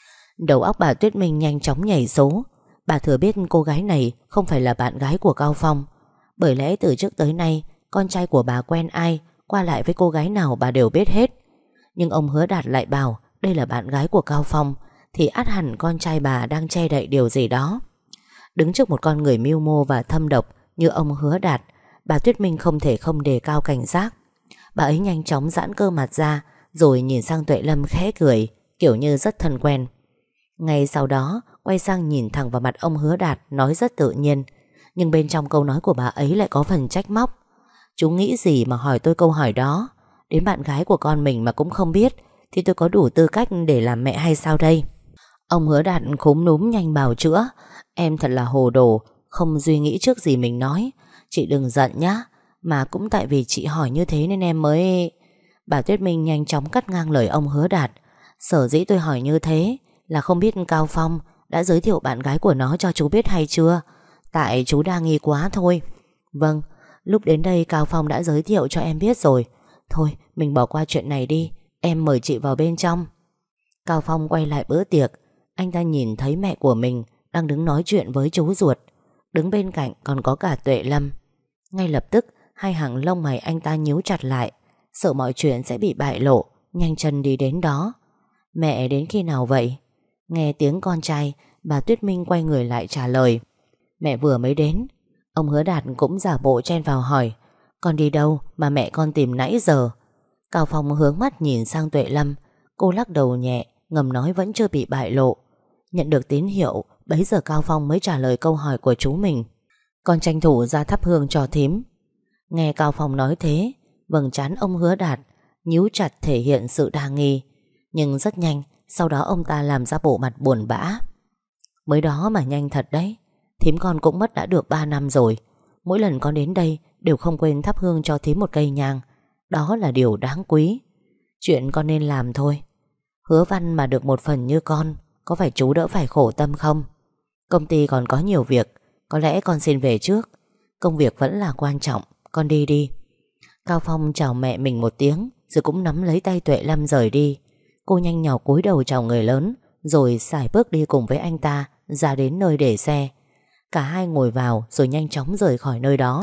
Đầu óc bà Tuyết Minh nhanh chóng nhảy số. Bà thừa biết cô gái này không phải là bạn gái của Cao Phong. Bởi lẽ từ trước tới nay, con trai của bà quen ai, qua lại với cô gái nào bà đều biết hết. Nhưng ông Hứa Đạt lại bảo đây là bạn gái của Cao Phong, thì ắt hẳn con trai bà đang che đậy điều gì đó. Đứng trước một con người mưu mô và thâm độc như ông Hứa Đạt, bà Tuyết Minh không thể không đề cao cảnh giác. Bà ấy nhanh chóng giãn cơ mặt ra, rồi nhìn sang Tuệ Lâm khẽ cười, kiểu như rất thân quen. Ngay sau đó quay sang nhìn thẳng vào mặt ông Hứa Đạt, nói rất tự nhiên. Nhưng bên trong câu nói của bà ấy lại có phần trách móc: Chú nghĩ gì mà hỏi tôi câu hỏi đó? Đến bạn gái của con mình mà cũng không biết, thì tôi có đủ tư cách để làm mẹ hay sao đây? Ông Hứa Đạt khúm núm nhanh bào chữa: Em thật là hồ đồ, không suy nghĩ trước gì mình nói. Chị đừng giận nhá. Mà cũng tại vì chị hỏi như thế nên em mới... Bà Tuyết Minh nhanh chóng cắt ngang lời ông Hứa Đạt: Sở dĩ tôi hỏi như thế là không biết Cao Phong đã giới thiệu bạn gái của nó cho chú biết hay chưa. Tại chú đa nghi quá thôi. Vâng, Lúc đến đây Cao Phong đã giới thiệu cho em biết rồi. Thôi mình bỏ qua chuyện này đi, em mời chị vào bên trong. Cao Phong quay lại bữa tiệc. Anh ta nhìn thấy mẹ của mình đang đứng nói chuyện với chú ruột. Đứng bên cạnh còn có cả Tuệ Lâm. Ngay lập tức hai hàng lông mày anh ta nhíu chặt lại, sợ mọi chuyện sẽ bị bại lộ. Nhanh chân đi đến đó. Mẹ đến khi nào vậy? Nghe tiếng con trai, bà Tuyết Minh quay người lại trả lời. Mẹ vừa mới đến. Ông Hứa Đạt cũng giả bộ chen vào hỏi, con đi đâu mà mẹ con tìm nãy giờ? Cao Phong hướng mắt nhìn sang Tuệ Lâm. Cô lắc đầu nhẹ, ngầm nói vẫn chưa bị bại lộ. Nhận được tín hiệu, bấy giờ Cao Phong mới trả lời câu hỏi của chú mình. Con tranh thủ ra thắp hương cho thím. Nghe Cao Phong nói thế, vầng trán ông Hứa Đạt nhíu chặt thể hiện sự đa nghi. Nhưng rất nhanh, sau đó ông ta làm ra bộ mặt buồn bã. Mới đó mà nhanh thật đấy. Thím con cũng mất đã được 3 năm rồi. Mỗi lần con đến đây đều không quên thắp hương cho thím một cây nhang. Đó là điều đáng quý. Chuyện con nên làm thôi. Hứa Văn mà được một phần như con, có phải chú đỡ phải khổ tâm không? Công ty còn có nhiều việc, có lẽ con xin về trước. Công việc vẫn là quan trọng, con đi đi. Cao Phong chào mẹ mình một tiếng, rồi cũng nắm lấy tay Tuệ Lâm rời đi. Cô nhanh nhỏ cúi đầu chào người lớn, rồi sải bước đi cùng với anh ta ra đến nơi để xe. Cả hai ngồi vào rồi nhanh chóng rời khỏi nơi đó.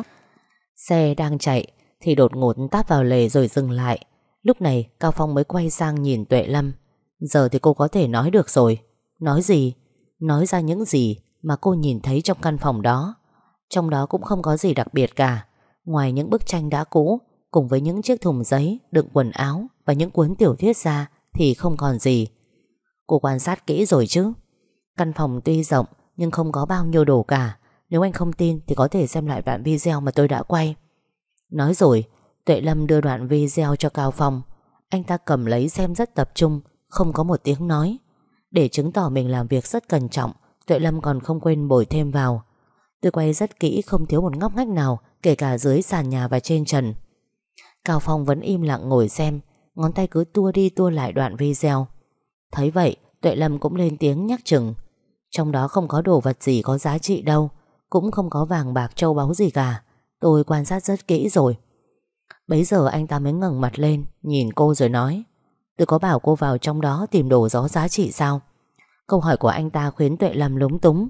Xe đang chạy thì đột ngột táp vào lề rồi dừng lại. Lúc này Cao Phong mới quay sang nhìn Tuệ Lâm. Giờ thì cô có thể nói được rồi. Nói gì? Nói ra những gì mà cô nhìn thấy trong căn phòng đó. Trong đó cũng không có gì đặc biệt cả, ngoài những bức tranh đã cũ cùng với những chiếc thùng giấy đựng quần áo và những cuốn tiểu thuyết ra thì không còn gì. Cô quan sát kỹ rồi chứ? Căn phòng tuy rộng nhưng không có bao nhiêu đồ cả. Nếu anh không tin thì có thể xem lại đoạn video mà tôi đã quay. Nói rồi, Tuệ Lâm đưa đoạn video cho Cao Phong. Anh ta cầm lấy xem rất tập trung, không có một tiếng nói. Để chứng tỏ mình làm việc rất cẩn trọng, Tuệ Lâm còn không quên bồi thêm vào. Tôi quay rất kỹ, không thiếu một ngóc ngách nào, kể cả dưới sàn nhà và trên trần. Cao Phong vẫn im lặng ngồi xem, ngón tay cứ tua đi tua lại đoạn video. Thấy vậy, Tuệ Lâm cũng lên tiếng nhắc chừng. Trong đó không có đồ vật gì có giá trị đâu, cũng không có vàng bạc châu báu gì cả. Tôi quan sát rất kỹ rồi. Bấy giờ anh ta mới ngẩng mặt lên, nhìn cô rồi nói, tôi có bảo cô vào trong đó tìm đồ có giá trị sao? Câu hỏi của anh ta khiến Tuệ Lâm lúng túng.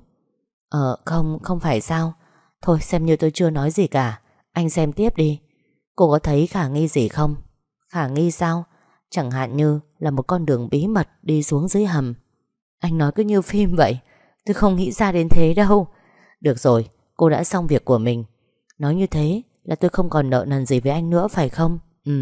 Không phải sao. Thôi xem như tôi chưa nói gì cả. Anh xem tiếp đi. Cô có thấy khả nghi gì không? Khả nghi sao? Chẳng hạn như là một con đường bí mật đi xuống dưới hầm. Anh nói cứ như phim vậy. Tôi không nghĩ ra đến thế đâu. Được rồi, cô đã xong việc của mình. Nói như thế là tôi không còn nợ nần gì với anh nữa phải không?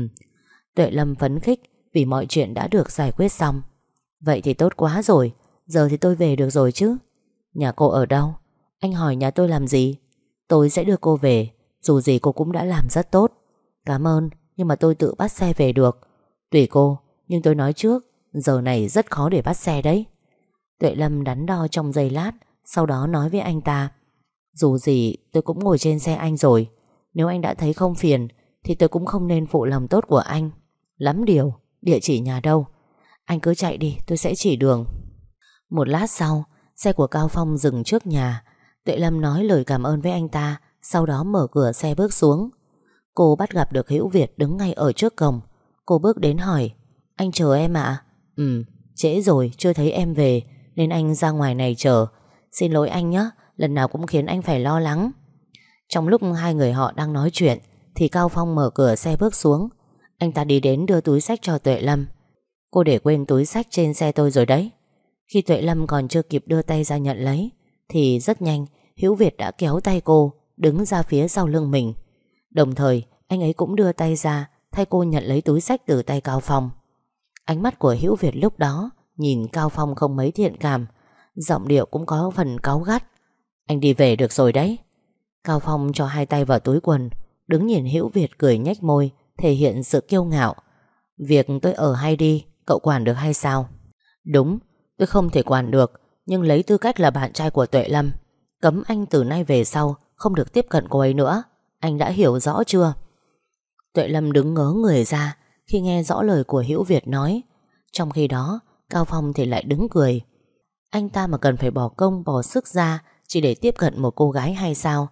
Tuệ Lâm phấn khích vì mọi chuyện đã được giải quyết xong. Vậy thì tốt quá rồi. Giờ thì tôi về được rồi chứ. Nhà cô ở đâu? Anh hỏi nhà tôi làm gì? Tôi sẽ đưa cô về. Dù gì cô cũng đã làm rất tốt. Cảm ơn, nhưng mà tôi tự bắt xe về được. Tùy cô, nhưng tôi nói trước, giờ này rất khó để bắt xe đấy. Tuệ Lâm đắn đo trong giây lát, sau đó nói với anh ta, dù gì tôi cũng ngồi trên xe anh rồi. Nếu anh đã thấy không phiền thì tôi cũng không nên phụ lòng tốt của anh. Lắm điều, địa chỉ nhà đâu? Anh cứ chạy đi, tôi sẽ chỉ đường. Một lát sau, xe của Cao Phong dừng trước nhà. Tuệ Lâm nói lời cảm ơn với anh ta, sau đó mở cửa xe bước xuống. Cô bắt gặp được Hữu Việt đứng ngay ở trước cổng. Cô bước đến hỏi, anh chờ em ạ? Trễ rồi, chưa thấy em về nên anh ra ngoài này chờ. Xin lỗi anh nhé, lần nào cũng khiến anh phải lo lắng. Trong lúc hai người họ đang nói chuyện thì Cao Phong mở cửa xe bước xuống. Anh ta đi đến đưa túi xách cho Tuệ Lâm. Cô để quên túi xách trên xe tôi rồi đấy. Khi Tuệ Lâm còn chưa kịp đưa tay ra nhận lấy thì rất nhanh Hữu Việt đã kéo tay cô đứng ra phía sau lưng mình. Đồng thời anh ấy cũng đưa tay ra thay cô nhận lấy túi xách từ tay Cao Phong. Ánh mắt của Hữu Việt lúc đó nhìn Cao Phong không mấy thiện cảm, giọng điệu cũng có phần cáu gắt. Anh đi về được rồi đấy. Cao Phong cho hai tay vào túi quần, đứng nhìn Hữu Việt cười nhếch môi, thể hiện sự kiêu ngạo. Việc tôi ở hay đi, cậu quản được hay sao? Đúng, tôi không thể quản được, nhưng lấy tư cách là bạn trai của Tuệ Lâm, cấm anh từ nay về sau không được tiếp cận cô ấy nữa. Anh đã hiểu rõ chưa? Tuệ Lâm đứng ngớ người ra khi nghe rõ lời của Hữu Việt nói. Trong khi đó Cao Phong thì lại đứng cười. Anh ta mà cần phải bỏ công bỏ sức ra chỉ để tiếp cận một cô gái hay sao?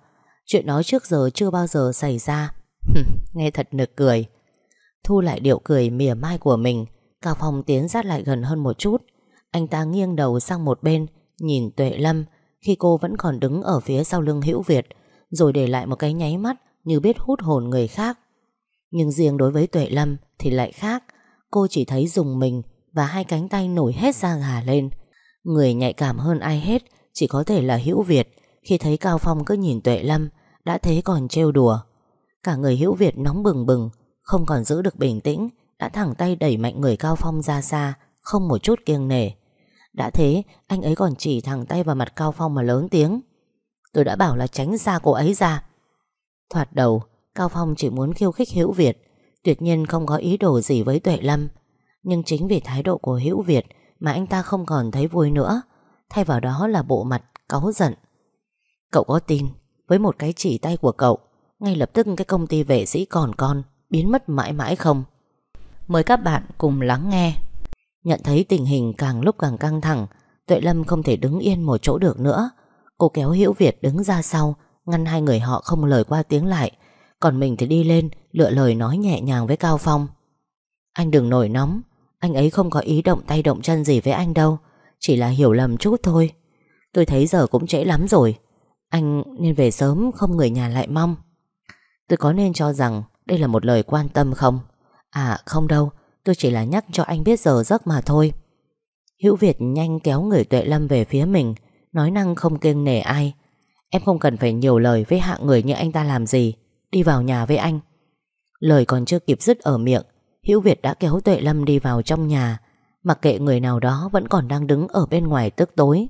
Chuyện đó trước giờ chưa bao giờ xảy ra. Nghe thật nực cười. Thu lại điệu cười mỉa mai của mình, Cao Phong tiến sát lại gần hơn một chút. Anh ta nghiêng đầu sang một bên, nhìn Tuệ Lâm khi cô vẫn còn đứng ở phía sau lưng Hữu Việt, rồi để lại một cái nháy mắt như biết hút hồn người khác. Nhưng riêng đối với Tuệ Lâm thì lại khác. Cô chỉ thấy rùng mình và hai cánh tay nổi hết da gà lên. Người nhạy cảm hơn ai hết chỉ có thể là Hữu Việt. Khi thấy Cao Phong cứ nhìn Tuệ Lâm, đã thế còn trêu đùa. Cả người Hữu Việt nóng bừng bừng, không còn giữ được bình tĩnh, đã thẳng tay đẩy mạnh người Cao Phong ra xa, không một chút kiêng nể. Đã thế, anh ấy còn chỉ thẳng tay vào mặt Cao Phong mà lớn tiếng: "Tôi đã bảo là tránh xa cô ấy ra." Thoạt đầu, Cao Phong chỉ muốn khiêu khích Hữu Việt, tuyệt nhiên không có ý đồ gì với Tuệ Lâm. Nhưng chính vì thái độ của Hữu Việt mà anh ta không còn thấy vui nữa, thay vào đó là bộ mặt cáu giận. "Cậu có tin với một cái chỉ tay của cậu, ngay lập tức cái công ty vệ sĩ còn con biến mất mãi mãi không?" Mời các bạn cùng lắng nghe. Nhận thấy tình hình càng lúc càng căng thẳng, Tuệ Lâm không thể đứng yên một chỗ được nữa. Cô kéo Hữu Việt đứng ra sau, ngăn hai người họ không lời qua tiếng lại. Còn mình thì đi lên, lựa lời nói nhẹ nhàng với Cao Phong: "Anh đừng nổi nóng, anh ấy không có ý động tay động chân gì với anh đâu, chỉ là hiểu lầm chút thôi. Tôi thấy giờ cũng trễ lắm rồi, anh nên về sớm không người nhà lại mong." Tôi có nên cho rằng đây là một lời quan tâm không? "À không đâu, tôi chỉ là nhắc cho anh biết giờ giấc mà thôi." Hữu Việt nhanh kéo người Tuệ Lâm về phía mình, nói năng không kiêng nể ai: "Em không cần phải nhiều lời với hạng người như anh ta làm gì. Đi vào nhà với anh." Lời còn chưa kịp dứt ở miệng, Hữu Việt đã kéo Tuệ Lâm đi vào trong nhà, mặc kệ người nào đó vẫn còn đang đứng ở bên ngoài tức tối.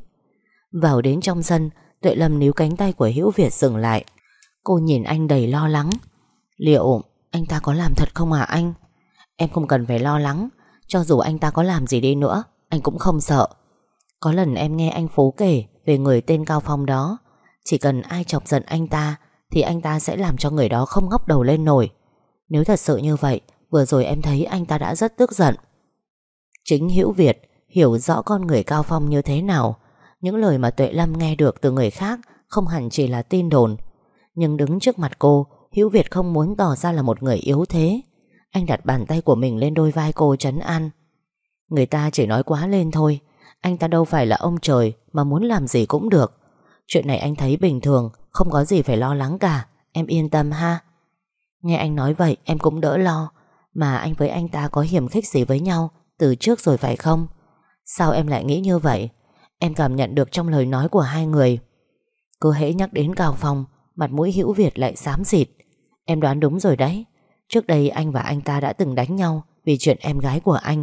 Vào đến trong sân, Tuệ Lâm níu cánh tay của Hữu Việt dừng lại. Cô nhìn anh đầy lo lắng: "Liệu anh ta có làm thật không hả anh?" "Em không cần phải lo lắng, cho dù anh ta có làm gì đi nữa, anh cũng không sợ. Có lần em nghe anh Phú kể về người tên Cao Phong đó, chỉ cần ai chọc giận anh ta thì anh ta sẽ làm cho người đó không ngóc đầu lên nổi. Nếu thật sự như vậy, vừa rồi em thấy anh ta đã rất tức giận." Chính Hữu Việt hiểu rõ con người Cao Phong như thế nào. Những lời mà Tuệ Lâm nghe được từ người khác không hẳn chỉ là tin đồn. Nhưng đứng trước mặt cô, Hữu Việt không muốn tỏ ra là một người yếu thế. Anh đặt bàn tay của mình lên đôi vai cô trấn an: "Người ta chỉ nói quá lên thôi. Anh ta đâu phải là ông trời mà muốn làm gì cũng được. Chuyện này anh thấy bình thường, không có gì phải lo lắng cả. Em yên tâm ha." Nghe anh nói vậy em cũng đỡ lo. Mà anh với anh ta có hiềm khích gì với nhau từ trước rồi phải không? Sao em lại nghĩ như vậy? Em cảm nhận được trong lời nói của hai người. Cứ hễ nhắc đến Cao Phong, mặt mũi Hữu Việt lại xám xịt. Em đoán đúng rồi đấy. Trước đây anh và anh ta đã từng đánh nhau vì chuyện em gái của anh.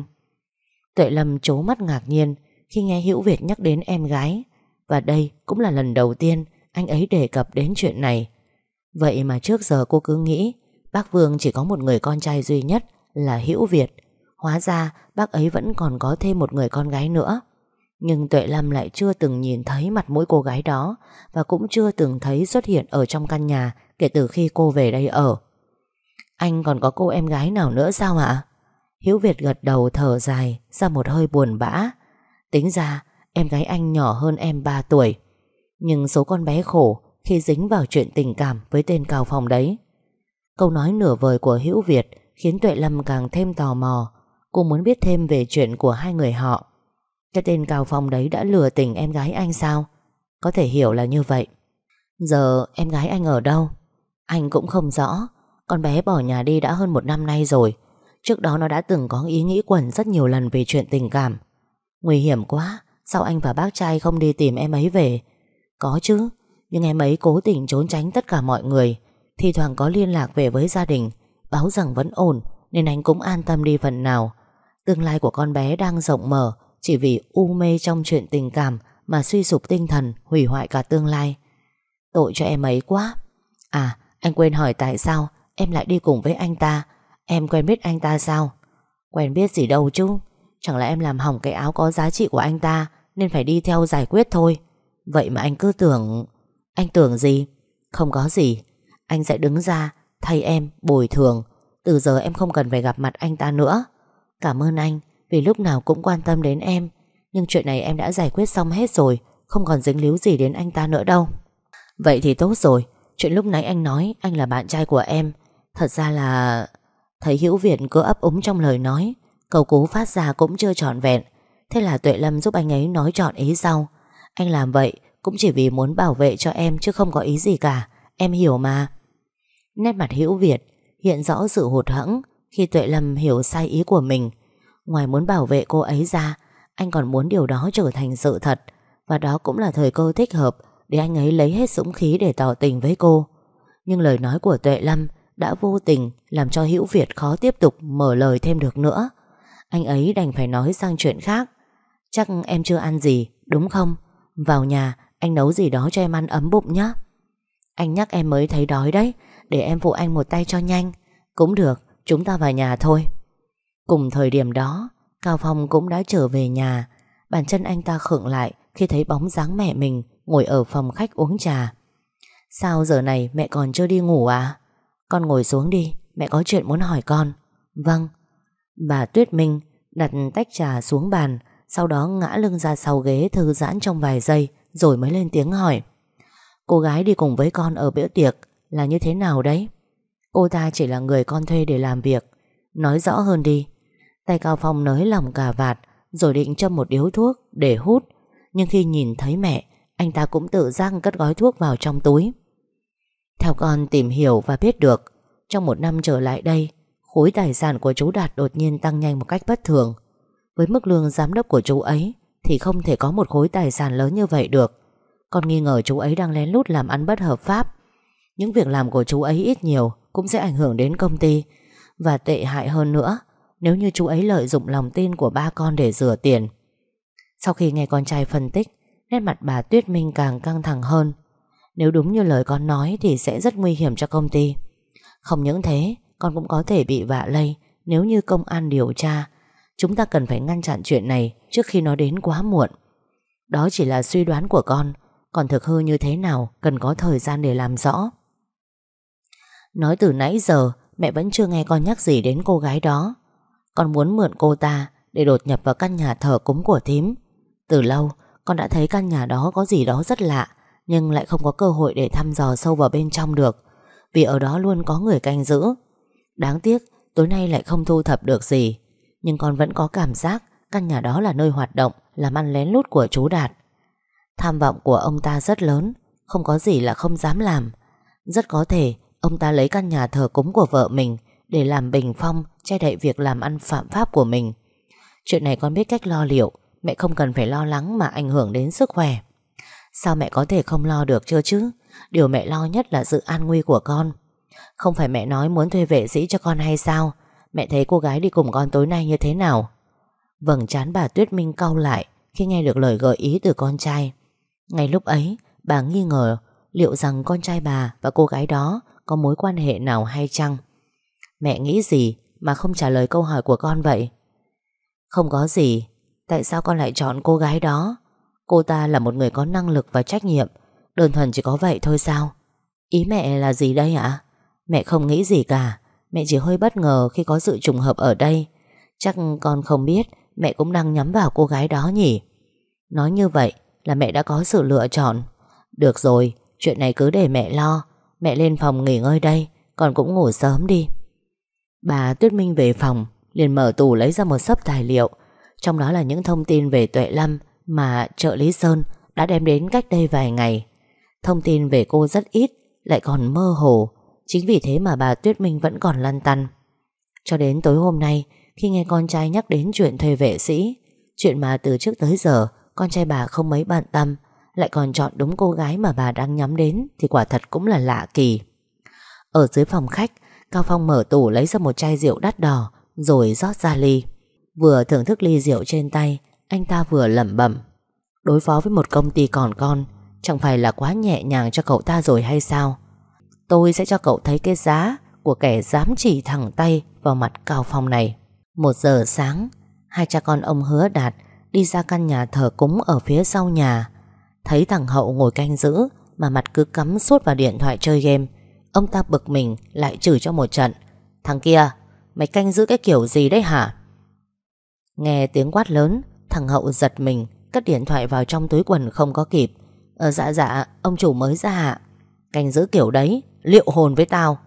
Tuệ Lâm trố mắt ngạc nhiên khi nghe Hữu Việt nhắc đến em gái. Và đây cũng là lần đầu tiên anh ấy đề cập đến chuyện này. Vậy mà trước giờ cô cứ nghĩ bác Vương chỉ có một người con trai duy nhất là Hữu Việt. Hóa ra bác ấy vẫn còn có thêm một người con gái nữa. Nhưng Tuệ Lâm lại chưa từng nhìn thấy mặt mũi cô gái đó, và cũng chưa từng thấy xuất hiện ở trong căn nhà kể từ khi cô về đây ở. "Anh còn có cô em gái nào nữa sao ạ?" Hữu Việt gật đầu thở dài ra một hơi buồn bã. Tính ra em gái anh nhỏ hơn em 3 tuổi. Nhưng số con bé khổ khi dính vào chuyện tình cảm với tên Cao Phong đấy. Câu nói nửa vời của Hữu Việt khiến Tuệ Lâm càng thêm tò mò. Cô muốn biết thêm về chuyện của hai người họ. Cái tên Cao Phong đấy đã lừa tình em gái anh sao? Có thể hiểu là như vậy. Giờ em gái anh ở đâu? Anh cũng không rõ. Con bé bỏ nhà đi đã hơn 1 năm nay rồi. Trước đó nó đã từng có ý nghĩ quẩn rất nhiều lần về chuyện tình cảm. Nguy hiểm quá. Sao anh và bác trai không đi tìm em ấy về? Có chứ, nhưng em ấy cố tình trốn tránh tất cả mọi người. Thi thoảng có liên lạc về với gia đình, báo rằng vẫn ổn, nên anh cũng an tâm đi phần nào. Tương lai của con bé đang rộng mở, chỉ vì u mê trong chuyện tình cảm mà suy sụp tinh thần, hủy hoại cả tương lai. Tội cho em ấy quá. À, anh quên hỏi tại sao em lại đi cùng với anh ta. Em quen biết anh ta sao? Quen biết gì đâu chứ. Chẳng lẽ em làm hỏng cái áo có giá trị của anh ta nên phải đi theo giải quyết thôi. Vậy mà anh cứ tưởng... Anh tưởng gì? Không có gì. Anh sẽ đứng ra thay em bồi thường. Từ giờ em không cần phải gặp mặt anh ta nữa. Cảm ơn anh vì lúc nào cũng quan tâm đến em. Nhưng chuyện này em đã giải quyết xong hết rồi, không còn dính líu gì đến anh ta nữa đâu. Vậy thì tốt rồi. chuyện lúc nãy anh nói anh là bạn trai của em, thật ra là... Thấy Hữu Việt cứ ấp úng trong lời nói, câu cú phát ra cũng chưa trọn vẹn. Thế là Tuệ Lâm giúp anh ấy nói trọn ý sau. Anh làm vậy cũng chỉ vì muốn bảo vệ cho em, chứ không có ý gì cả. Em hiểu mà. Nét mặt Hữu Việt hiện rõ sự hụt hẫng khi Tuệ Lâm hiểu sai ý của mình. Ngoài muốn bảo vệ cô ấy ra, anh còn muốn điều đó trở thành sự thật. Và đó cũng là thời cơ thích hợp để anh ấy lấy hết dũng khí để tỏ tình với cô. Nhưng lời nói của Tuệ Lâm đã vô tình làm cho Hữu Việt khó tiếp tục mở lời thêm được nữa. Anh ấy đành phải nói sang chuyện khác. Chắc em chưa ăn gì, đúng không? Vào nhà anh nấu gì đó cho em ăn ấm bụng nhé. Anh nhắc em mới thấy đói đấy, để em phụ anh một tay cho nhanh. Cũng được, chúng ta vào nhà thôi. Cùng thời điểm đó, Cao Phong cũng đã trở về nhà. Bàn chân anh ta khựng lại khi thấy bóng dáng mẹ mình ngồi ở phòng khách uống trà. Sao giờ này mẹ còn chưa đi ngủ à? Con ngồi xuống đi, mẹ có chuyện muốn hỏi con. Vâng. Bà Tuyết Minh đặt tách trà xuống bàn, sau đó ngã lưng ra sau ghế thư giãn trong vài giây, rồi mới lên tiếng hỏi. Cô gái đi cùng với con ở bữa tiệc là như thế nào đấy? Cô ta chỉ là người con thuê để làm việc. Nói rõ hơn đi. Tay Cao Phong nới lỏng cà vạt, rồi định châm một điếu thuốc để hút. Nhưng khi nhìn thấy mẹ, anh ta cũng tự giác cất gói thuốc vào trong túi. Theo con tìm hiểu và biết được, trong một năm trở lại đây, khối tài sản của chú Đạt đột nhiên tăng nhanh một cách bất thường. Với mức lương giám đốc của chú ấy thì không thể có một khối tài sản lớn như vậy được. Con nghi ngờ chú ấy đang lén lút làm ăn bất hợp pháp. Những việc làm của chú ấy ít nhiều cũng sẽ ảnh hưởng đến công ty. Và tệ hại hơn nữa, nếu như chú ấy lợi dụng lòng tin của ba con để rửa tiền. Sau khi nghe con trai phân tích, nét mặt bà Tuyết Minh càng căng thẳng hơn. Nếu đúng như lời con nói thì sẽ rất nguy hiểm cho công ty. Không những thế, con cũng có thể bị vạ lây nếu như công an điều tra. Chúng ta cần phải ngăn chặn chuyện này trước khi nó đến quá muộn. Đó chỉ là suy đoán của con, còn thực hư như thế nào cần có thời gian để làm rõ. Nói từ nãy giờ mẹ vẫn chưa nghe con nhắc gì đến cô gái đó. Con muốn mượn cô ta để đột nhập vào căn nhà thờ cúng của thím. Từ lâu con đã thấy căn nhà đó có gì đó rất lạ, nhưng lại không có cơ hội để thăm dò sâu vào bên trong được, vì ở đó luôn có người canh giữ. Đáng tiếc tối nay lại không thu thập được gì. Nhưng con vẫn có cảm giác căn nhà đó là nơi hoạt động làm ăn lén lút của chú Đạt. Tham vọng của ông ta rất lớn, không có gì là không dám làm. Rất có thể ông ta lấy căn nhà thờ cúng của vợ mình để làm bình phong che đậy việc làm ăn phạm pháp của mình. Chuyện này con biết cách lo liệu, mẹ không cần phải lo lắng mà ảnh hưởng đến sức khỏe. Sao mẹ có thể không lo được chưa chứ? Điều mẹ lo nhất là sự an nguy của con. Không phải mẹ nói muốn thuê vệ sĩ cho con hay sao? Mẹ thấy cô gái đi cùng con tối nay như thế nào? Vầng trán bà Tuyết Minh cau lại khi nghe được lời gợi ý từ con trai. Ngay lúc ấy, bà nghi ngờ liệu rằng con trai bà và cô gái đó có mối quan hệ nào hay chăng. Mẹ nghĩ gì mà không trả lời câu hỏi của con vậy? Không có gì. Tại sao con lại chọn cô gái đó? Cô ta là một người có năng lực và trách nhiệm. Đơn thuần chỉ có vậy thôi sao? Ý mẹ là gì đây ạ? Mẹ không nghĩ gì cả. Mẹ chỉ hơi bất ngờ khi có sự trùng hợp ở đây. Chắc con không biết mẹ cũng đang nhắm vào cô gái đó nhỉ? Nói như vậy là mẹ đã có sự lựa chọn. Được rồi, chuyện này cứ để mẹ lo. Mẹ lên phòng nghỉ ngơi đây, con cũng ngủ sớm đi. Bà Tuyết Minh về phòng, liền mở tủ lấy ra một xấp tài liệu. Trong đó là những thông tin về Tuệ Lâm mà trợ lý Sơn đã đem đến cách đây vài ngày. Thông tin về cô rất ít, lại còn mơ hồ. Chính vì thế mà bà Tuyết Minh vẫn còn lăn tăn. Cho đến tối hôm nay, khi nghe con trai nhắc đến chuyện thuê vệ sĩ, chuyện mà từ trước tới giờ con trai bà không mấy bận tâm, lại còn chọn đúng cô gái mà bà đang nhắm đến, thì quả thật cũng là lạ kỳ. Ở dưới phòng khách, Cao Phong mở tủ lấy ra một chai rượu đắt đỏ, rồi rót ra ly. Vừa thưởng thức ly rượu trên tay, anh ta vừa lẩm bẩm. Đối phó với một công ty còn con chẳng phải là quá nhẹ nhàng cho cậu ta rồi hay sao? Tôi sẽ cho cậu thấy cái giá của kẻ dám chỉ thẳng tay vào mặt Cao Phong này. 1 giờ sáng, hai cha con ông Hứa Đạt đi ra căn nhà thờ cúng ở phía sau nhà. Thấy thằng Hậu ngồi canh giữ mà mặt cứ cắm suốt vào điện thoại chơi game, ông ta bực mình lại chửi cho một trận. Thằng kia, mày canh giữ cái kiểu gì đấy hả? Nghe tiếng quát lớn, thằng Hậu giật mình, cất điện thoại vào trong túi quần không có kịp. Dạ, ông chủ mới ra ạ. Canh giữ kiểu đấy liệu hồn với tao.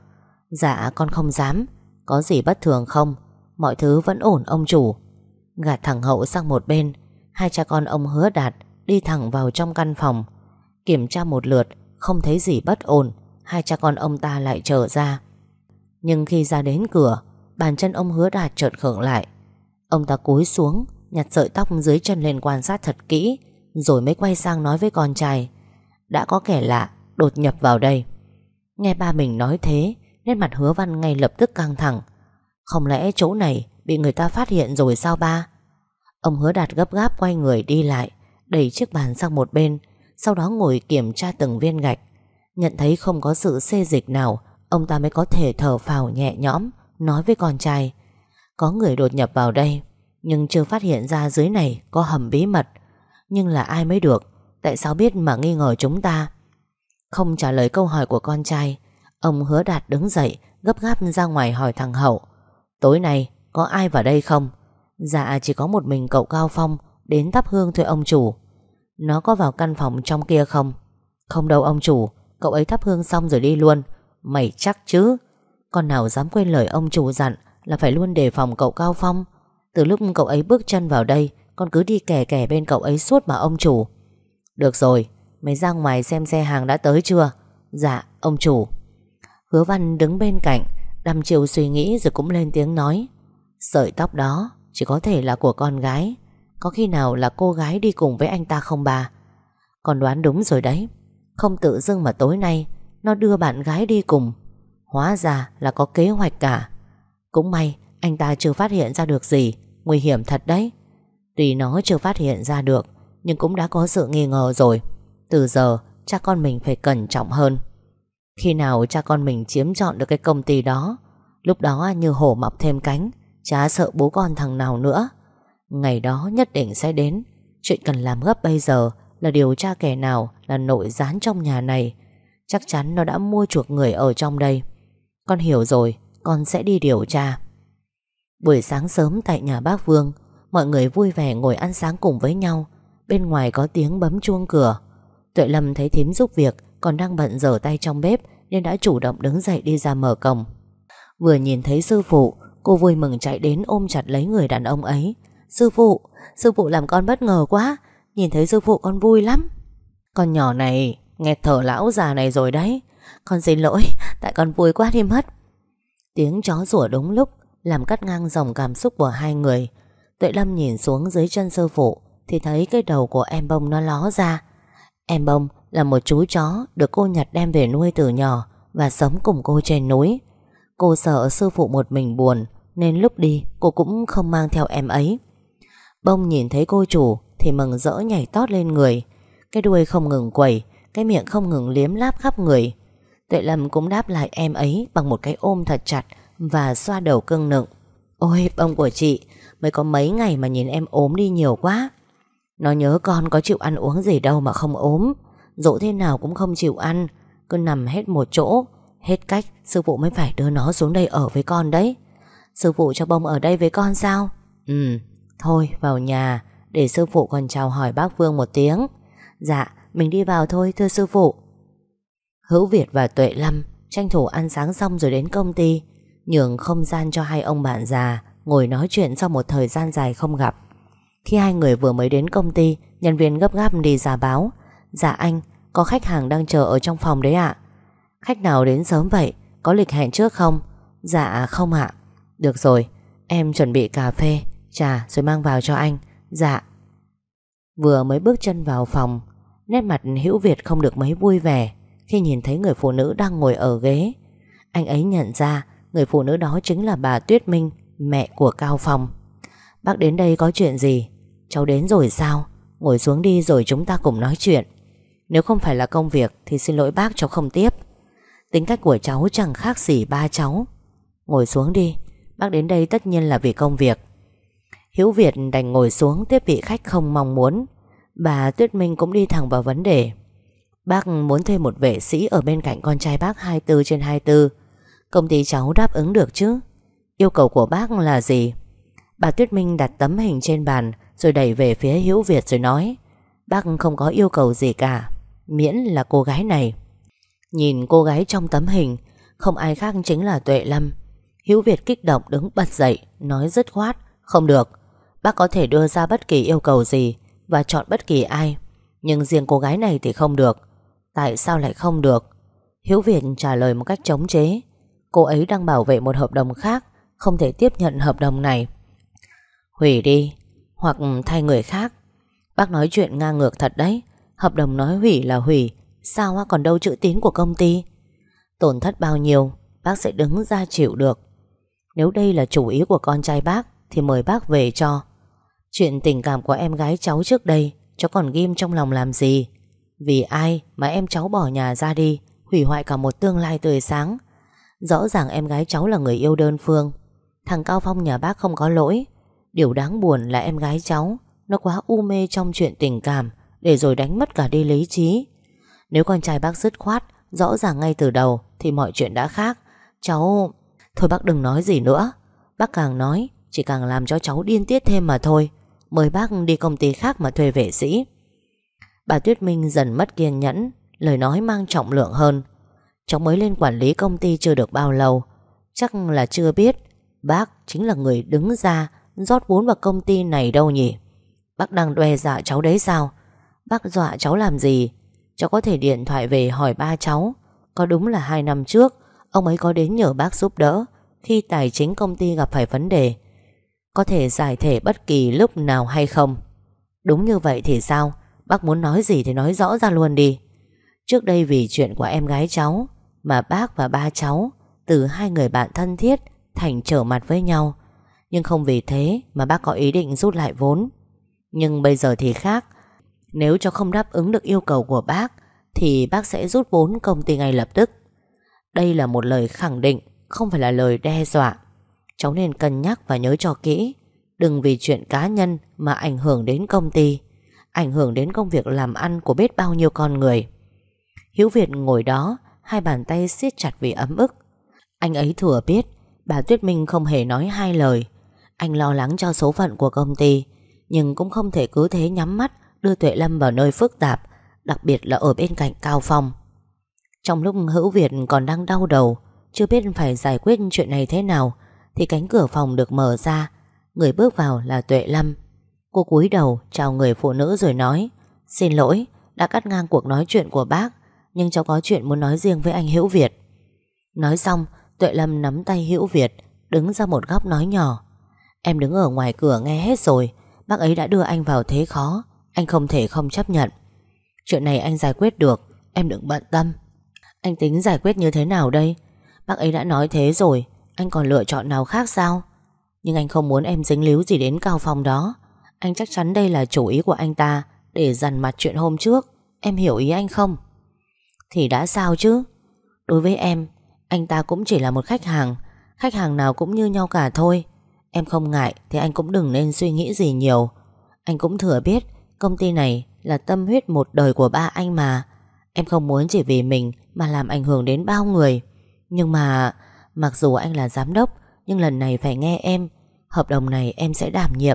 Dạ con không dám. Có gì bất thường không? Mọi thứ vẫn ổn ông chủ. Gạt thằng Hậu sang một bên, hai cha con ông Hứa Đạt đi thẳng vào trong căn phòng. Kiểm tra một lượt, không thấy gì bất ổn, hai cha con ông ta lại trở ra. Nhưng khi ra đến cửa, bàn chân ông Hứa Đạt chợt khựng lại. Ông ta cúi xuống, nhặt sợi tóc dưới chân lên quan sát thật kỹ, rồi mới quay sang nói với con trai: đã có kẻ lạ đột nhập vào đây. Nghe ba mình nói thế, nét mặt Hứa Văn ngay lập tức căng thẳng. Không lẽ chỗ này bị người ta phát hiện rồi sao ba? Ông Hứa Đạt gấp gáp quay người đi lại, đẩy chiếc bàn sang một bên, sau đó ngồi kiểm tra từng viên gạch. Nhận thấy không có sự xê dịch nào, ông ta mới có thể thở phào nhẹ nhõm, nói với con trai: có người đột nhập vào đây, nhưng chưa phát hiện ra dưới này có hầm bí mật. Nhưng là ai mới được? Tại sao biết mà nghi ngờ chúng ta? Không trả lời câu hỏi của con trai, ông Hứa Đạt đứng dậy, gấp gáp ra ngoài hỏi thằng Hậu: tối nay có ai vào đây không? Dạ chỉ có một mình cậu Cao Phong đến thắp hương thôi ông chủ. Nó có vào căn phòng trong kia không? Không đâu ông chủ, cậu ấy thắp hương xong rồi đi luôn. Mày chắc chứ? Con nào dám quên lời ông chủ dặn là phải luôn đề phòng cậu Cao Phong. Từ lúc cậu ấy bước chân vào đây, con cứ đi kè kè bên cậu ấy suốt mà ông chủ. Được rồi, mày ra ngoài xem xe hàng đã tới chưa? Dạ ông chủ. Hứa Văn đứng bên cạnh, đăm chiêu suy nghĩ rồi cũng lên tiếng nói: sợi tóc đó chỉ có thể là của con gái. Có khi nào là cô gái đi cùng với anh ta không bà? Con đoán đúng rồi đấy. Không tự dưng mà tối nay nó đưa bạn gái đi cùng. Hóa ra là có kế hoạch cả. Cũng may anh ta chưa phát hiện ra được gì. Nguy hiểm thật đấy. Tuy nó chưa phát hiện ra được, nhưng cũng đã có sự nghi ngờ rồi. Từ giờ cha con mình phải cẩn trọng hơn. Khi nào cha con mình chiếm trọn được cái công ty đó, lúc đó như hổ mọc thêm cánh, chả sợ bố con thằng nào nữa. Ngày đó nhất định sẽ đến. Chuyện cần làm gấp bây giờ là điều tra kẻ nào là nội gián trong nhà này. Chắc chắn nó đã mua chuộc người ở trong đây. Con hiểu rồi, con sẽ đi điều tra. Buổi sáng sớm tại nhà bác Vương, mọi người vui vẻ ngồi ăn sáng cùng với nhau. Bên ngoài có tiếng bấm chuông cửa. Tuệ Lâm thấy thím giúp việc còn đang bận giở tay trong bếp, nên đã chủ động đứng dậy đi ra mở cổng. Vừa nhìn thấy sư phụ, cô vui mừng chạy đến ôm chặt lấy người đàn ông ấy. Sư phụ làm con bất ngờ quá. Nhìn thấy sư phụ con vui lắm. Con nhỏ này nghe thở lão già này rồi đấy. Con xin lỗi, tại con vui quá đi mất. Tiếng chó sủa đúng lúc làm cắt ngang dòng cảm xúc của hai người. Tuệ Lâm nhìn xuống dưới chân sư phụ thì thấy cái đầu của em Bông nó ló ra. Em Bông là một chú chó được cô nhặt đem về nuôi từ nhỏ và sống cùng cô trên núi. Cô sợ sư phụ một mình buồn, nên lúc đi cô cũng không mang theo em ấy. Bông nhìn thấy cô chủ thì mừng rỡ nhảy tót lên người. Cái đuôi không ngừng quẩy, cái miệng không ngừng liếm láp khắp người. Tuệ Lâm cũng đáp lại em ấy bằng một cái ôm thật chặt và xoa đầu cưng nựng. Ôi Bông của chị, mới có mấy ngày mà nhìn em ốm đi nhiều quá. Nó nhớ con có chịu ăn uống gì đâu mà không ốm. Dỗ thế nào cũng không chịu ăn, cứ nằm hết một chỗ. Hết cách sư phụ mới phải đưa nó xuống đây ở với con đấy. Sư phụ cho Bông ở đây với con sao? Thôi vào nhà, để sư phụ còn chào hỏi bác Vương một tiếng. Dạ mình đi vào thôi thưa sư phụ. Hữu Việt và Tuệ Lâm tranh thủ ăn sáng xong rồi đến công ty, nhường không gian cho hai ông bạn già ngồi nói chuyện sau một thời gian dài không gặp. Khi hai người vừa mới đến công ty, nhân viên gấp gáp đi ra báo: dạ anh, có khách hàng đang chờ ở trong phòng đấy ạ. Khách nào đến sớm vậy? Có lịch hẹn trước không? Dạ không ạ. Được rồi, em chuẩn bị cà phê, trà rồi mang vào cho anh. Dạ. Vừa mới bước chân vào phòng, nét mặt Hữu Việt không được mấy vui vẻ khi nhìn thấy người phụ nữ đang ngồi ở ghế. Anh ấy nhận ra người phụ nữ đó chính là bà Tuyết Minh, mẹ của Cao Phong. Bác đến đây có chuyện gì? Cháu đến rồi sao? Ngồi xuống đi rồi chúng ta cùng nói chuyện. Nếu không phải là công việc thì xin lỗi bác, cháu không tiếp. Tính cách của cháu chẳng khác gì ba cháu. Ngồi xuống đi, bác đến đây tất nhiên là vì công việc. Hữu Việt đành ngồi xuống tiếp vị khách không mong muốn. Bà Tuyết Minh cũng đi thẳng vào vấn đề. Bác muốn thuê một vệ sĩ ở bên cạnh con trai bác 24/24. Công ty cháu đáp ứng được chứ? Yêu cầu của bác là gì? Bà Tuyết Minh đặt tấm hình trên bàn rồi đẩy về phía Hữu Việt rồi nói: bác không có yêu cầu gì cả, miễn là cô gái này. Nhìn cô gái trong tấm hình, không ai khác chính là Tuệ Lâm. Hữu Việt kích động đứng bật dậy, nói dứt khoát: "Không được, bác có thể đưa ra bất kỳ yêu cầu gì và chọn bất kỳ ai, nhưng riêng cô gái này thì không được." "Tại sao lại không được?" Hữu Việt trả lời một cách chống chế: "Cô ấy đang bảo vệ một hợp đồng khác, không thể tiếp nhận hợp đồng này." "Hủy đi, hoặc thay người khác." "Bác nói chuyện ngang ngược thật đấy. Hợp đồng nói hủy là hủy, sao còn đâu chữ tín của công ty. Tổn thất bao nhiêu bác sẽ đứng ra chịu được. Nếu đây là chủ ý của con trai bác thì mời bác về cho. Chuyện tình cảm của em gái cháu trước đây cháu còn ghim trong lòng làm gì? Vì ai mà em cháu bỏ nhà ra đi, hủy hoại cả một tương lai tươi sáng. Rõ ràng em gái cháu là người yêu đơn phương. Thằng Cao Phong nhà bác không có lỗi. Điều đáng buồn là em gái cháu nó quá u mê trong chuyện tình cảm, để rồi đánh mất cả đi lý trí. Nếu con trai bác dứt khoát rõ ràng ngay từ đầu thì mọi chuyện đã khác. Cháu... Thôi bác đừng nói gì nữa. Bác càng nói chỉ càng làm cho cháu điên tiết thêm mà thôi. Mời bác đi công ty khác mà thuê vệ sĩ." Bà Tuyết Minh dần mất kiên nhẫn, lời nói mang trọng lượng hơn: "Cháu mới lên quản lý công ty chưa được bao lâu, chắc là chưa biết bác chính là người đứng ra rót vốn vào công ty này đâu nhỉ? Bác đang đe dọa cháu đấy sao? Bác dọa cháu làm gì? Cháu có thể điện thoại về hỏi ba cháu. Có đúng là 2 năm trước ông ấy có đến nhờ bác giúp đỡ khi tài chính công ty gặp phải vấn đề. Có thể giải thể bất kỳ lúc nào hay không? Đúng như vậy thì sao? Bác muốn nói gì thì nói rõ ra luôn đi. Trước đây vì chuyện của em gái cháu mà bác và ba cháu từ hai người bạn thân thiết thành trở mặt với nhau. Nhưng không vì thế mà bác có ý định rút lại vốn. Nhưng bây giờ thì khác. Nếu cháu không đáp ứng được yêu cầu của bác thì bác sẽ rút vốn công ty ngay lập tức." Đây là một lời khẳng định, không phải là lời đe dọa. Cháu nên cân nhắc và nhớ cho kỹ. Đừng vì chuyện cá nhân mà ảnh hưởng đến công ty, ảnh hưởng đến công việc làm ăn của biết bao nhiêu con người. Hữu Việt ngồi đó, hai bàn tay siết chặt vì ấm ức. Anh ấy thừa biết bà Tuyết Minh không hề nói hai lời. Anh lo lắng cho số phận của công ty, nhưng cũng không thể cứ thế nhắm mắt đưa Tuệ Lâm vào nơi phức tạp, đặc biệt là ở bên cạnh Cao Phong. Trong lúc Hữu Việt còn đang đau đầu, chưa biết phải giải quyết chuyện này thế nào, thì cánh cửa phòng được mở ra. Người bước vào là Tuệ Lâm. Cô cúi đầu chào người phụ nữ rồi nói: "Xin lỗi đã cắt ngang cuộc nói chuyện của bác, nhưng cháu có chuyện muốn nói riêng với anh Hữu Việt." Nói xong, Tuệ Lâm nắm tay Hữu Việt, đứng ra một góc nói nhỏ: "Em đứng ở ngoài cửa nghe hết rồi. Bác ấy đã đưa anh vào thế khó, anh không thể không chấp nhận. Chuyện này anh giải quyết được, em đừng bận tâm." "Anh tính giải quyết như thế nào đây? Bác ấy đã nói thế rồi, anh còn lựa chọn nào khác sao? Nhưng anh không muốn em dính líu gì đến Cao Phong đó. Anh chắc chắn đây là chủ ý của anh ta để dằn mặt chuyện hôm trước. Em hiểu ý anh không?" "Thì đã sao chứ? Đối với em, anh ta cũng chỉ là một khách hàng. Khách hàng nào cũng như nhau cả thôi. Em không ngại thì anh cũng đừng nên suy nghĩ gì nhiều. Anh cũng thừa biết công ty này là tâm huyết một đời của ba anh mà. Em không muốn chỉ vì mình mà làm ảnh hưởng đến bao người. Nhưng mà mặc dù anh là giám đốc, nhưng lần này phải nghe em. Hợp đồng này em sẽ đảm nhiệm."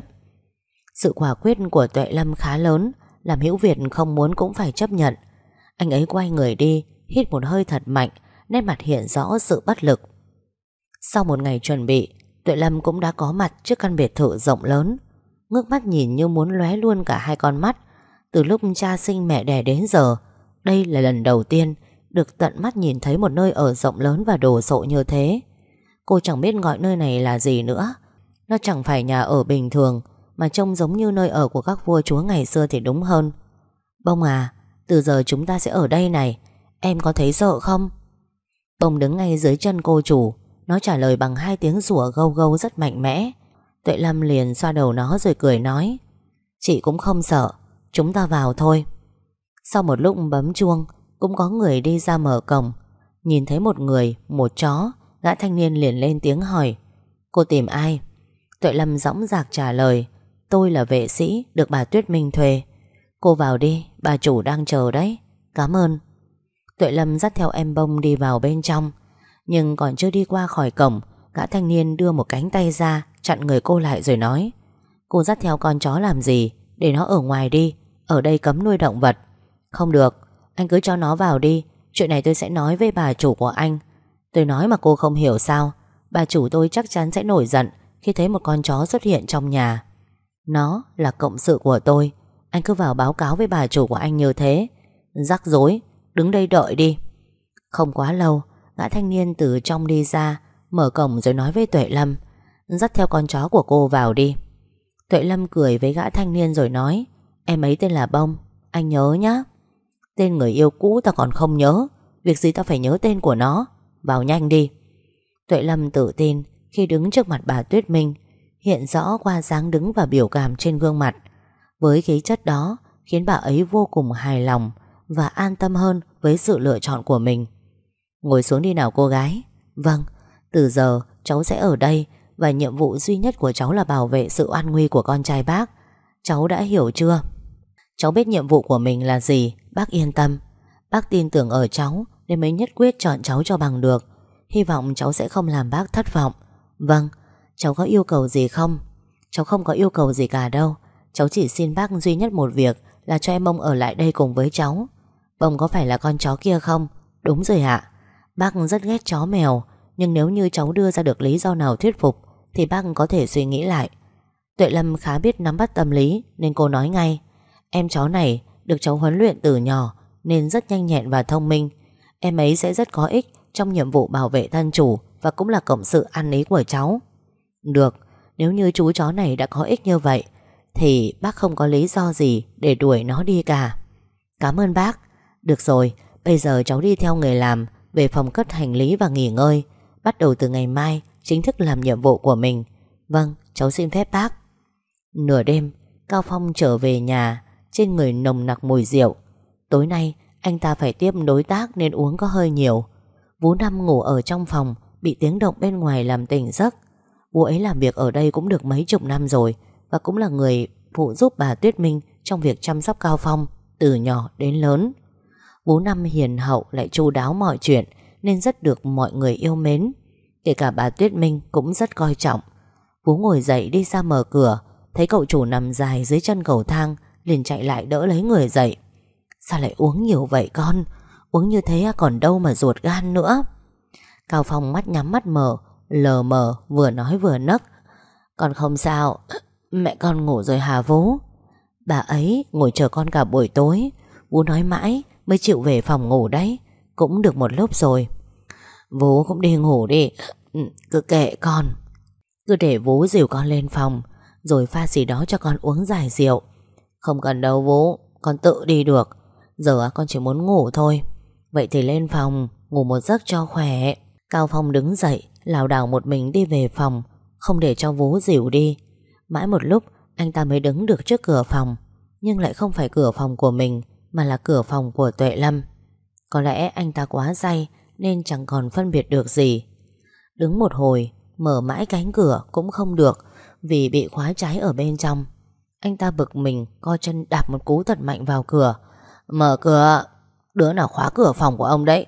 Sự quả quyết của Tuệ Lâm khá lớn, làm Hữu Việt không muốn cũng phải chấp nhận. Anh ấy quay người đi, hít một hơi thật mạnh, nét mặt hiện rõ sự bất lực. Sau một ngày chuẩn bị, Tuệ Lâm cũng đã có mặt trước căn biệt thự rộng lớn. Ngước mắt nhìn như muốn lóe luôn cả hai con mắt. Từ lúc cha sinh mẹ đẻ đến giờ, đây là lần đầu tiên được tận mắt nhìn thấy một nơi ở rộng lớn và đồ sộ như thế. Cô chẳng biết gọi nơi này là gì nữa. Nó chẳng phải nhà ở bình thường, mà trông giống như nơi ở của các vua chúa ngày xưa thì đúng hơn. "Bông à, từ giờ chúng ta sẽ ở đây này. Em có thấy sợ không?" Bông đứng ngay dưới chân cô chủ. Nó trả lời bằng 2 tiếng rủa gâu gâu rất mạnh mẽ. Tuệ Lâm liền xoa đầu nó rồi cười nói: "Chị cũng không sợ, chúng ta vào thôi." Sau một lúc bấm chuông, cũng có người đi ra mở cổng. Nhìn thấy một người, một chó, gã thanh niên liền lên tiếng hỏi: "Cô tìm ai?" Tuệ Lâm dõng dạc trả lời: "Tôi là vệ sĩ được bà Tuyết Minh thuê." "Cô vào đi, bà chủ đang chờ đấy." "Cảm ơn." Tuệ Lâm dắt theo em Bông đi vào bên trong. Nhưng còn chưa đi qua khỏi cổng, gã thanh niên đưa một cánh tay ra chặn người cô lại rồi nói: "Cô dắt theo con chó làm gì? Để nó ở ngoài đi, ở đây cấm nuôi động vật." "Không được, anh cứ cho nó vào đi, Chuyện này tôi sẽ nói với bà chủ của anh. Tôi nói mà cô không hiểu sao? Bà chủ tôi chắc chắn sẽ nổi giận khi thấy một con chó xuất hiện trong nhà. Nó là cộng sự của tôi. Anh cứ vào báo cáo với bà chủ của anh như thế. Rắc rối, đứng đây đợi đi. Không quá lâu, gã thanh niên từ trong đi ra, mở cổng rồi nói với Tuệ Lâm: dắt theo con chó của cô vào đi. Tuệ Lâm cười với gã thanh niên rồi nói: em ấy tên là Bông, anh nhớ nhá. Tên người yêu cũ ta còn không nhớ, việc gì ta phải nhớ tên của nó. Vào nhanh đi. Tuệ Lâm tự tin khi đứng trước mặt bà Tuyết Minh, hiện rõ qua dáng đứng và biểu cảm trên gương mặt. Với khí chất đó khiến bà ấy vô cùng hài lòng và an tâm hơn với sự lựa chọn của mình. Ngồi xuống đi nào cô gái. Vâng, từ giờ cháu sẽ ở đây và nhiệm vụ duy nhất của cháu là bảo vệ sự an nguy của con trai bác. Cháu đã hiểu chưa? Cháu biết nhiệm vụ của mình là gì, bác yên tâm. Bác tin tưởng ở cháu nên mới nhất quyết chọn cháu cho bằng được. Hy vọng cháu sẽ không làm bác thất vọng. Vâng, cháu có yêu cầu gì không? Cháu không có yêu cầu gì cả đâu. Cháu chỉ xin bác duy nhất một việc là cho em Bông ở lại đây cùng với cháu. Bông có phải là con chó kia không? Đúng rồi ạ. Bác rất ghét chó mèo, nhưng nếu như cháu đưa ra được lý do nào thuyết phục thì bác có thể suy nghĩ lại. Tuệ Lâm khá biết nắm bắt tâm lý nên cô nói ngay: em chó này được cháu huấn luyện từ nhỏ nên rất nhanh nhẹn và thông minh. Em ấy sẽ rất có ích trong nhiệm vụ bảo vệ thân chủ và cũng là cộng sự ăn ý của cháu. Được, nếu như chú chó này đã có ích như vậy thì bác không có lý do gì để đuổi nó đi cả. Cảm ơn bác. Được rồi, bây giờ cháu đi theo người làm về phòng cất hành lý và nghỉ ngơi. Bắt đầu từ ngày mai chính thức làm nhiệm vụ của mình. Vâng, cháu xin phép bác. Nửa đêm, Cao Phong trở về nhà, trên người nồng nặc mùi rượu. Tối nay anh ta phải tiếp đối tác nên uống có hơi nhiều. Vú Năm ngủ ở trong phòng, bị tiếng động bên ngoài làm tỉnh giấc. Vú ấy làm việc ở đây cũng được mấy chục năm rồi và cũng là người phụ giúp bà Tuyết Minh trong việc chăm sóc Cao Phong từ nhỏ đến lớn. Vú Năm hiền hậu lại chu đáo mọi chuyện nên rất được mọi người yêu mến. Kể cả bà Tuyết Minh cũng rất coi trọng. Vú ngồi dậy đi ra mở cửa, thấy cậu chủ nằm dài dưới chân cầu thang, liền chạy lại đỡ lấy người dậy. Sao lại uống nhiều vậy con? Uống như thế còn đâu mà ruột gan nữa. Cao Phong mắt nhắm mắt mở, lờ mờ vừa nói vừa nấc. Con không sao. Mẹ con ngủ rồi hả Vú? Bà ấy ngồi chờ con cả buổi tối. Vú nói mãi mới chịu về phòng ngủ đấy. Cũng được một lúc rồi. Vú cũng đi ngủ đi. Cứ kệ con. Cứ để Vú dìu con lên phòng, rồi pha gì đó cho con uống giải rượu. Không cần đâu Vú, con tự đi được. Giờ con chỉ muốn ngủ thôi. Vậy thì lên phòng ngủ một giấc cho khỏe. Cao Phong đứng dậy, lảo đảo một mình đi về phòng, không để cho Vú dìu đi. Mãi một lúc anh ta mới đứng được trước cửa phòng, nhưng lại không phải cửa phòng của mình, mà là cửa phòng của Tuệ Lâm. Có lẽ anh ta quá say nên chẳng còn phân biệt được gì. Đứng một hồi, mở mãi cánh cửa cũng không được vì bị khóa trái ở bên trong. Anh ta bực mình, co chân đạp một cú thật mạnh vào cửa. Mở cửa. Đứa nào khóa cửa phòng của ông đấy?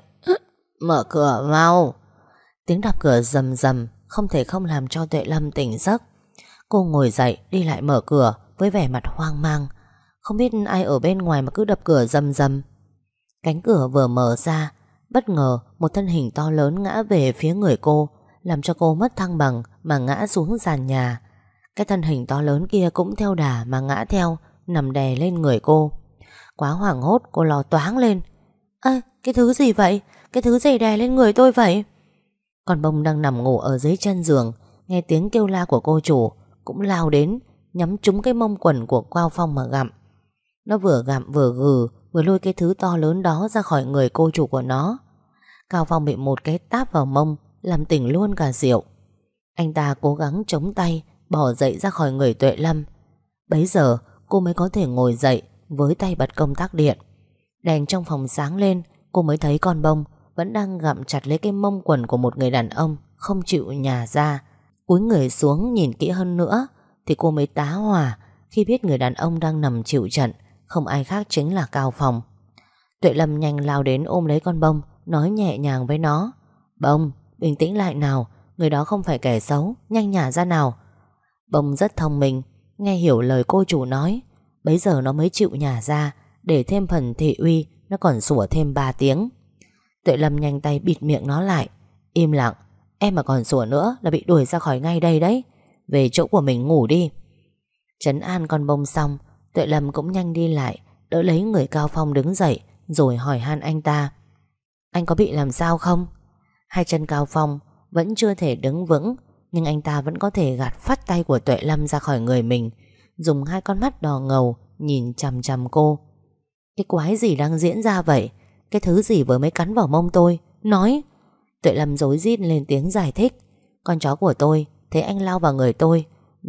Mở cửa mau. Tiếng đạp cửa rầm rầm không thể không làm cho Tuệ Lâm tỉnh giấc. Cô ngồi dậy đi lại mở cửa với vẻ mặt hoang mang. Không biết ai ở bên ngoài mà cứ đập cửa rầm rầm. Cánh cửa vừa mở ra, bất ngờ một thân hình to lớn ngã về phía người cô, làm cho cô mất thăng bằng mà ngã xuống sàn nhà. Cái thân hình to lớn kia cũng theo đà mà ngã theo, nằm đè lên người cô. Quá hoảng hốt, cô lo toáng lên. Ê, cái thứ gì vậy? Cái thứ gì đè lên người tôi vậy? Con Bông đang nằm ngủ ở dưới chân giường, nghe tiếng kêu la của cô chủ, cũng lao đến, nhắm trúng cái mông quần của Cao Phong mà gặm. Nó vừa gặm vừa gừ, vừa lôi cái thứ to lớn đó ra khỏi người cô chủ của nó. Cao Phong bị một cái táp vào mông, làm tỉnh luôn cả rượu. Anh ta cố gắng chống tay, bỏ dậy ra khỏi người Tuệ Lâm. Bấy giờ cô mới có thể ngồi dậy với tay bật công tắc điện. Đèn trong phòng sáng lên, cô mới thấy con Bông vẫn đang gặm chặt lấy cái mông quần của một người đàn ông, không chịu nhả ra. Cúi người xuống nhìn kỹ hơn nữa thì cô mới tá hỏa khi biết người đàn ông đang nằm chịu trận không ai khác chính là Cao Phong. Tuệ Lâm nhanh lao đến ôm lấy con Bông, nói nhẹ nhàng với nó. Bông, bình tĩnh lại nào, người đó không phải kẻ xấu, nhanh nhả ra nào. Bông rất thông minh, nghe hiểu lời cô chủ nói. Bấy giờ nó mới chịu nhả ra, để thêm phần thị uy. Nó còn sủa thêm 3 tiếng. Tuệ Lâm nhanh tay bịt miệng nó lại. Im lặng, em mà còn sủa nữa là bị đuổi ra khỏi ngay đây đấy. Về chỗ của mình ngủ đi. Trấn an con bông xong, Tuệ Lâm cũng nhanh đi lại, đỡ lấy người Cao Phong đứng dậy, rồi hỏi han anh ta. Anh có bị làm sao không? Hai chân Cao Phong vẫn chưa thể đứng vững, nhưng anh ta vẫn có thể gạt phắt tay của Tuệ Lâm ra khỏi người mình, dùng hai con mắt đỏ ngầu nhìn chằm chằm cô. Cái quái gì đang diễn ra vậy? Cái thứ gì vừa mới cắn vào mông tôi? Nói. Tuệ Lâm rối rít lên tiếng giải thích. Con chó của tôi thấy anh lao vào người tôi,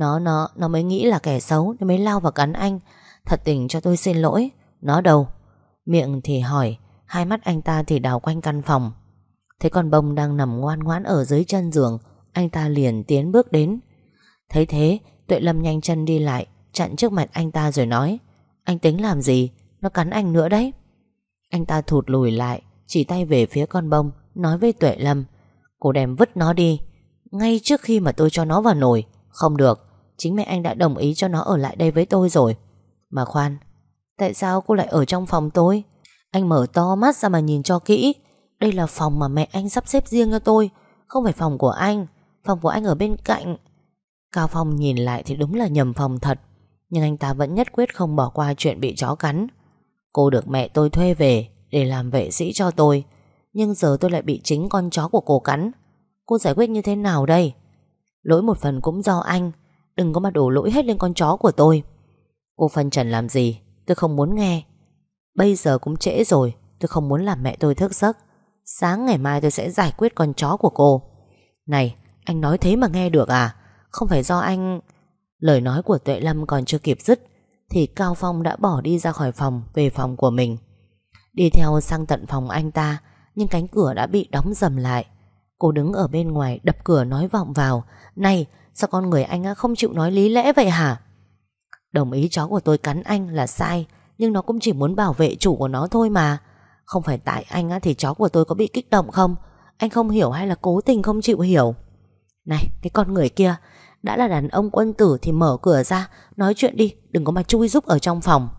Nó mới nghĩ là kẻ xấu, nó mới lao vào cắn anh. Thật tình cho tôi xin lỗi. Nó đâu? Miệng thì hỏi, hai mắt anh ta thì đảo quanh căn phòng. Thấy con bông đang nằm ngoan ngoãn ở dưới chân giường, anh ta liền tiến bước đến. Thấy thế, Tuệ Lâm nhanh chân đi lại, chặn trước mặt anh ta rồi nói. Anh tính làm gì? Nó cắn anh nữa đấy. Anh ta thụt lùi lại, chỉ tay về phía con bông, nói với Tuệ Lâm. Cô đem vứt nó đi, ngay trước khi mà tôi cho nó vào nồi. Không được, chính mẹ anh đã đồng ý cho nó ở lại đây với tôi rồi. Mà khoan, tại sao cô lại ở trong phòng tôi? Anh mở to mắt ra mà nhìn cho kỹ. Đây là phòng mà mẹ anh sắp xếp riêng cho tôi, không phải phòng của anh. Phòng của anh ở bên cạnh. Cao Phong nhìn lại thì đúng là nhầm phòng thật, nhưng anh ta vẫn nhất quyết không bỏ qua chuyện bị chó cắn. Cô được mẹ tôi thuê về để làm vệ sĩ cho tôi, nhưng giờ tôi lại bị chính con chó của cô cắn. Cô giải quyết như thế nào đây? Lỗi một phần cũng do anh, đừng có mà đổ lỗi hết lên con chó của tôi. Cô phân trần làm gì? Tôi không muốn nghe. Bây giờ cũng trễ rồi, tôi không muốn làm mẹ tôi thức giấc. Sáng ngày mai tôi sẽ giải quyết con chó của cô. Này, anh nói thế mà nghe được à? Không phải do anh... Lời nói của Tuệ Lâm còn chưa kịp dứt thì Cao Phong đã bỏ đi ra khỏi phòng, về phòng của mình. Đi theo sang tận phòng anh ta, nhưng cánh cửa đã bị đóng dầm lại. Cô đứng ở bên ngoài đập cửa nói vọng vào. Này, sao con người anh không chịu nói lý lẽ vậy hả? Đồng ý chó của tôi cắn anh là sai, nhưng nó cũng chỉ muốn bảo vệ chủ của nó thôi mà. Không phải tại anh thì chó của tôi có bị kích động không? Anh không hiểu hay là cố tình không chịu hiểu? Này, cái con người kia, đã là đàn ông quân tử thì mở cửa ra nói chuyện đi, đừng có mà chui rúc ở trong phòng.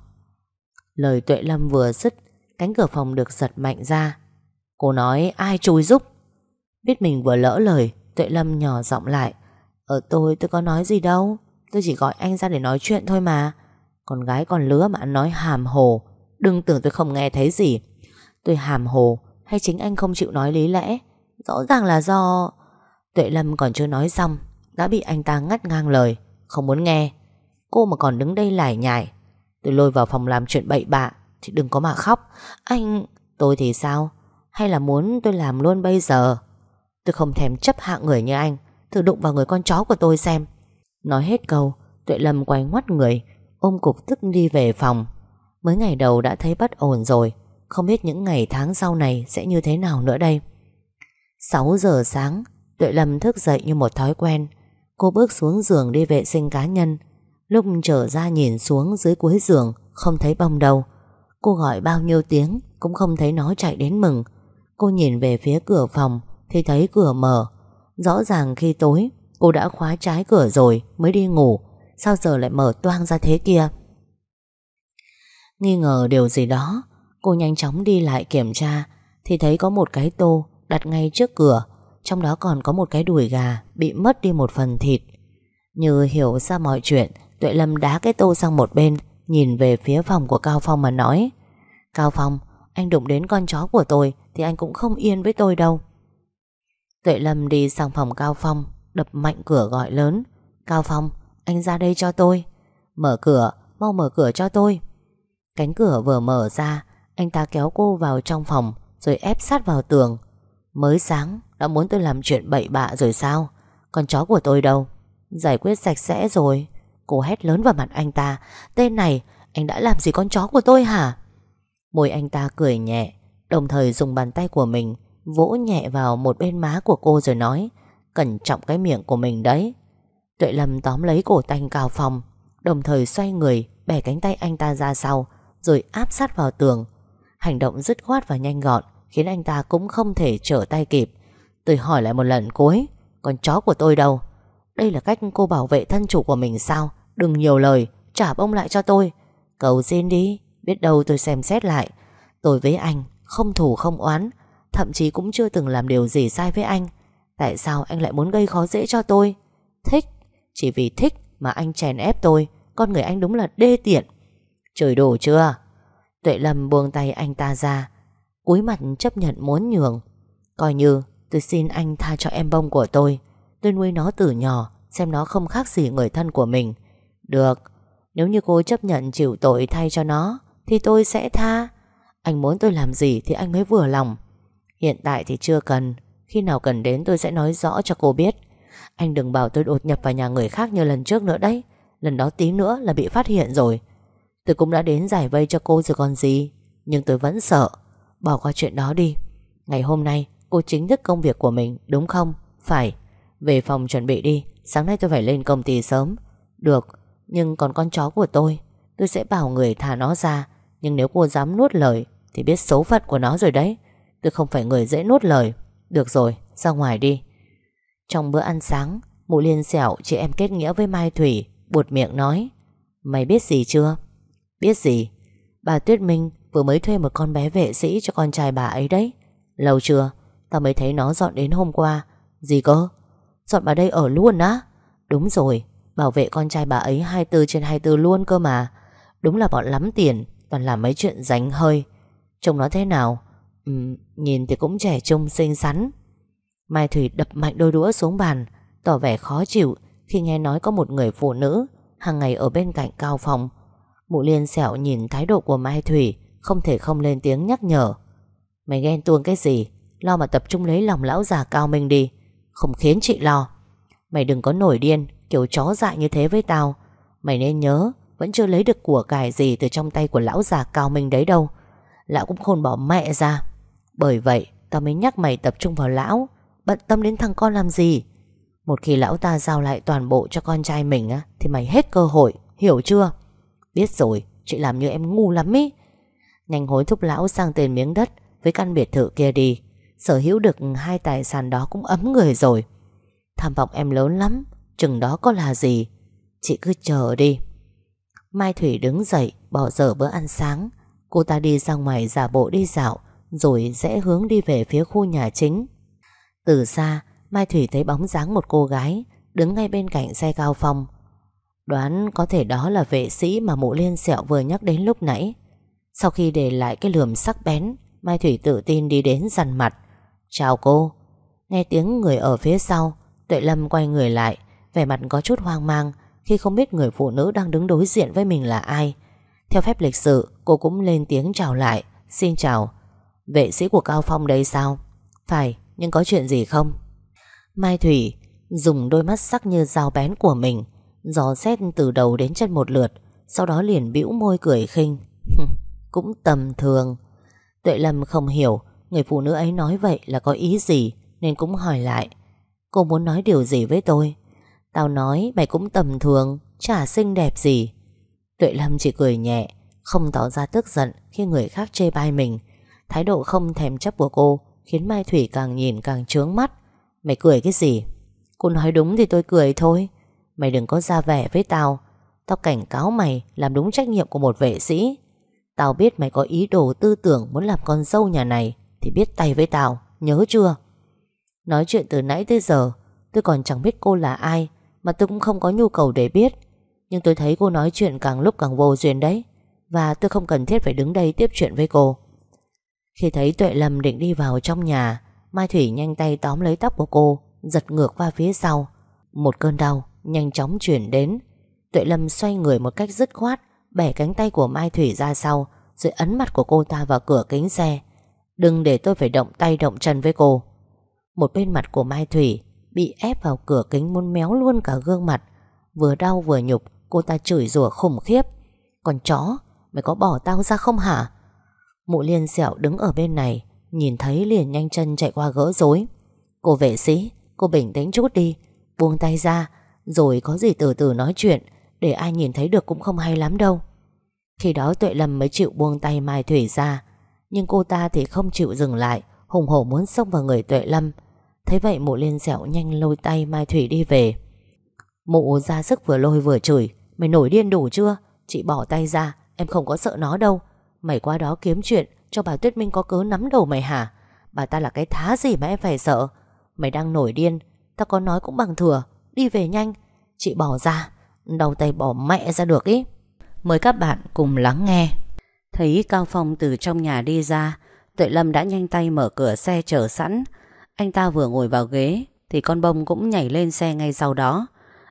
Lời Tuệ Lâm vừa dứt, cánh cửa phòng được giật mạnh ra. Cô nói ai chui rúc? Biết mình vừa lỡ lời, Tuệ Lâm nhỏ giọng lại. Tôi có nói gì đâu, tôi chỉ gọi anh ra để nói chuyện thôi mà. Con gái con lứa mà anh nói hàm hồ, đừng tưởng tôi không nghe thấy gì. Tôi hàm hồ hay chính anh không chịu nói lý lẽ? Rõ ràng là do... Tuệ Lâm còn chưa nói xong đã bị anh ta ngắt ngang lời. Không muốn nghe. Cô mà còn đứng đây lải nhải, tôi lôi vào phòng làm chuyện bậy bạ thì đừng có mà khóc. Anh... Tôi thì sao? Hay là muốn tôi làm luôn bây giờ? Tôi không thèm chấp hạng người như anh. Thử đụng vào người con chó của tôi xem. Nói hết câu, Tuệ Lâm quay ngoắt người, ôm cục tức đi về phòng. Mới ngày đầu đã thấy bất ổn rồi, không biết những ngày tháng sau này sẽ như thế nào nữa đây. 6 giờ sáng, Tuệ Lâm thức dậy như một thói quen. Cô bước xuống giường đi vệ sinh cá nhân. Lúc trở ra nhìn xuống dưới cuối giường, không thấy bông đâu. Cô gọi bao nhiêu tiếng cũng không thấy nó chạy đến mừng. Cô nhìn về phía cửa phòng thì thấy cửa mở. Rõ ràng khi tối cô đã khóa trái cửa rồi mới đi ngủ, sao giờ lại mở toang ra thế kia? Nghi ngờ điều gì đó, cô nhanh chóng đi lại kiểm tra thì thấy có một cái tô đặt ngay trước cửa, trong đó còn có một cái đùi gà bị mất đi một phần thịt. Như hiểu ra mọi chuyện, Tuệ Lâm đá cái tô sang một bên, nhìn về phía phòng của Cao Phong mà nói. Cao Phong, anh đụng đến con chó của tôi thì anh cũng không yên với tôi đâu. Tuệ Lâm đi sang phòng Cao Phong, đập mạnh cửa gọi lớn. Cao Phong, anh ra đây cho tôi. Mở cửa, mau mở cửa cho tôi. Cánh cửa vừa mở ra, anh ta kéo cô vào trong phòng rồi ép sát vào tường. Mới sáng đã muốn tôi làm chuyện bậy bạ rồi sao? Con chó của tôi đâu? Giải quyết sạch sẽ rồi. Cô hét lớn vào mặt anh ta. Tên này, anh đã làm gì con chó của tôi hả? Môi anh ta cười nhẹ, đồng thời dùng bàn tay của mình vỗ nhẹ vào một bên má của cô rồi nói. Cẩn trọng cái miệng của mình đấy. Tuệ Lâm tóm lấy cổ tay Cao Phong, đồng thời xoay người bẻ cánh tay anh ta ra sau rồi áp sát vào tường. Hành động dứt khoát và nhanh gọn khiến anh ta cũng không thể trở tay kịp. Tôi hỏi lại một lần cuối, con chó của tôi đâu? Đây là cách cô bảo vệ thân chủ của mình sao? Đừng nhiều lời, trả bông lại cho tôi. Cầu xin đi, biết đâu tôi xem xét lại. Tôi với anh không thù không oán, thậm chí cũng chưa từng làm điều gì sai với anh. Tại sao anh lại muốn gây khó dễ cho tôi? Thích, chỉ vì thích mà anh chèn ép tôi. Con người anh đúng là đê tiện. Trời đủ chưa? Tuệ Lâm buông tay anh ta ra, cúi mặt chấp nhận muốn nhường. Coi như tôi xin anh tha cho em bông của tôi. Tôi nuôi nó từ nhỏ, xem nó không khác gì người thân của mình. Được, nếu như cô chấp nhận chịu tội thay cho nó thì tôi sẽ tha. Anh muốn tôi làm gì thì anh mới vừa lòng. Hiện tại thì chưa cần, khi nào cần đến tôi sẽ nói rõ cho cô biết. Anh đừng bảo tôi đột nhập vào nhà người khác như lần trước nữa đấy. Lần đó tí nữa là bị phát hiện rồi. Tôi cũng đã đến giải vây cho cô rồi còn gì, nhưng tôi vẫn sợ. Bỏ qua chuyện đó đi. Ngày hôm nay cô chính thức công việc của mình đúng không? Phải. Về phòng chuẩn bị đi, sáng nay tôi phải lên công ty sớm. Được, nhưng còn con chó của tôi sẽ bảo người thả nó ra. Nhưng nếu cô dám nuốt lời thì biết số phận của nó rồi đấy. Tôi không phải người dễ nuốt lời. Được rồi, ra ngoài đi. Trong bữa ăn sáng, Mụ Liên xẻo chị em kết nghĩa với Mai Thủy, buột miệng nói: Mày biết gì chưa? Biết gì? Bà Tuyết Minh vừa mới thuê một con bé vệ sĩ cho con trai bà ấy đấy. Lâu chưa? Tao mới thấy nó dọn đến hôm qua. Gì cơ? Dọn vào đây ở luôn á? Đúng rồi, bảo vệ con trai bà ấy 24/24 luôn cơ mà. Đúng là bọn lắm tiền, toàn làm mấy chuyện ránh hơi. Trông nó thế nào? Nhìn thì cũng trẻ trung xinh xắn. Mai Thủy đập mạnh đôi đũa xuống bàn, tỏ vẻ khó chịu khi nghe nói có một người phụ nữ hàng ngày ở bên cạnh Cao Phong. Mụ Liên xẻo nhìn thái độ của Mai Thủy, không thể không lên tiếng nhắc nhở: Mày ghen tuông cái gì? Lo mà tập trung lấy lòng lão già Cao Minh đi, không khiến chị lo. Mày đừng có nổi điên kiểu chó dại như thế với tao. Mày nên nhớ, vẫn chưa lấy được của cải gì từ trong tay của lão già Cao Minh đấy đâu. Lão cũng khôn bỏ mẹ ra. Bởi vậy tao mới nhắc mày tập trung vào lão, bận tâm đến thằng con làm gì. Một khi lão ta giao lại toàn bộ cho con trai mình á, thì mày hết cơ hội, hiểu chưa? Biết rồi, chị làm như em ngu lắm ý. Nhanh hối thúc lão sang tên miếng đất với căn biệt thự kia đi. Sở hữu được hai tài sản đó cũng ấm người rồi. Tham vọng em lớn lắm, chừng đó có là gì. Chị cứ chờ đi. Mai Thủy đứng dậy bỏ dở bữa ăn sáng. Cô ta đi ra ngoài giả bộ đi dạo, rồi rẽ hướng đi về phía khu nhà chính. Từ xa, Mai Thủy thấy bóng dáng một cô gái đứng ngay bên cạnh xe Cao Phong. Đoán có thể đó là vệ sĩ mà Mụ Liên xẻo vừa nhắc đến lúc nãy. Sau khi để lại cái lườm sắc bén, Mai Thủy tự tin đi đến dằn mặt: Chào cô. Nghe tiếng người ở phía sau, Tuệ Lâm quay người lại, vẻ mặt có chút hoang mang khi không biết người phụ nữ đang đứng đối diện với mình là ai. Theo phép lịch sự, cô cũng lên tiếng chào lại: Xin chào. Vệ sĩ của Cao Phong đây sao? Phải, nhưng có chuyện gì không? Mai Thủy dùng đôi mắt sắc như dao bén của mình dò xét từ đầu đến chân một lượt, sau đó liền bĩu môi cười khinh: Cũng tầm thường. Tuệ Lâm không hiểu người phụ nữ ấy nói vậy là có ý gì, nên cũng hỏi lại: Cô muốn nói điều gì với tôi? Tao nói mày cũng tầm thường, chả xinh đẹp gì. Tuệ Lâm chỉ cười nhẹ, không tỏ ra tức giận khi người khác chê bai mình. Thái độ không thèm chấp của cô khiến Mai Thủy càng nhìn càng chướng mắt. Mày cười cái gì? Cô nói đúng thì tôi cười thôi. Mày đừng có ra vẻ với tao. Tao cảnh cáo mày làm đúng trách nhiệm của một vệ sĩ. Tao biết mày có ý đồ tư tưởng muốn làm con dâu nhà này thì biết tay với tao, nhớ chưa? Nói chuyện từ nãy tới giờ tôi còn chẳng biết cô là ai, mà tôi cũng không có nhu cầu để biết. Nhưng tôi thấy cô nói chuyện càng lúc càng vô duyên đấy, và tôi không cần thiết phải đứng đây tiếp chuyện với cô. Khi thấy Tuệ Lâm định đi vào trong nhà, Mai Thủy nhanh tay tóm lấy tóc của cô, giật ngược qua phía sau. Một cơn đau nhanh chóng chuyển đến. Tuệ Lâm xoay người một cách dứt khoát, bẻ cánh tay của Mai Thủy ra sau, rồi ấn mặt của cô ta vào cửa kính xe. Đừng để tôi phải động tay động chân với cô. Một bên mặt của Mai Thủy bị ép vào cửa kính muốn méo luôn cả gương mặt. Vừa đau vừa nhục, cô ta chửi rủa khủng khiếp: Con chó, mày có bỏ tao ra không hả? Mụ Liên xẻo đứng ở bên này, nhìn thấy liền nhanh chân chạy qua gỡ rối: Cô vệ sĩ, cô bình tĩnh chút đi, buông tay ra, rồi có gì từ từ nói chuyện, để ai nhìn thấy được cũng không hay lắm đâu. Khi đó Tuệ Lâm mới chịu buông tay Mai Thủy ra, nhưng cô ta thì không chịu dừng lại, hùng hổ muốn xông vào người Tuệ Lâm. Thấy vậy Mụ Liên xẻo nhanh lôi tay Mai Thủy đi về. Mụ ra sức vừa lôi vừa chửi: Mày nổi điên đủ chưa? Chị bỏ tay ra, em không có sợ nó đâu. Mày qua đó kiếm chuyện cho bà Tuyết Minh có cớ nắm đầu mày hả? Bà ta là cái thá gì mà em phải sợ? Mày đang nổi điên, tao có nói cũng bằng thừa. Đi về nhanh. Chị bỏ ra, đầu tay bỏ mẹ ra được ý. Mời các bạn cùng lắng nghe. Thấy Cao Phong từ trong nhà đi ra, Tuệ Lâm đã nhanh tay mở cửa xe chờ sẵn. Anh ta vừa ngồi vào ghế thì con bông cũng nhảy lên xe ngay sau đó.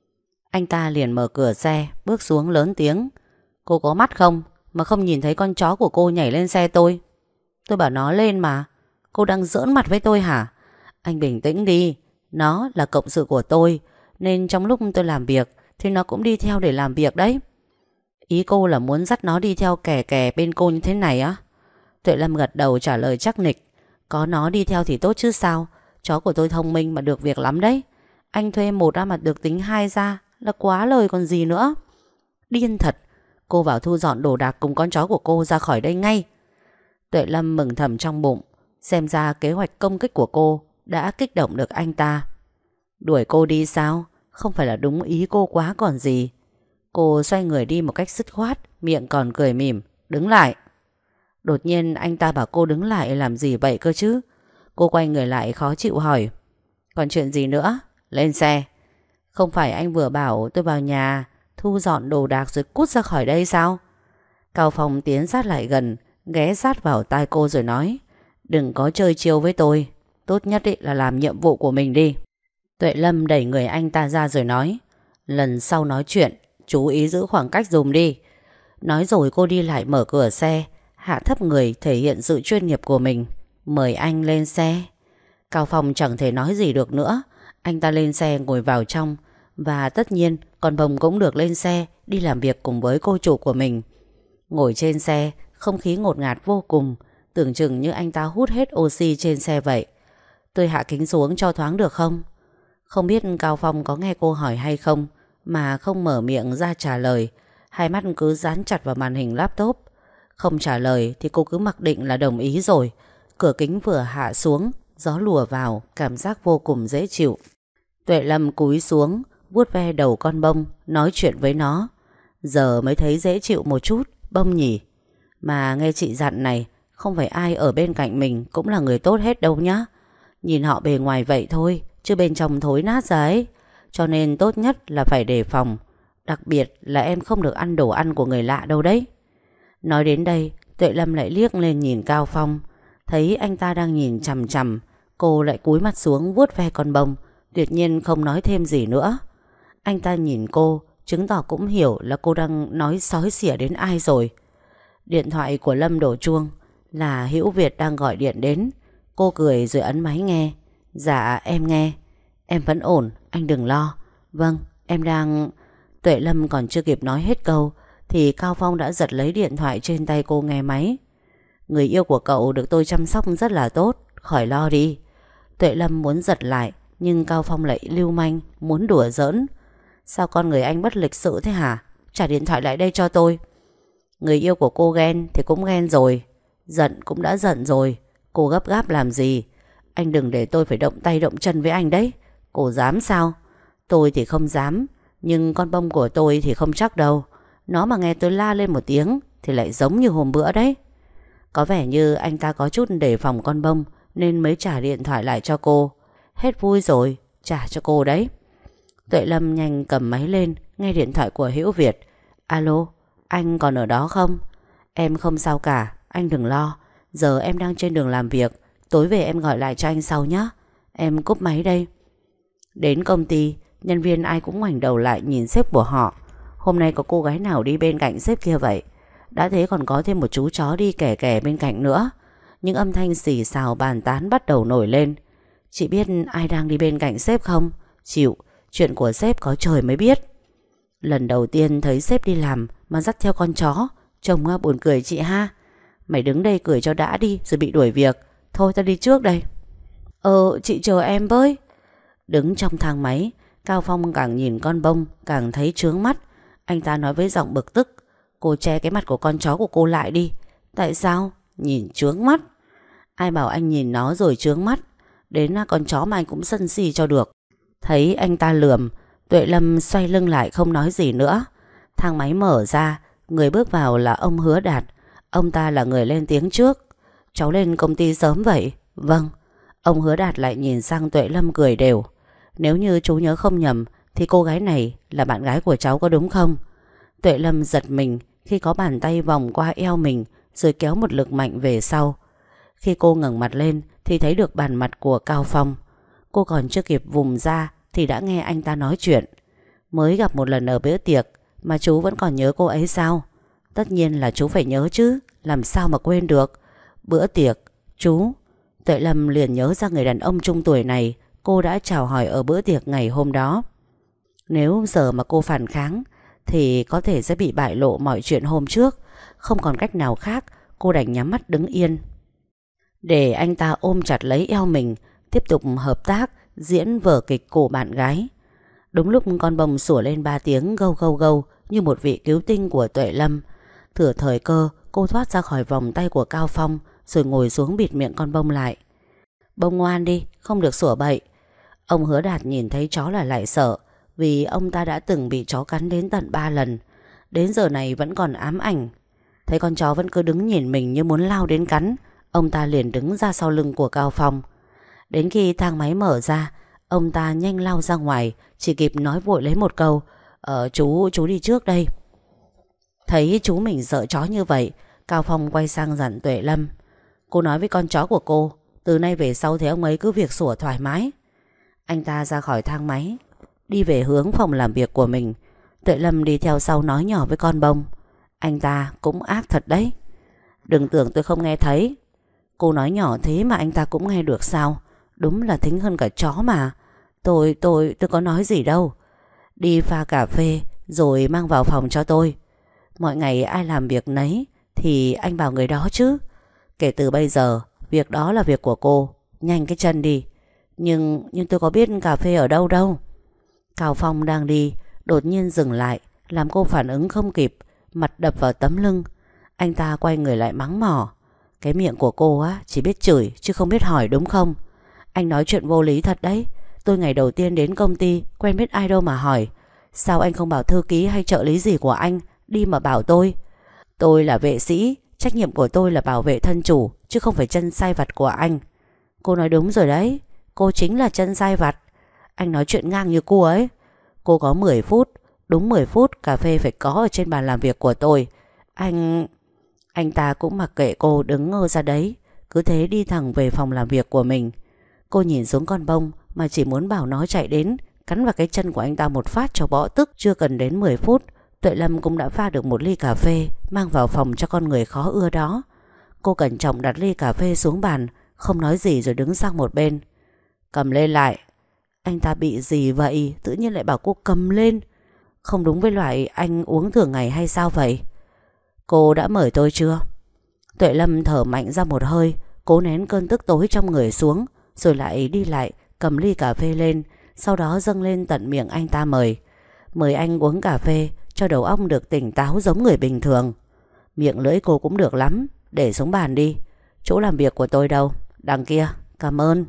Anh ta liền mở cửa xe, bước xuống lớn tiếng: Cô có mắt không mà không nhìn thấy con chó của cô nhảy lên xe tôi? Tôi bảo nó lên mà. Cô đang giỡn mặt với tôi hả? Anh bình tĩnh đi. Nó là cộng sự của tôi, nên trong lúc tôi làm việc thì nó cũng đi theo để làm việc đấy. Ý cô là muốn dắt nó đi theo kè kè bên cô như thế này á? Tuệ Lâm gật đầu trả lời chắc nịch. Có nó đi theo thì tốt chứ sao. Chó của tôi thông minh mà được việc lắm đấy. Anh thuê một ra mà được tính hai ra là quá lời còn gì nữa. Điên thật. Cô vào thu dọn đồ đạc cùng con chó của cô ra khỏi đây ngay. Tuệ Lâm mừng thầm trong bụng. Xem ra kế hoạch công kích của cô đã kích động được anh ta. Đuổi cô đi sao? Không phải là đúng ý cô quá còn gì. Cô xoay người đi một cách dứt khoát, miệng còn cười mỉm. Đứng lại. Đột nhiên anh ta bảo cô đứng lại làm gì vậy cơ chứ? Cô quay người lại khó chịu hỏi: Còn chuyện gì nữa? Lên xe. Không phải anh vừa bảo tôi vào nhà thu dọn đồ đạc rồi cút ra khỏi đây sao? Cao Phong tiến sát lại gần, ghé sát vào tai cô rồi nói: Đừng có chơi chiêu với tôi. Tốt nhất là làm nhiệm vụ của mình đi. Tuệ Lâm đẩy người anh ta ra rồi nói: Lần sau nói chuyện chú ý giữ khoảng cách dùm đi. Nói rồi cô đi lại mở cửa xe, hạ thấp người thể hiện sự chuyên nghiệp của mình. Mời anh lên xe. Cao Phong chẳng thể nói gì được nữa. Anh ta lên xe ngồi vào trong. Và tất nhiên con bông cũng được lên xe đi làm việc cùng với cô chủ của mình. Ngồi trên xe, không khí ngột ngạt vô cùng, tưởng chừng như anh ta hút hết oxy trên xe vậy. Tôi hạ kính xuống cho thoáng được không? Không biết Cao Phong có nghe cô hỏi hay không mà không mở miệng ra trả lời. Hai mắt cứ dán chặt vào màn hình laptop. Không trả lời thì cô cứ mặc định là đồng ý rồi. Cửa kính vừa hạ xuống, gió lùa vào, cảm giác vô cùng dễ chịu. Tuệ Lâm cúi xuống, vuốt ve đầu con bông, nói chuyện với nó. Giờ mới thấy dễ chịu một chút, bông nhỉ. Mà nghe chị dặn này, không phải ai ở bên cạnh mình cũng là người tốt hết đâu nhá. Nhìn họ bề ngoài vậy thôi, chứ bên trong thối nát ra ấy. Cho nên tốt nhất là phải đề phòng. Đặc biệt là em không được ăn đồ ăn của người lạ đâu đấy. Nói đến đây, Tuệ Lâm lại liếc lên nhìn Cao Phong. Thấy anh ta đang nhìn chằm chằm, cô lại cúi mặt xuống vuốt ve con bông, tuyệt nhiên không nói thêm gì nữa. Anh ta nhìn cô, chứng tỏ cũng hiểu là cô đang nói xói xỉa đến ai rồi. Điện thoại của Lâm đổ chuông, là Hữu Việt đang gọi điện đến. Cô cười rồi ấn máy nghe. Dạ em nghe. Em vẫn ổn, anh đừng lo. Vâng, em đang... Tuệ Lâm còn chưa kịp nói hết câu thì Cao Phong đã giật lấy điện thoại trên tay cô nghe máy. Người yêu của cậu được tôi chăm sóc rất là tốt, khỏi lo đi. Tuệ Lâm muốn giật lại, nhưng Cao Phong lại lưu manh, muốn đùa giỡn. Sao con người anh bất lịch sự thế hả? Trả điện thoại lại đây cho tôi. Người yêu của cô ghen thì cũng ghen rồi, giận cũng đã giận rồi. Cô gấp gáp làm gì? Anh đừng để tôi phải động tay động chân với anh đấy. Cô dám sao? Tôi thì không dám, nhưng con bông của tôi thì không chắc đâu. Nó mà nghe tôi la lên một tiếng thì lại giống như hôm bữa đấy. Có vẻ như anh ta có chút đề phòng con bông nên mới trả điện thoại lại cho cô. Hết vui rồi, trả cho cô đấy. Tuệ Lâm nhanh cầm máy lên, nghe điện thoại của Hữu Việt. Alo, anh còn ở đó không? Em không sao cả, anh đừng lo. Giờ em đang trên đường làm việc, tối về em gọi lại cho anh sau nhé. Em cúp máy đây. Đến công ty, nhân viên ai cũng ngoảnh đầu lại nhìn sếp của họ. Hôm nay có cô gái nào đi bên cạnh sếp kia vậy? Đã thế còn có thêm một chú chó đi kè kè bên cạnh nữa. Những âm thanh xì xào bàn tán bắt đầu nổi lên. Chị biết ai đang đi bên cạnh sếp không? Chịu, chuyện của sếp có trời mới biết. Lần đầu tiên thấy sếp đi làm mà dắt theo con chó, trông buồn cười chị ha. Mày đứng đây cười cho đã đi rồi bị đuổi việc. Thôi tao đi trước đây. Chị chờ em với. Đứng trong thang máy, Cao Phong càng nhìn con bông càng thấy chướng mắt. Anh ta nói với giọng bực tức. Cô che cái mặt của con chó của cô lại đi. Tại sao? Nhìn chướng mắt. Ai bảo anh nhìn nó rồi chướng mắt? Đến con chó mà anh cũng sân si cho được. Thấy anh ta lườm, Tuệ Lâm xoay lưng lại không nói gì nữa. Thang máy mở ra, người bước vào là ông Hứa Đạt. Ông ta là người lên tiếng trước. Cháu lên công ty sớm vậy? Vâng. Ông Hứa Đạt lại nhìn sang Tuệ Lâm cười đều. Nếu như chú nhớ không nhầm thì cô gái này là bạn gái của cháu có đúng không? Tuệ Lâm giật mình khi có bàn tay vòng qua eo mình rồi kéo một lực mạnh về sau. Khi cô ngẩng mặt lên thì thấy được bàn mặt của Cao Phong. Cô còn chưa kịp vùng ra thì đã nghe anh ta nói chuyện. Mới gặp một lần ở bữa tiệc mà chú vẫn còn nhớ cô ấy sao? Tất nhiên là chú phải nhớ chứ, làm sao mà quên được. Bữa tiệc, chú. Tuệ Lâm liền nhớ ra người đàn ông trung tuổi này cô đã chào hỏi ở bữa tiệc ngày hôm đó. Nếu giờ mà cô phản kháng thì có thể sẽ bị bại lộ mọi chuyện hôm trước. Không còn cách nào khác, cô đành nhắm mắt đứng yên để anh ta ôm chặt lấy eo mình, tiếp tục hợp tác diễn vở kịch của bạn gái. Đúng lúc con bông sủa lên 3 tiếng gâu gâu gâu như một vị cứu tinh của Tuệ Lâm. Thừa thời cơ, cô thoát ra khỏi vòng tay của Cao Phong rồi ngồi xuống bịt miệng con bông lại. Bông ngoan đi, không được sủa bậy. Ông Hứa Đạt nhìn thấy chó là lại sợ, vì ông ta đã từng bị chó cắn đến tận 3 lần. Đến giờ này vẫn còn ám ảnh. Thấy con chó vẫn cứ đứng nhìn mình như muốn lao đến cắn, ông ta liền đứng ra sau lưng của Cao Phong. Đến khi thang máy mở ra, ông ta nhanh lao ra ngoài, chỉ kịp nói vội lấy một câu: chú đi trước đây. Thấy chú mình sợ chó như vậy, Cao Phong quay sang dặn Tuệ Lâm: cô nói với con chó của cô, từ nay về sau thì ông ấy cứ việc sủa thoải mái. Anh ta ra khỏi thang máy, đi về hướng phòng làm việc của mình. Tuệ Lâm đi theo sau nói nhỏ với con bông: anh ta cũng ác thật đấy. Đừng tưởng tôi không nghe thấy. Cô nói nhỏ thế mà anh ta cũng nghe được sao? Đúng là thính hơn cả chó mà. Tôi có nói gì đâu. Đi pha cà phê rồi mang vào phòng cho tôi. Mọi ngày ai làm việc nấy thì anh bảo người đó chứ. Kể từ bây giờ việc đó là việc của cô. Nhanh cái chân đi. Nhưng tôi có biết cà phê ở đâu đâu. Cao Phong đang đi đột nhiên dừng lại, làm cô phản ứng không kịp, mặt đập vào tấm lưng. Anh ta quay người lại mắng mỏ: cái miệng của cô á chỉ biết chửi chứ không biết hỏi đúng không? Anh nói chuyện vô lý thật đấy. Tôi ngày đầu tiên đến công ty quen biết ai đâu mà hỏi. Sao anh không bảo thư ký hay trợ lý gì của anh đi mà bảo tôi? Tôi là vệ sĩ, trách nhiệm của tôi là bảo vệ thân chủ, chứ không phải chân sai vặt của anh. Cô nói đúng rồi đấy, cô chính là chân sai vặt. Anh nói chuyện ngang như cô ấy. Cô có 10 phút, đúng 10 phút cà phê phải có ở trên bàn làm việc của tôi. Anh ta cũng mặc kệ cô đứng ngơ ra đấy, cứ thế đi thẳng về phòng làm việc của mình. Cô nhìn xuống con bông mà chỉ muốn bảo nó chạy đến cắn vào cái chân của anh ta một phát cho bõ tức. Chưa cần đến 10 phút, Tuệ Lâm cũng đã pha được một ly cà phê mang vào phòng cho con người khó ưa đó. Cô cẩn trọng đặt ly cà phê xuống bàn, không nói gì rồi đứng sang một bên. Cầm lên lại. Anh ta bị gì vậy? Tự nhiên lại bảo cô cầm lên. Không đúng với loại anh uống thường ngày hay sao vậy? Cô đã mời tôi chưa? Tuệ Lâm thở mạnh ra một hơi, cố nén cơn tức tối trong người xuống, rồi lại đi lại cầm ly cà phê lên, sau đó dâng lên tận miệng anh ta mời. Mời anh uống cà phê cho đầu óc được tỉnh táo giống người bình thường. Miệng lưỡi cô cũng được lắm. Để xuống bàn đi. Chỗ làm việc của tôi đâu? Đằng kia. Cảm ơn.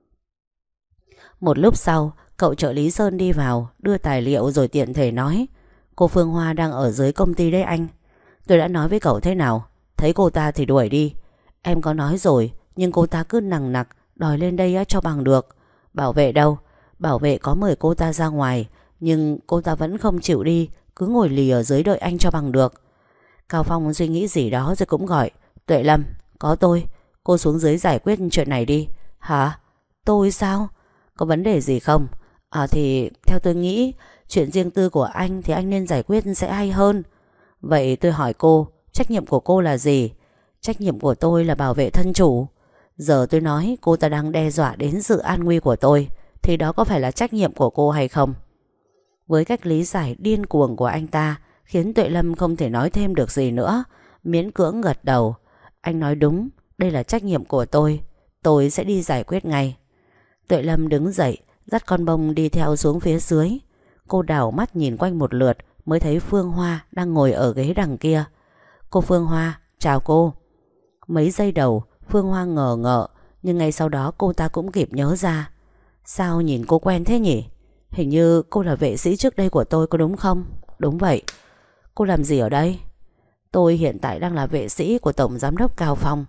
Một lúc sau, cậu trợ lý Sơn đi vào đưa tài liệu rồi tiện thể nói: cô Phương Hoa đang ở dưới công ty đấy anh. Tôi đã nói với cậu thế nào? Thấy cô ta thì đuổi đi. Em có nói rồi, nhưng cô ta cứ nằng nặc đòi lên đây cho bằng được. Bảo vệ đâu? Bảo vệ có mời cô ta ra ngoài, nhưng cô ta vẫn không chịu đi, cứ ngồi lì ở dưới đợi anh cho bằng được. Cao Phong suy nghĩ gì đó rồi cũng gọi: Tuệ Lâm, có tôi. Cô xuống dưới giải quyết chuyện này đi. Hả? Tôi sao? Có vấn đề gì không? Thì theo tôi nghĩ chuyện riêng tư của anh thì anh nên giải quyết sẽ hay hơn. Vậy tôi hỏi cô, trách nhiệm của cô là gì? Trách nhiệm của tôi là bảo vệ thân chủ. Giờ tôi nói cô ta đang đe dọa đến sự an nguy của tôi, thì đó có phải là trách nhiệm của cô hay không? Với cách lý giải điên cuồng của anh ta khiến Tuệ Lâm không thể nói thêm được gì nữa, miễn cưỡng gật đầu. Anh nói đúng, đây là trách nhiệm của tôi sẽ đi giải quyết ngay. Tuệ Lâm đứng dậy, dắt con bông đi theo xuống phía dưới. Cô đảo mắt nhìn quanh một lượt mới thấy Phương Hoa đang ngồi ở ghế đằng kia. Cô Phương Hoa, chào cô. Mấy giây đầu Phương Hoa ngờ ngợ, nhưng ngay sau đó cô ta cũng kịp nhớ ra. Sao nhìn cô quen thế nhỉ? Hình như cô là vệ sĩ trước đây của tôi có đúng không? Đúng vậy. Cô làm gì ở đây? Tôi hiện tại đang là vệ sĩ của Tổng Giám đốc Cao Phong.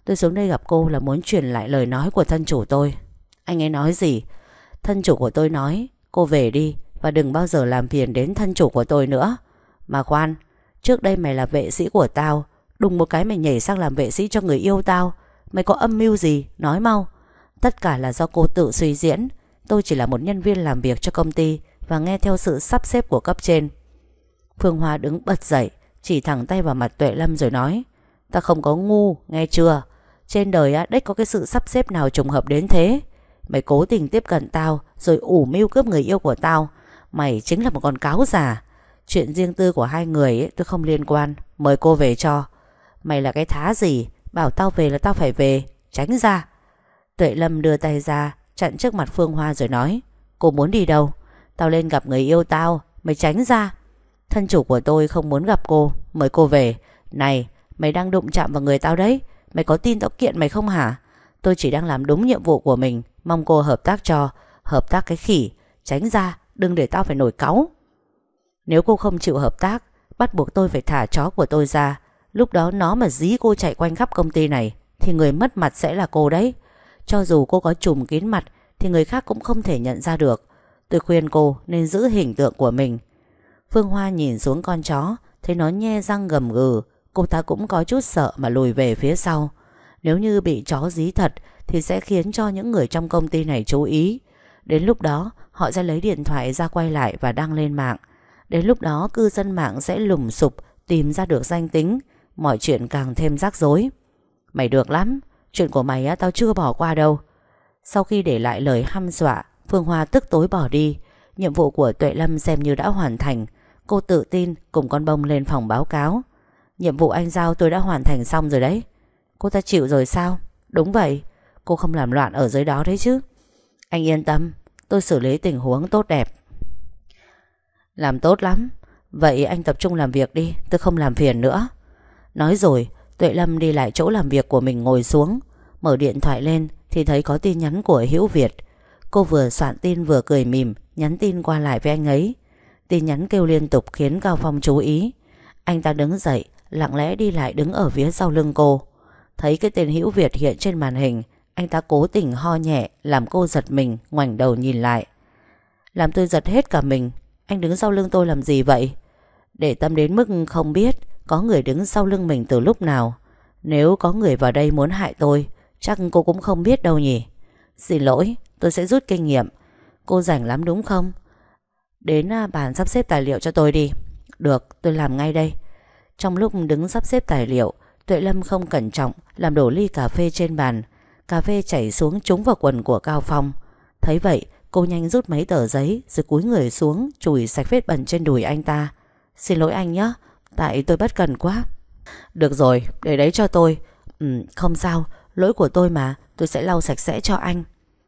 Tôi xuống đây gặp cô là muốn truyền lại lời nói của thân chủ tôi. Anh ấy nói gì? Thân chủ của tôi nói cô về đi và đừng bao giờ làm phiền đến thân chủ của tôi nữa. Mà khoan, trước đây mày là vệ sĩ của tao, đùng một cái mày nhảy sang làm vệ sĩ cho người yêu tao. Mày có âm mưu gì? Nói mau. Tất cả là do cô tự suy diễn. Tôi chỉ là một nhân viên làm việc cho công ty và nghe theo sự sắp xếp của cấp trên. Phương Hoa đứng bật dậy, chỉ thẳng tay vào mặt Tuệ Lâm rồi nói: Ta không có ngu, nghe chưa? Trên đời á, đếch có cái sự sắp xếp nào trùng hợp đến thế. Mày cố tình tiếp cận tao rồi ủ mưu cướp người yêu của tao. Mày chính là một con cáo già. Chuyện riêng tư của hai người ấy, tôi không liên quan. Mời cô về cho. Mày là cái thá gì? Bảo tao về là tao phải về. Tránh ra. Tuệ Lâm đưa tay ra chặn trước mặt Phương Hoa rồi nói: Cô muốn đi đâu? Tao lên gặp người yêu tao. Mày tránh ra. Thân chủ của tôi không muốn gặp cô. Mời cô về. Này, mày đang đụng chạm vào người tao đấy. Mày có tin tao kiện mày không hả? Tôi chỉ đang làm đúng nhiệm vụ của mình. Mong cô hợp tác cho. Hợp tác cái khỉ. Tránh ra, đừng để tao phải nổi cáu. Nếu cô không chịu hợp tác, bắt buộc tôi phải thả chó của tôi ra. Lúc đó nó mà dí cô chạy quanh khắp công ty này thì người mất mặt sẽ là cô đấy. Cho dù cô có trùm kín mặt thì người khác cũng không thể nhận ra được. Tôi khuyên cô nên giữ hình tượng của mình. Phương Hoa nhìn xuống con chó, thấy nó nhe răng gầm gừ. Cô ta cũng có chút sợ mà lùi về phía sau. Nếu như bị chó dí thật thì sẽ khiến cho những người trong công ty này chú ý. Đến lúc đó họ sẽ lấy điện thoại ra quay lại và đăng lên mạng. Đến lúc đó cư dân mạng sẽ lùng sục tìm ra được danh tính. Mọi chuyện càng thêm rắc rối. Mày được lắm. Chuyện của mày á, tao chưa bỏ qua đâu. Sau khi để lại lời hăm dọa, Phương Hoa tức tối bỏ đi. Nhiệm vụ của Tuệ Lâm xem như đã hoàn thành. Cô tự tin cùng con bông lên phòng báo cáo: Nhiệm vụ anh giao tôi đã hoàn thành xong rồi đấy. Cô ta chịu rồi sao? Đúng vậy. Cô không làm loạn ở dưới đó đấy chứ? Anh yên tâm, tôi xử lý tình huống tốt đẹp. Làm tốt lắm. Vậy anh tập trung làm việc đi, tôi không làm phiền nữa. Nói rồi Tuệ Lâm đi lại chỗ làm việc của mình ngồi xuống. Mở điện thoại lên thì thấy có tin nhắn của Hữu Việt. Cô vừa soạn tin vừa cười mỉm nhắn tin qua lại với anh ấy. Tin nhắn kêu liên tục khiến Cao Phong chú ý. Anh ta đứng dậy lặng lẽ đi lại đứng ở phía sau lưng cô. Thấy cái tên Hữu Việt hiện trên màn hình, anh ta cố tình ho nhẹ làm cô giật mình, ngoảnh đầu nhìn lại. Làm tôi giật hết cả mình. Anh đứng sau lưng tôi làm gì vậy? Để tâm đến mức không biết có người đứng sau lưng mình từ lúc nào. Nếu có người vào đây muốn hại tôi, chắc cô cũng không biết đâu nhỉ. Xin lỗi, tôi sẽ rút kinh nghiệm. Cô rảnh lắm đúng không? Đến bàn sắp xếp tài liệu cho tôi đi. Được, tôi làm ngay đây. Trong lúc đứng sắp xếp tài liệu, Tuệ Lâm không cẩn trọng làm đổ ly cà phê trên bàn. Cà phê chảy xuống trúng vào quần của Cao Phong. Thấy vậy, cô nhanh rút mấy tờ giấy rồi cúi người xuống chùi sạch vết bẩn trên đùi anh ta. Xin lỗi anh nhé, tại tôi bất cần quá. Được rồi, để đấy cho tôi. Không sao, lỗi của tôi mà, tôi sẽ lau sạch sẽ cho anh.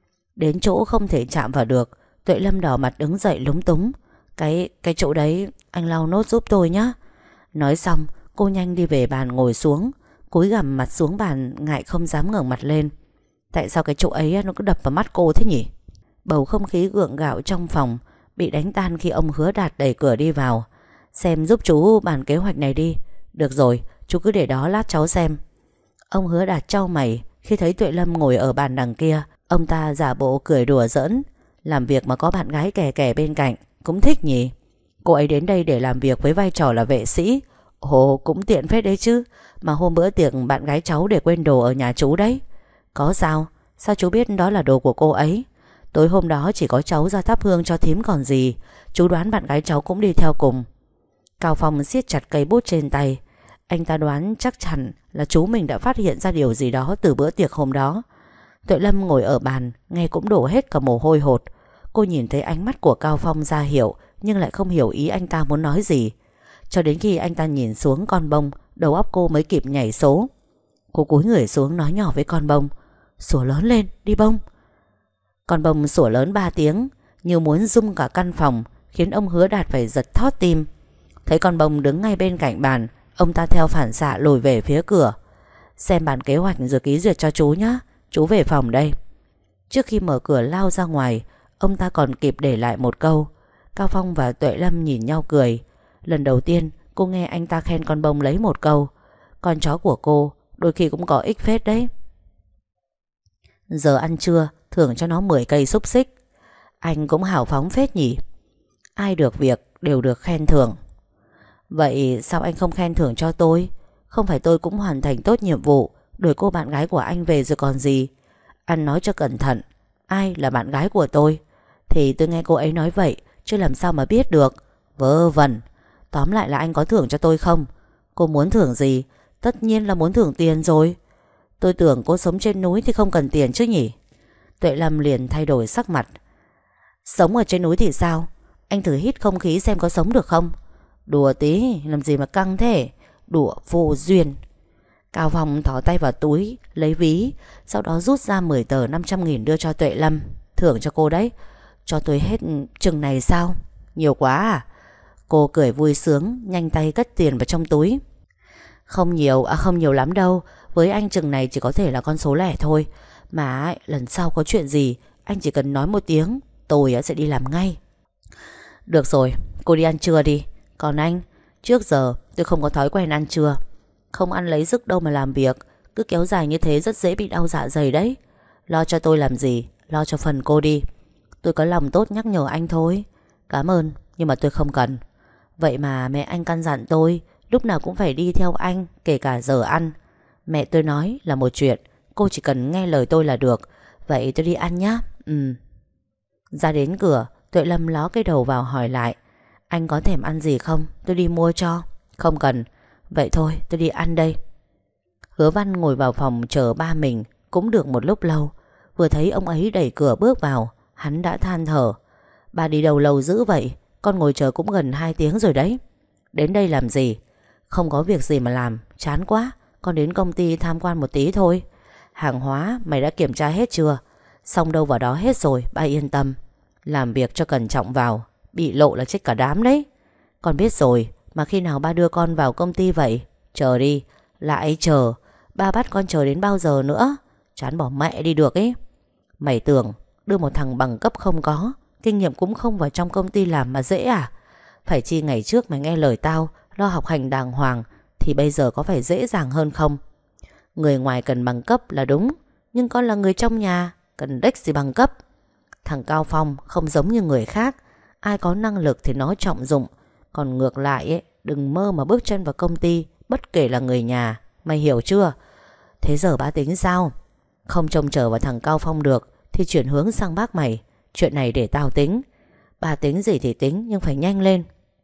Đến chỗ không thể chạm vào được, Tuệ Lâm đỏ mặt đứng dậy lúng túng. Cái chỗ đấy anh lau nốt giúp tôi nhé. Nói xong cô nhanh đi về bàn ngồi xuống, cúi gằm mặt xuống bàn ngại không dám ngẩng mặt lên. Tại sao cái chỗ ấy nó cứ đập vào mắt cô thế nhỉ? Bầu không khí gượng gạo trong phòng bị đánh tan khi ông Hứa Đạt đẩy cửa đi vào. Xem giúp chú bàn kế hoạch này đi. Được rồi, chú cứ để đó lát cháu xem. Ông Hứa Đạt chau mày khi thấy Tuệ Lâm ngồi ở bàn đằng kia. Ông ta giả bộ cười đùa giỡn. Làm việc mà có bạn gái kè kè bên cạnh cũng thích nhỉ. Cô ấy đến đây để làm việc với vai trò là vệ sĩ. Ồ, cũng tiện phết đấy chứ. Mà hôm bữa tiệc bạn gái cháu để quên đồ ở nhà chú đấy. Có sao? Sao chú biết đó là đồ của cô ấy? Tối hôm đó chỉ có cháu ra thắp hương cho thím còn gì. Chú đoán bạn gái cháu cũng đi theo cùng. Cao Phong siết chặt cây bút trên tay. Anh ta đoán chắc chắn là chú mình đã phát hiện ra điều gì đó từ bữa tiệc hôm đó. Tuệ Lâm ngồi ở bàn nghe cũng đổ hết cả mồ hôi hột. Cô nhìn thấy ánh mắt của Cao Phong ra hiệu, nhưng lại không hiểu ý anh ta muốn nói gì. Cho đến khi anh ta nhìn xuống con bông, đầu óc cô mới kịp nhảy số. Cô cúi người xuống nói nhỏ với con bông: Sủa lớn lên, đi bông. Con bông sủa lớn 3 tiếng, như muốn rung cả căn phòng, khiến ông Hứa Đạt phải giật thót tim. Thấy con bông đứng ngay bên cạnh bàn, ông ta theo phản xạ lùi về phía cửa. Xem bản kế hoạch rồi ký duyệt cho chú nhé. Chú về phòng đây. Trước khi mở cửa lao ra ngoài, ông ta còn kịp để lại một câu. Cao Phong và Tuệ Lâm nhìn nhau cười. Lần đầu tiên cô nghe anh ta khen con bông lấy một câu. Con chó của cô đôi khi cũng có ích phết đấy. Giờ ăn trưa thưởng cho nó 10 cây xúc xích. Anh cũng hào phóng phết nhỉ. Ai được việc đều được khen thưởng. Vậy sao anh không khen thưởng cho tôi? Không phải tôi cũng hoàn thành tốt nhiệm vụ đuổi cô bạn gái của anh về rồi còn gì. Anh nói cho cẩn thận, ai là bạn gái của tôi? Thì tôi nghe cô ấy nói vậy, chứ làm sao mà biết được. Vớ vẩn. Tóm lại là anh có thưởng cho tôi không? Cô muốn thưởng gì? Tất nhiên là muốn thưởng tiền rồi. Tôi tưởng cô sống trên núi thì không cần tiền chứ nhỉ? Tuệ Lâm liền thay đổi sắc mặt. Sống ở trên núi thì sao? Anh thử hít không khí xem có sống được không? Đùa tí, làm gì mà căng thế? Đùa vô duyên. Cao Phong thò tay vào túi lấy ví, sau đó rút ra 10 tờ 500.000 đưa cho Tuệ Lâm. Thưởng cho cô đấy. Cho tôi hết chừng này sao? Nhiều quá à? Cô cười vui sướng, nhanh tay cất tiền vào trong túi. Không nhiều lắm đâu. Với anh chừng này chỉ có thể là con số lẻ thôi. Mà lần sau có chuyện gì anh chỉ cần nói một tiếng, tôi sẽ đi làm ngay. Được rồi, cô đi ăn trưa đi. Còn anh, trước giờ tôi không có thói quen ăn trưa. Không ăn lấy sức đâu mà làm việc. Cứ kéo dài như thế rất dễ bị đau dạ dày đấy. Lo cho tôi làm gì, lo cho phần cô đi. Tôi có lòng tốt nhắc nhở anh thôi. Cảm ơn, nhưng mà tôi không cần. Vậy mà mẹ anh căn dặn tôi lúc nào cũng phải đi theo anh, kể cả giờ ăn. Mẹ tôi nói là một chuyện, cô chỉ cần nghe lời tôi là được. Vậy tôi đi ăn nhá. Ra đến cửa, Tuệ Lâm ló cái đầu vào hỏi lại. Anh có thèm ăn gì không? Tôi đi mua cho. Không cần. Vậy thôi, tôi đi ăn đây. Hứa Văn ngồi vào phòng chờ ba mình cũng được một lúc lâu. Vừa thấy ông ấy đẩy cửa bước vào, hắn đã than thở. Ba đi đâu lâu dữ vậy? Con ngồi chờ cũng gần 2 tiếng rồi đấy. Đến đây làm gì? Không có việc gì mà làm, chán quá. Con đến công ty tham quan một tí thôi. Hàng hóa mày đã kiểm tra hết chưa? Xong đâu vào đó hết rồi, ba yên tâm. Làm việc cho cẩn trọng vào, bị lộ là chết cả đám đấy. Con biết rồi, mà khi nào ba đưa con vào công ty vậy? Chờ đi. Lại chờ. Ba bắt con chờ đến bao giờ nữa? Chán bỏ mẹ đi được ấy. Mày tưởng đưa một thằng bằng cấp không có, kinh nghiệm cũng không vào trong công ty làm mà dễ à? Phải chi ngày trước mày nghe lời tao, lo học hành đàng hoàng, thì bây giờ có phải dễ dàng hơn không? Người ngoài cần bằng cấp là đúng, nhưng con là người trong nhà, cần đếch gì bằng cấp. Thằng Cao Phong không giống như người khác. Ai có năng lực thì nó trọng dụng. Còn ngược lại ấy, đừng mơ mà bước chân vào công ty, bất kể là người nhà. Mày hiểu chưa? Thế giờ ba tính sao? Không trông chờ vào thằng Cao Phong được thì chuyển hướng sang bác mày. Chuyện này để tao tính. Ba tính gì thì tính, nhưng phải nhanh lên.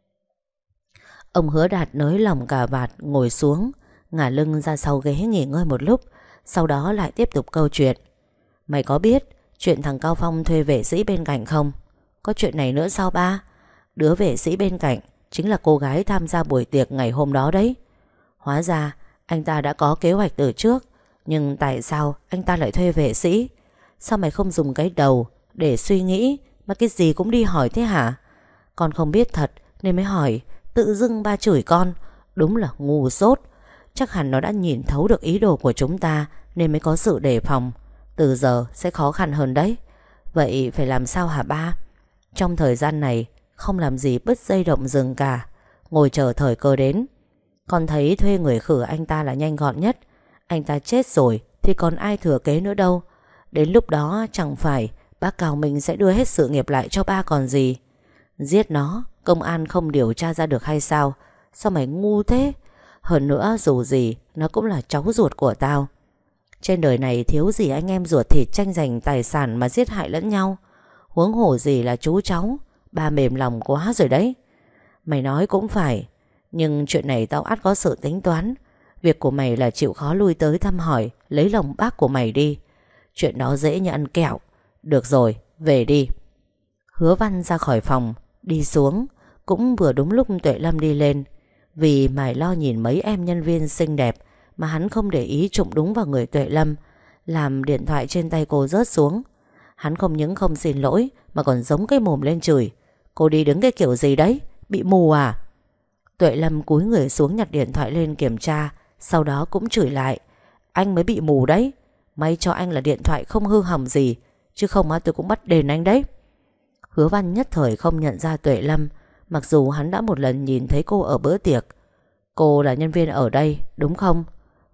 Ông Hứa Đạt nới lỏng cà vạt ngồi xuống, ngả lưng ra sau ghế nghỉ ngơi một lúc, sau đó lại tiếp tục câu chuyện. Mày có biết chuyện thằng Cao Phong thuê vệ sĩ bên cạnh không? Có chuyện này nữa sao ba? Đứa vệ sĩ bên cạnh chính là cô gái tham gia buổi tiệc ngày hôm đó đấy. Hóa ra anh ta đã có kế hoạch từ trước. Nhưng tại sao anh ta lại thuê vệ sĩ? Sao mày không dùng cái đầu để suy nghĩ mà cái gì cũng đi hỏi thế hả? Con không biết thật nên mới hỏi. Tự dưng ba chửi con. Đúng là ngu dốt. Chắc hẳn nó đã nhìn thấu được ý đồ của chúng ta nên mới có sự đề phòng. Từ giờ sẽ khó khăn hơn đấy. Vậy phải làm sao hả ba? Trong thời gian này không làm gì bứt dây động rừng cả, ngồi chờ thời cơ đến. Con thấy thuê người khử anh ta là nhanh gọn nhất. Anh ta chết rồi thì còn ai thừa kế nữa đâu. Đến lúc đó chẳng phải bác Cao Minh sẽ đưa hết sự nghiệp lại cho ba còn gì. Giết nó, công an không điều tra ra được hay sao? Sao mày ngu thế? Hơn nữa dù gì nó cũng là cháu ruột của tao. Trên đời này thiếu gì anh em ruột thịt tranh giành tài sản mà giết hại lẫn nhau. Huống hồ gì là chú cháu. Ba mềm lòng quá rồi đấy. Mày nói cũng phải. Nhưng chuyện này tao ắt có sự tính toán. Việc của mày là chịu khó lui tới thăm hỏi, lấy lòng bác của mày đi. Chuyện đó dễ như ăn kẹo. Được rồi, về đi. Hứa Văn ra khỏi phòng, đi xuống. Cũng vừa đúng lúc Tuệ Lâm đi lên. Vì mải lo nhìn mấy em nhân viên xinh đẹp mà hắn không để ý trụng đúng vào người Tuệ Lâm, làm điện thoại trên tay cô rớt xuống. Hắn không những không xin lỗi mà còn giống cái mồm lên chửi. Cô đi đứng cái kiểu gì đấy? Bị mù à? Tuệ Lâm cúi người xuống nhặt điện thoại lên kiểm tra, sau đó cũng chửi lại. Anh mới bị mù đấy. May cho anh là điện thoại không hư hỏng gì, chứ không tôi cũng bắt đền anh đấy. Hứa Văn nhất thời không nhận ra Tuệ Lâm, mặc dù hắn đã một lần nhìn thấy cô ở bữa tiệc. Cô là nhân viên ở đây đúng không?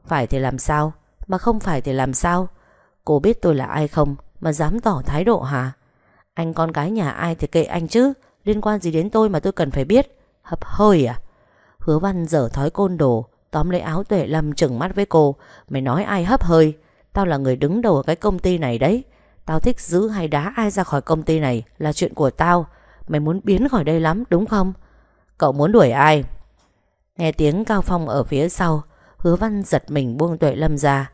Phải thì làm sao? Mà không phải thì làm sao? Cô biết tôi là ai không mà dám tỏ thái độ hả? Anh con cái nhà ai thì kệ anh chứ, liên quan gì đến tôi mà tôi cần phải biết? Hấp hơi à? Hứa Văn dở thói côn đồ, tóm lấy áo Tuệ Lâm trừng mắt với cô. Mày nói ai hấp hơi? Tao là người đứng đầu ở cái công ty này đấy. Tao thích giữ hay đá ai ra khỏi công ty này là chuyện của tao. Mày muốn biến khỏi đây lắm đúng không? Cậu muốn đuổi ai? Nghe tiếng Cao Phong ở phía sau, Hứa Văn giật mình buông Tuệ Lâm ra.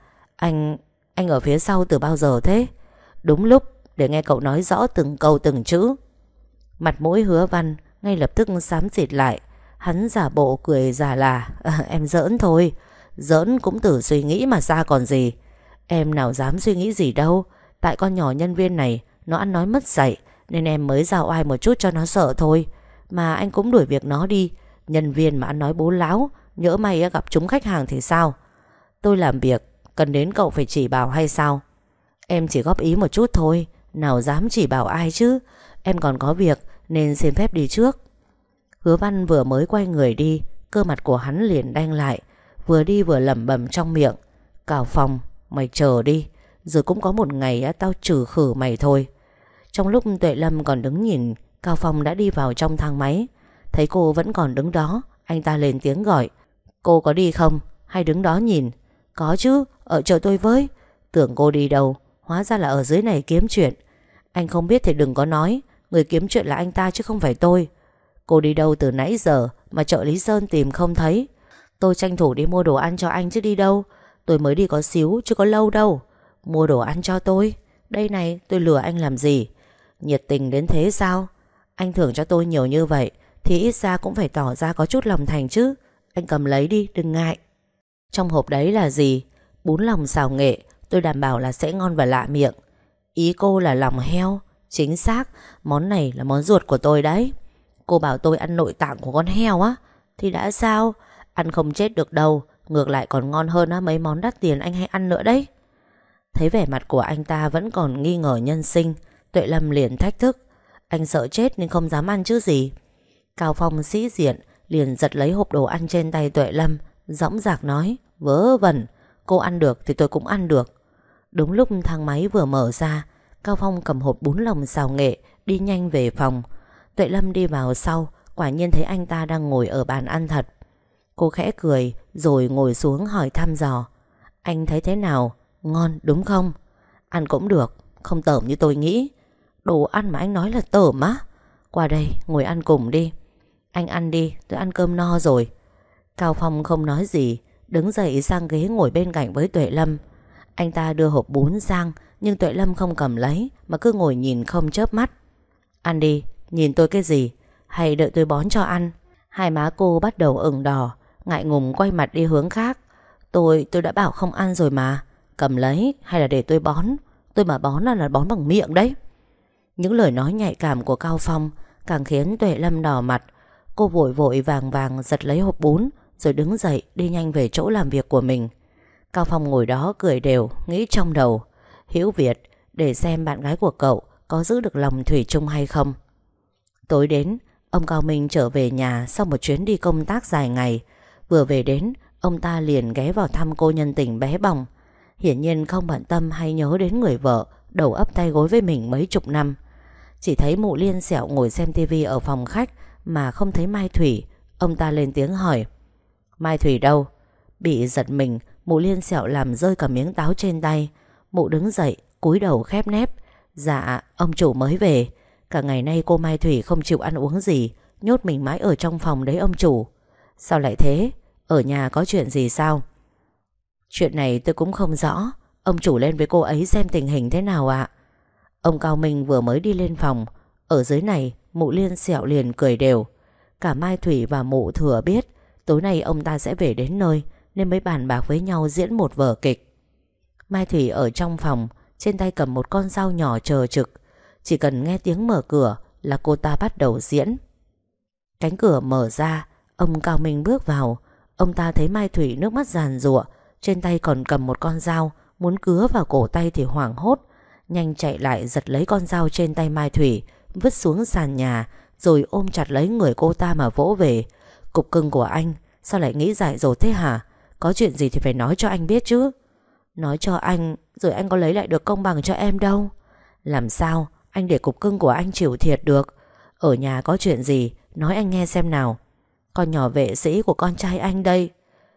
Anh ở phía sau từ bao giờ thế? Đúng lúc để nghe cậu nói rõ từng câu từng chữ. Mặt mũi Hứa Văn ngay lập tức xám xịt lại. Hắn giả bộ cười giả là em giỡn thôi. Giỡn cũng từ suy nghĩ mà ra còn gì. Em nào dám suy nghĩ gì đâu. Tại con nhỏ nhân viên này nó ăn nói mất dạy, nên em mới giao oai một chút cho nó sợ thôi. Mà anh cũng đuổi việc nó đi. Nhân viên mà ăn nói bố láo, nhỡ may gặp trúng khách hàng thì sao? Tôi làm việc cần đến cậu phải chỉ bảo hay sao? Em chỉ góp ý một chút thôi, nào dám chỉ bảo ai chứ. Em còn có việc nên xin phép đi trước. Hứa Văn vừa mới quay người đi, cơ mặt của hắn liền đanh lại, vừa đi vừa lẩm bẩm trong miệng. Cao Phong, mày chờ đi, rồi cũng có một ngày tao trừ khử mày thôi. Trong lúc Tuệ Lâm còn đứng nhìn, Cao Phong đã đi vào trong thang máy. Thấy cô vẫn còn đứng đó, anh ta lên tiếng gọi. Cô có đi không? Hay đứng đó nhìn? Có chứ, ở chờ tôi với. Tưởng cô đi đâu, hóa ra là ở dưới này kiếm chuyện. Anh không biết thì đừng có nói, người kiếm chuyện là anh ta chứ không phải tôi. Cô đi đâu từ nãy giờ mà chợ Lý Sơn tìm không thấy? Tôi tranh thủ đi mua đồ ăn cho anh chứ đi đâu. Tôi mới đi có xíu chứ có lâu đâu. Mua đồ ăn cho tôi? Đây này, tôi lừa anh làm gì? Nhiệt tình đến thế sao? Anh thưởng cho tôi nhiều như vậy thì ít ra cũng phải tỏ ra có chút lòng thành chứ. Anh cầm lấy đi, đừng ngại. Trong hộp đấy là gì? Bún lòng xào nghệ, tôi đảm bảo là sẽ ngon và lạ miệng. Ý cô là lòng heo? Chính xác, món này là món ruột của tôi đấy. Cô bảo tôi ăn nội tạng của con heo á? Thì đã sao? Ăn không chết được đâu, ngược lại còn ngon hơn mấy món đắt tiền anh hay ăn nữa đấy. Thấy vẻ mặt của anh ta vẫn còn nghi ngờ nhân sinh, Tuệ Lâm liền thách thức. Anh sợ chết nên không dám ăn chứ gì. Cao Phong sĩ diện liền giật lấy hộp đồ ăn trên tay Tuệ Lâm, dõng dạc nói. Vớ vẩn, cô ăn được thì tôi cũng ăn được. Đúng lúc thang máy vừa mở ra, Cao Phong cầm hộp bún lòng xào nghệ đi nhanh về phòng. Tuệ Lâm đi vào sau, quả nhiên thấy anh ta đang ngồi ở bàn ăn thật. Cô khẽ cười rồi ngồi xuống hỏi thăm dò. Anh thấy thế nào? Ngon đúng không? Ăn cũng được, không tởm như tôi nghĩ. Đồ ăn mà anh nói là tởm á? Qua đây ngồi ăn cùng đi. Anh ăn đi, tôi ăn cơm no rồi. Cao Phong không nói gì, đứng dậy sang ghế ngồi bên cạnh với Tuệ Lâm. Anh ta đưa hộp bún sang, nhưng Tuệ Lâm không cầm lấy mà cứ ngồi nhìn không chớp mắt. Ăn đi, nhìn tôi cái gì? Hay đợi tôi bón cho ăn? Hai má cô bắt đầu ửng đỏ, ngại ngùng quay mặt đi hướng khác. Tôi đã bảo không ăn rồi mà. Cầm lấy hay là để tôi bón? Tôi mà bón là bón bằng miệng đấy. Những lời nói nhạy cảm của Cao Phong càng khiến Tuệ Lâm đỏ mặt. Cô vội vội vàng vàng giật lấy hộp bún rồi đứng dậy đi nhanh về chỗ làm việc của mình. Cao Phong ngồi đó cười đều, nghĩ trong đầu. Hữu Việt, để xem bạn gái của cậu có giữ được lòng thủy chung hay không. Tối đến, ông Cao Minh trở về nhà sau một chuyến đi công tác dài ngày. Vừa về đến, ông ta liền ghé vào thăm cô nhân tình bé bỏng. Hiển nhiên không bận tâm hay nhớ đến người vợ đầu ấp tay gối với mình mấy chục năm. Chỉ thấy mụ Liên Sẹo ngồi xem tivi ở phòng khách mà không thấy Mai Thủy. Ông ta lên tiếng hỏi. Mai Thủy đâu? Bị giật mình, mụ Liên Sẹo làm rơi cả miếng táo trên tay. Mụ đứng dậy, cúi đầu khép nép. Dạ, ông chủ mới về. Cả ngày nay cô Mai Thủy không chịu ăn uống gì, nhốt mình mãi ở trong phòng đấy ông chủ. Sao lại thế? Ở nhà có chuyện gì sao? Chuyện này tôi cũng không rõ. Ông chủ lên với cô ấy xem tình hình thế nào ạ. Ông Cao Minh vừa mới đi lên phòng. Ở dưới này mụ Liên Sẹo liền cười đều. Cả Mai Thủy và mụ thừa biết tối nay ông ta sẽ về đến nơi, nên mới bàn bạc với nhau diễn một vở kịch. Mai Thủy ở trong phòng, trên tay cầm một con dao nhỏ chờ trực. Chỉ cần nghe tiếng mở cửa là cô ta bắt đầu diễn. Cánh cửa mở ra, ông Cao Minh bước vào. Ông ta thấy Mai Thủy nước mắt giàn giụa, trên tay còn cầm một con dao, muốn cứa vào cổ tay thì hoảng hốt, nhanh chạy lại giật lấy con dao trên tay Mai Thủy, vứt xuống sàn nhà, rồi ôm chặt lấy người cô ta mà vỗ về. Cục cưng của anh, sao lại nghĩ dại dột thế hả? Có chuyện gì thì phải nói cho anh biết chứ. Nói cho anh rồi anh có lấy lại được công bằng cho em đâu. Làm sao anh để cục cưng của anh chịu thiệt được. Ở nhà có chuyện gì nói anh nghe xem nào. Con nhỏ vệ sĩ của con trai anh đây.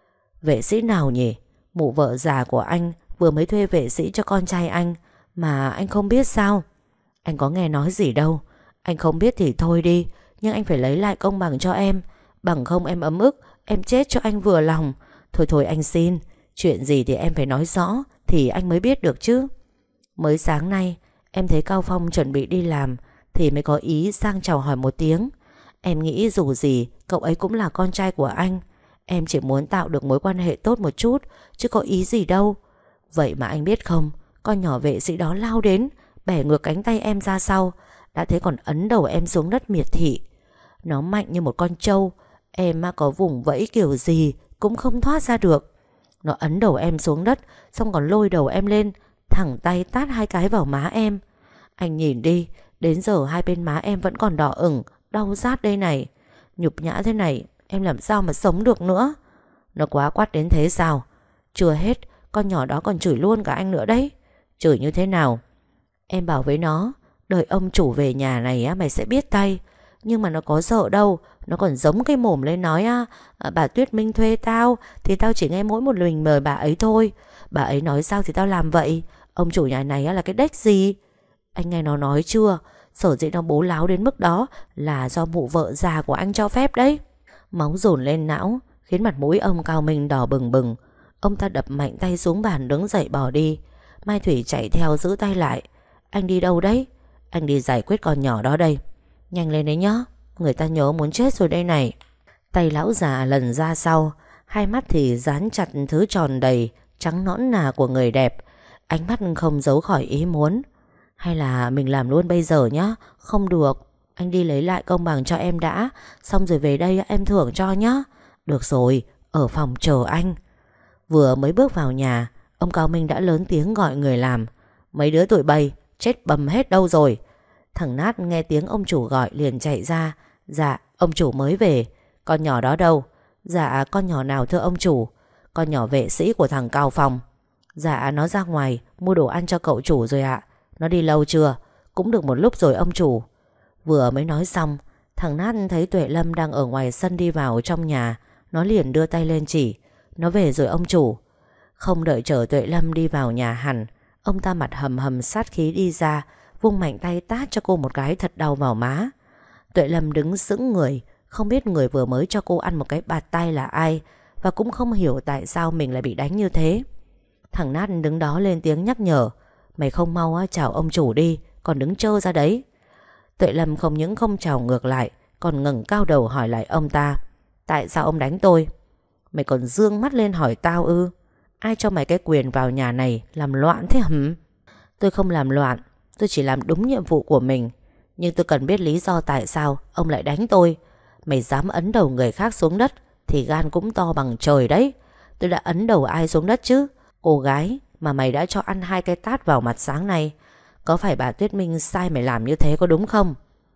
Vệ sĩ nào nhỉ? Mụ vợ già của anh vừa mới thuê vệ sĩ cho con trai anh mà anh không biết sao? Anh có nghe nói gì đâu. Anh không biết thì thôi đi, nhưng anh phải lấy lại công bằng cho em. Bằng không em ấm ức, em chết cho anh vừa lòng. Thôi thôi anh xin, chuyện gì thì em phải nói rõ thì anh mới biết được chứ. Mới sáng nay em thấy Cao Phong chuẩn bị đi làm thì mới có ý sang chào hỏi một tiếng. Em nghĩ dù gì cậu ấy cũng là con trai của anh. Em chỉ muốn tạo được mối quan hệ tốt một chút, chứ có ý gì đâu. Vậy mà anh biết không, con nhỏ vệ sĩ đó lao đến, bẻ ngược cánh tay em ra sau. Đã thế còn ấn đầu em xuống đất miệt thị. Nó mạnh như một con trâu. Em có vùng vẫy kiểu gì cũng không thoát ra được. Nó ấn đầu em xuống đất, xong còn lôi đầu em lên, thẳng tay tát 2 cái vào má em. Anh nhìn đi, đến giờ 2 bên má em vẫn còn đỏ ửng, đau rát đây này. Nhục nhã thế này em làm sao mà sống được nữa. Nó quá quát đến thế sao? Chưa hết, con nhỏ đó còn chửi luôn cả anh nữa đấy. Chửi như thế nào? Em bảo với nó, đợi ông chủ về nhà này á, mày sẽ biết tay. Nhưng mà nó có sợ đâu. Nó còn giống cái mồm lên nói bà Tuyết Minh thuê tao thì tao chỉ nghe mỗi một mình mời bà ấy thôi. Bà ấy nói sao thì tao làm vậy. Ông chủ nhà này là cái đếch gì? Anh nghe nó nói chưa? Sở dĩ nó bố láo đến mức đó là do mụ vợ già của anh cho phép đấy. Máu dồn lên não, khiến mặt mũi ông Cao Minh đỏ bừng bừng. Ông ta đập mạnh tay xuống bàn, đứng dậy bỏ đi. Mai Thủy chạy theo giữ tay lại. Anh đi đâu đấy? Anh đi giải quyết con nhỏ đó đây. Nhanh lên đấy nhá, người ta nhớ muốn chết rồi đây này. Tay lão già lần ra sau, hai mắt thì dán chặt thứ tròn đầy trắng nõn nà của người đẹp. Ánh mắt không giấu khỏi ý muốn. Hay là mình làm luôn bây giờ nhá? Không được, anh đi lấy lại công bằng cho em đã, xong rồi về đây em thưởng cho nhá. Được rồi, ở phòng chờ anh. Vừa mới bước vào nhà, ông Cao Minh đã lớn tiếng gọi người làm. Mấy đứa tụi bay chết bầm hết đâu rồi? Thằng Nát nghe tiếng ông chủ gọi liền chạy ra. Dạ, ông chủ mới về. Con nhỏ đó đâu? Dạ, con nhỏ nào thưa ông chủ? Con nhỏ vệ sĩ của thằng Cao Phong. Dạ, nó ra ngoài mua đồ ăn cho cậu chủ rồi ạ. Nó đi lâu chưa? Cũng được một lúc rồi ông chủ. Vừa mới nói xong, thằng Nát thấy Tuệ Lâm đang ở ngoài sân đi vào trong nhà. Nó liền đưa tay lên chỉ. Nó về rồi ông chủ. Không đợi chờ Tuệ Lâm đi vào nhà hẳn, ông ta mặt hầm hầm sát khí đi ra, vung mạnh tay tát cho cô một cái thật đau vào má. Tuệ Lâm đứng sững người, không biết người vừa mới cho cô ăn một cái bạt tay là ai, và cũng không hiểu tại sao mình lại bị đánh như thế. Thằng Nát đứng đó lên tiếng nhắc nhở. Mày không mau chào ông chủ đi, còn đứng trơ ra đấy. Tuệ Lâm không những không chào ngược lại, còn ngẩng cao đầu hỏi lại ông ta. Tại sao ông đánh tôi? Mày còn dương mắt lên hỏi tao ư? Ai cho mày cái quyền vào nhà này làm loạn thế hả? Tôi không làm loạn, tôi chỉ làm đúng nhiệm vụ của mình. Nhưng tôi cần biết lý do tại sao ông lại đánh tôi. Mày dám ấn đầu người khác xuống đất thì gan cũng to bằng trời đấy. Tôi đã ấn đầu ai xuống đất chứ? Cô gái mà mày đã cho ăn 2 cái tát vào mặt sáng nay. Có phải bà Tuyết Minh sai mày làm như thế có đúng không?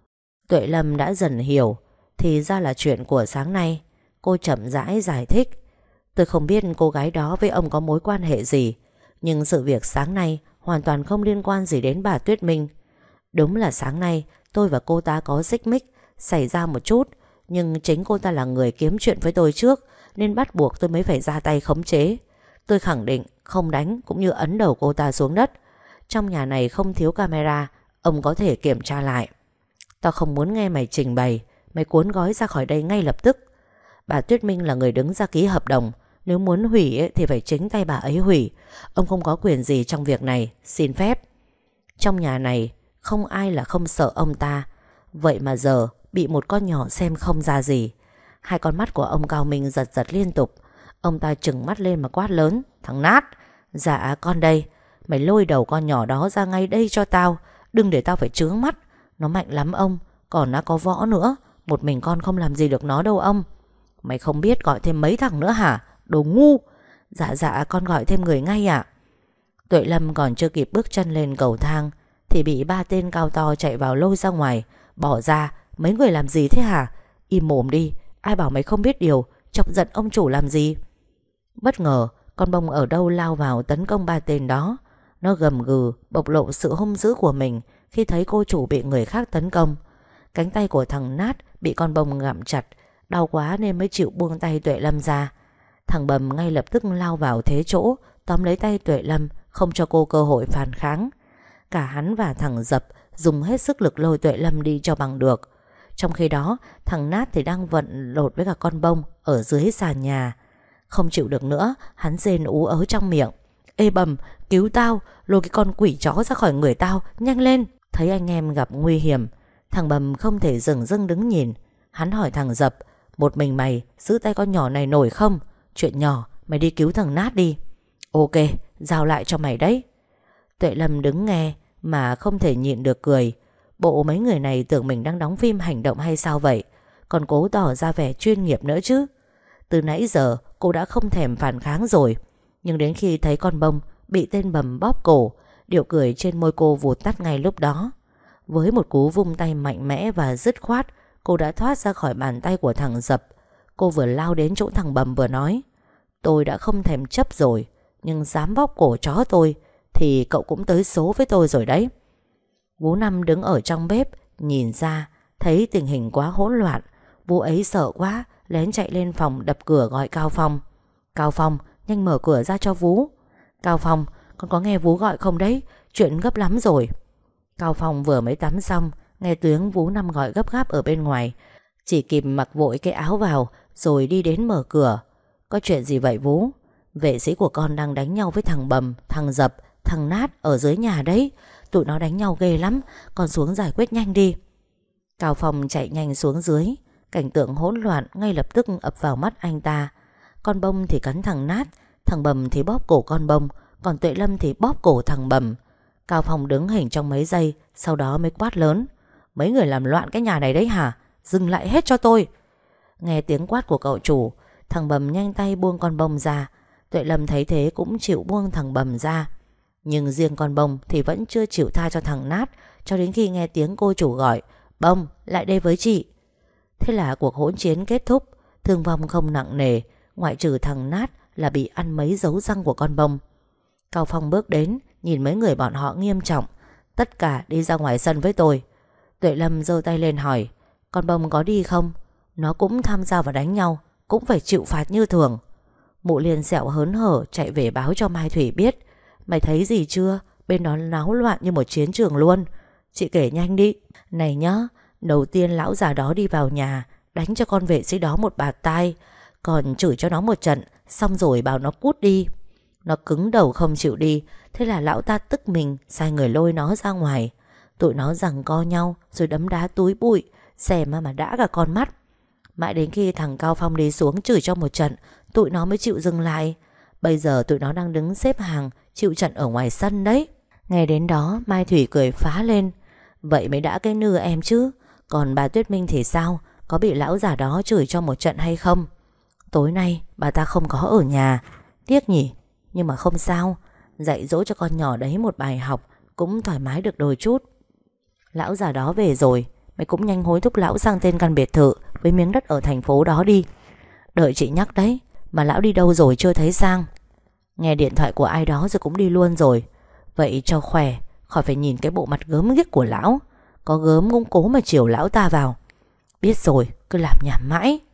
Tuệ Lâm đã dần hiểu. Thì ra là chuyện của sáng nay. Cô chậm rãi giải thích. Tôi không biết cô gái đó với ông có mối quan hệ gì, nhưng sự việc sáng nay hoàn toàn không liên quan gì đến bà Tuyết Minh. Đúng là sáng nay tôi và cô ta có xích mích, xảy ra một chút. Nhưng chính cô ta là người kiếm chuyện với tôi trước, nên bắt buộc tôi mới phải ra tay khống chế. Tôi khẳng định không đánh cũng như ấn đầu cô ta xuống đất. Trong nhà này không thiếu camera, ông có thể kiểm tra lại. Tao không muốn nghe mày trình bày. Mày cuốn gói ra khỏi đây ngay lập tức. Bà Tuyết Minh là người đứng ra ký hợp đồng. Nếu muốn hủy thì phải chính tay bà ấy hủy. Ông không có quyền gì trong việc này. Xin phép. Trong nhà này không ai là không sợ ông ta. Vậy mà giờ bị một con nhỏ xem không ra gì. Hai con mắt của ông Cao Minh giật giật liên tục. Ông ta trừng mắt lên mà quát lớn. Thằng Nát. Dạ con đây. Mày lôi đầu con nhỏ đó ra ngay đây cho tao. Đừng để tao phải trướng mắt. Nó mạnh lắm ông. Còn nó có võ nữa. Một mình con không làm gì được nó đâu ông. Mày không biết gọi thêm mấy thằng nữa hả? Đồ ngu. Dạ con gọi thêm người ngay ạ. Tuệ Lâm còn chưa kịp bước chân lên cầu thang thì bị 3 tên cao to chạy vào lôi ra ngoài. Bỏ ra. Mấy người làm gì thế hả? Im mồm đi. Ai bảo mày không biết điều. Chọc giận ông chủ làm gì? Bất ngờ con bông ở đâu lao vào tấn công ba tên đó. Nó gầm gừ bộc lộ sự hung dữ của mình khi thấy cô chủ bị người khác tấn công. Cánh tay của thằng Nát bị con bông gặm chặt, đau quá nên mới chịu buông tay Tuệ Lâm ra. Thằng Bầm ngay lập tức lao vào thế chỗ, tóm lấy tay Tuệ Lâm, không cho cô cơ hội phản kháng. Cả hắn và thằng Dập dùng hết sức lực lôi Tuệ Lâm đi cho bằng được. Trong khi đó thằng Nát thì đang vận lột với cả con bông ở dưới sàn nhà. Không chịu được nữa, hắn rên ú ớ trong miệng: "Ê Bầm, cứu tao, lôi cái con quỷ chó ra khỏi người tao, nhanh lên!" Thấy anh em gặp nguy hiểm, thằng Bầm không thể dừng dưng đứng nhìn. Hắn hỏi thằng Dập: "Một mình mày giữ tay con nhỏ này nổi không? Chuyện nhỏ, mày đi cứu thằng Nát đi." "Ok, giao lại cho mày đấy." Tuệ Lâm đứng nghe mà không thể nhịn được cười. Bộ mấy người này tưởng mình đang đóng phim hành động hay sao vậy, còn cố tỏ ra vẻ chuyên nghiệp nữa chứ. Từ nãy giờ cô đã không thèm phản kháng rồi, nhưng đến khi thấy con bông bị tên Bầm bóp cổ, điệu cười trên môi cô vụt tắt ngay lúc đó. Với một cú vung tay mạnh mẽ và dứt khoát, cô đã thoát ra khỏi bàn tay của thằng Dập. Cô vừa lao đến chỗ thằng Bầm vừa nói: "Tôi đã không thèm chấp rồi, nhưng dám bóp cổ chó tôi thì cậu cũng tới số với tôi rồi đấy." Vú Năm đứng ở trong bếp nhìn ra, thấy tình hình quá hỗn loạn. Vú ấy sợ quá, lén chạy lên phòng đập cửa gọi Cao Phong. "Cao Phong, nhanh mở cửa ra cho Vú." "Cao Phong, con có nghe Vú gọi không đấy? Chuyện gấp lắm rồi." Cao Phong vừa mới tắm xong, nghe tiếng Vú Năm gọi gấp gáp ở bên ngoài, chỉ kịp mặc vội cái áo vào rồi đi đến mở cửa. "Có chuyện gì vậy Vú?" "Vệ sĩ của con đang đánh nhau với thằng Bầm, thằng Dập, thằng Nát ở dưới nhà đấy. Tụi nó đánh nhau ghê lắm, con xuống giải quyết nhanh đi." Cao Phong chạy nhanh xuống dưới. Cảnh tượng hỗn loạn ngay lập tức ập vào mắt anh ta. Con bông thì cắn thằng Nát, thằng Bầm thì bóp cổ con bông, còn Tuệ Lâm thì bóp cổ thằng Bầm. Cao Phong đứng hình trong mấy giây, sau đó mới quát lớn: "Mấy người làm loạn cái nhà này đấy hả? Dừng lại hết cho tôi!" Nghe tiếng quát của cậu chủ, thằng Bầm nhanh tay buông con bông ra. Tuệ Lâm thấy thế cũng chịu buông thằng Bầm ra. Nhưng riêng con bông thì vẫn chưa chịu tha cho thằng Nát, cho đến khi nghe tiếng cô chủ gọi: "Bông, lại đây với chị." Thế là cuộc hỗn chiến kết thúc. Thương vong không nặng nề, ngoại trừ thằng Nát là bị ăn mấy dấu răng của con bông. Cao Phong bước đến, nhìn mấy người bọn họ nghiêm trọng: "Tất cả đi ra ngoài sân với tôi." Tuệ Lâm giơ tay lên hỏi: "Con bông có đi không? Nó cũng tham gia vào đánh nhau, cũng phải chịu phạt như thường." Mụ Liên sẹo hớn hở chạy về báo cho Mai Thủy biết: "Mày thấy gì chưa? Bên đó náo loạn như một chiến trường luôn." "Chị kể nhanh đi." "Này nhá, đầu tiên lão già đó đi vào nhà, đánh cho con vệ sĩ đó một bạt tai, còn chửi cho nó một trận, xong rồi bảo nó cút đi. Nó cứng đầu không chịu đi, thế là lão ta tức mình sai người lôi nó ra ngoài. Tụi nó giằng co nhau rồi đấm đá túi bụi, xẻ mà đã cả con mắt. Mãi đến khi thằng Cao Phong đi xuống chửi cho một trận, tụi nó mới chịu dừng lại. Bây giờ tụi nó đang đứng xếp hàng chịu trận ở ngoài sân đấy." Nghe đến đó Mai Thủy cười phá lên: "Vậy mới đã cái nư em chứ. Còn bà Tuyết Minh thì sao? Có bị lão già đó chửi cho một trận hay không?" "Tối nay bà ta không có ở nhà. Tiếc nhỉ. Nhưng mà không sao, dạy dỗ cho con nhỏ đấy một bài học cũng thoải mái được đôi chút." "Lão già đó về rồi, mày cũng nhanh hối thúc lão sang tên căn biệt thự với miếng đất ở thành phố đó đi." "Đợi chị nhắc đấy. Mà lão đi đâu rồi chưa thấy sang?" "Nghe điện thoại của ai đó rồi cũng đi luôn rồi." "Vậy cho khỏe, khỏi phải nhìn cái bộ mặt gớm ghiếc của lão. Có gớm cũng cố mà chiều lão ta vào." "Biết rồi, cứ làm nhảm mãi."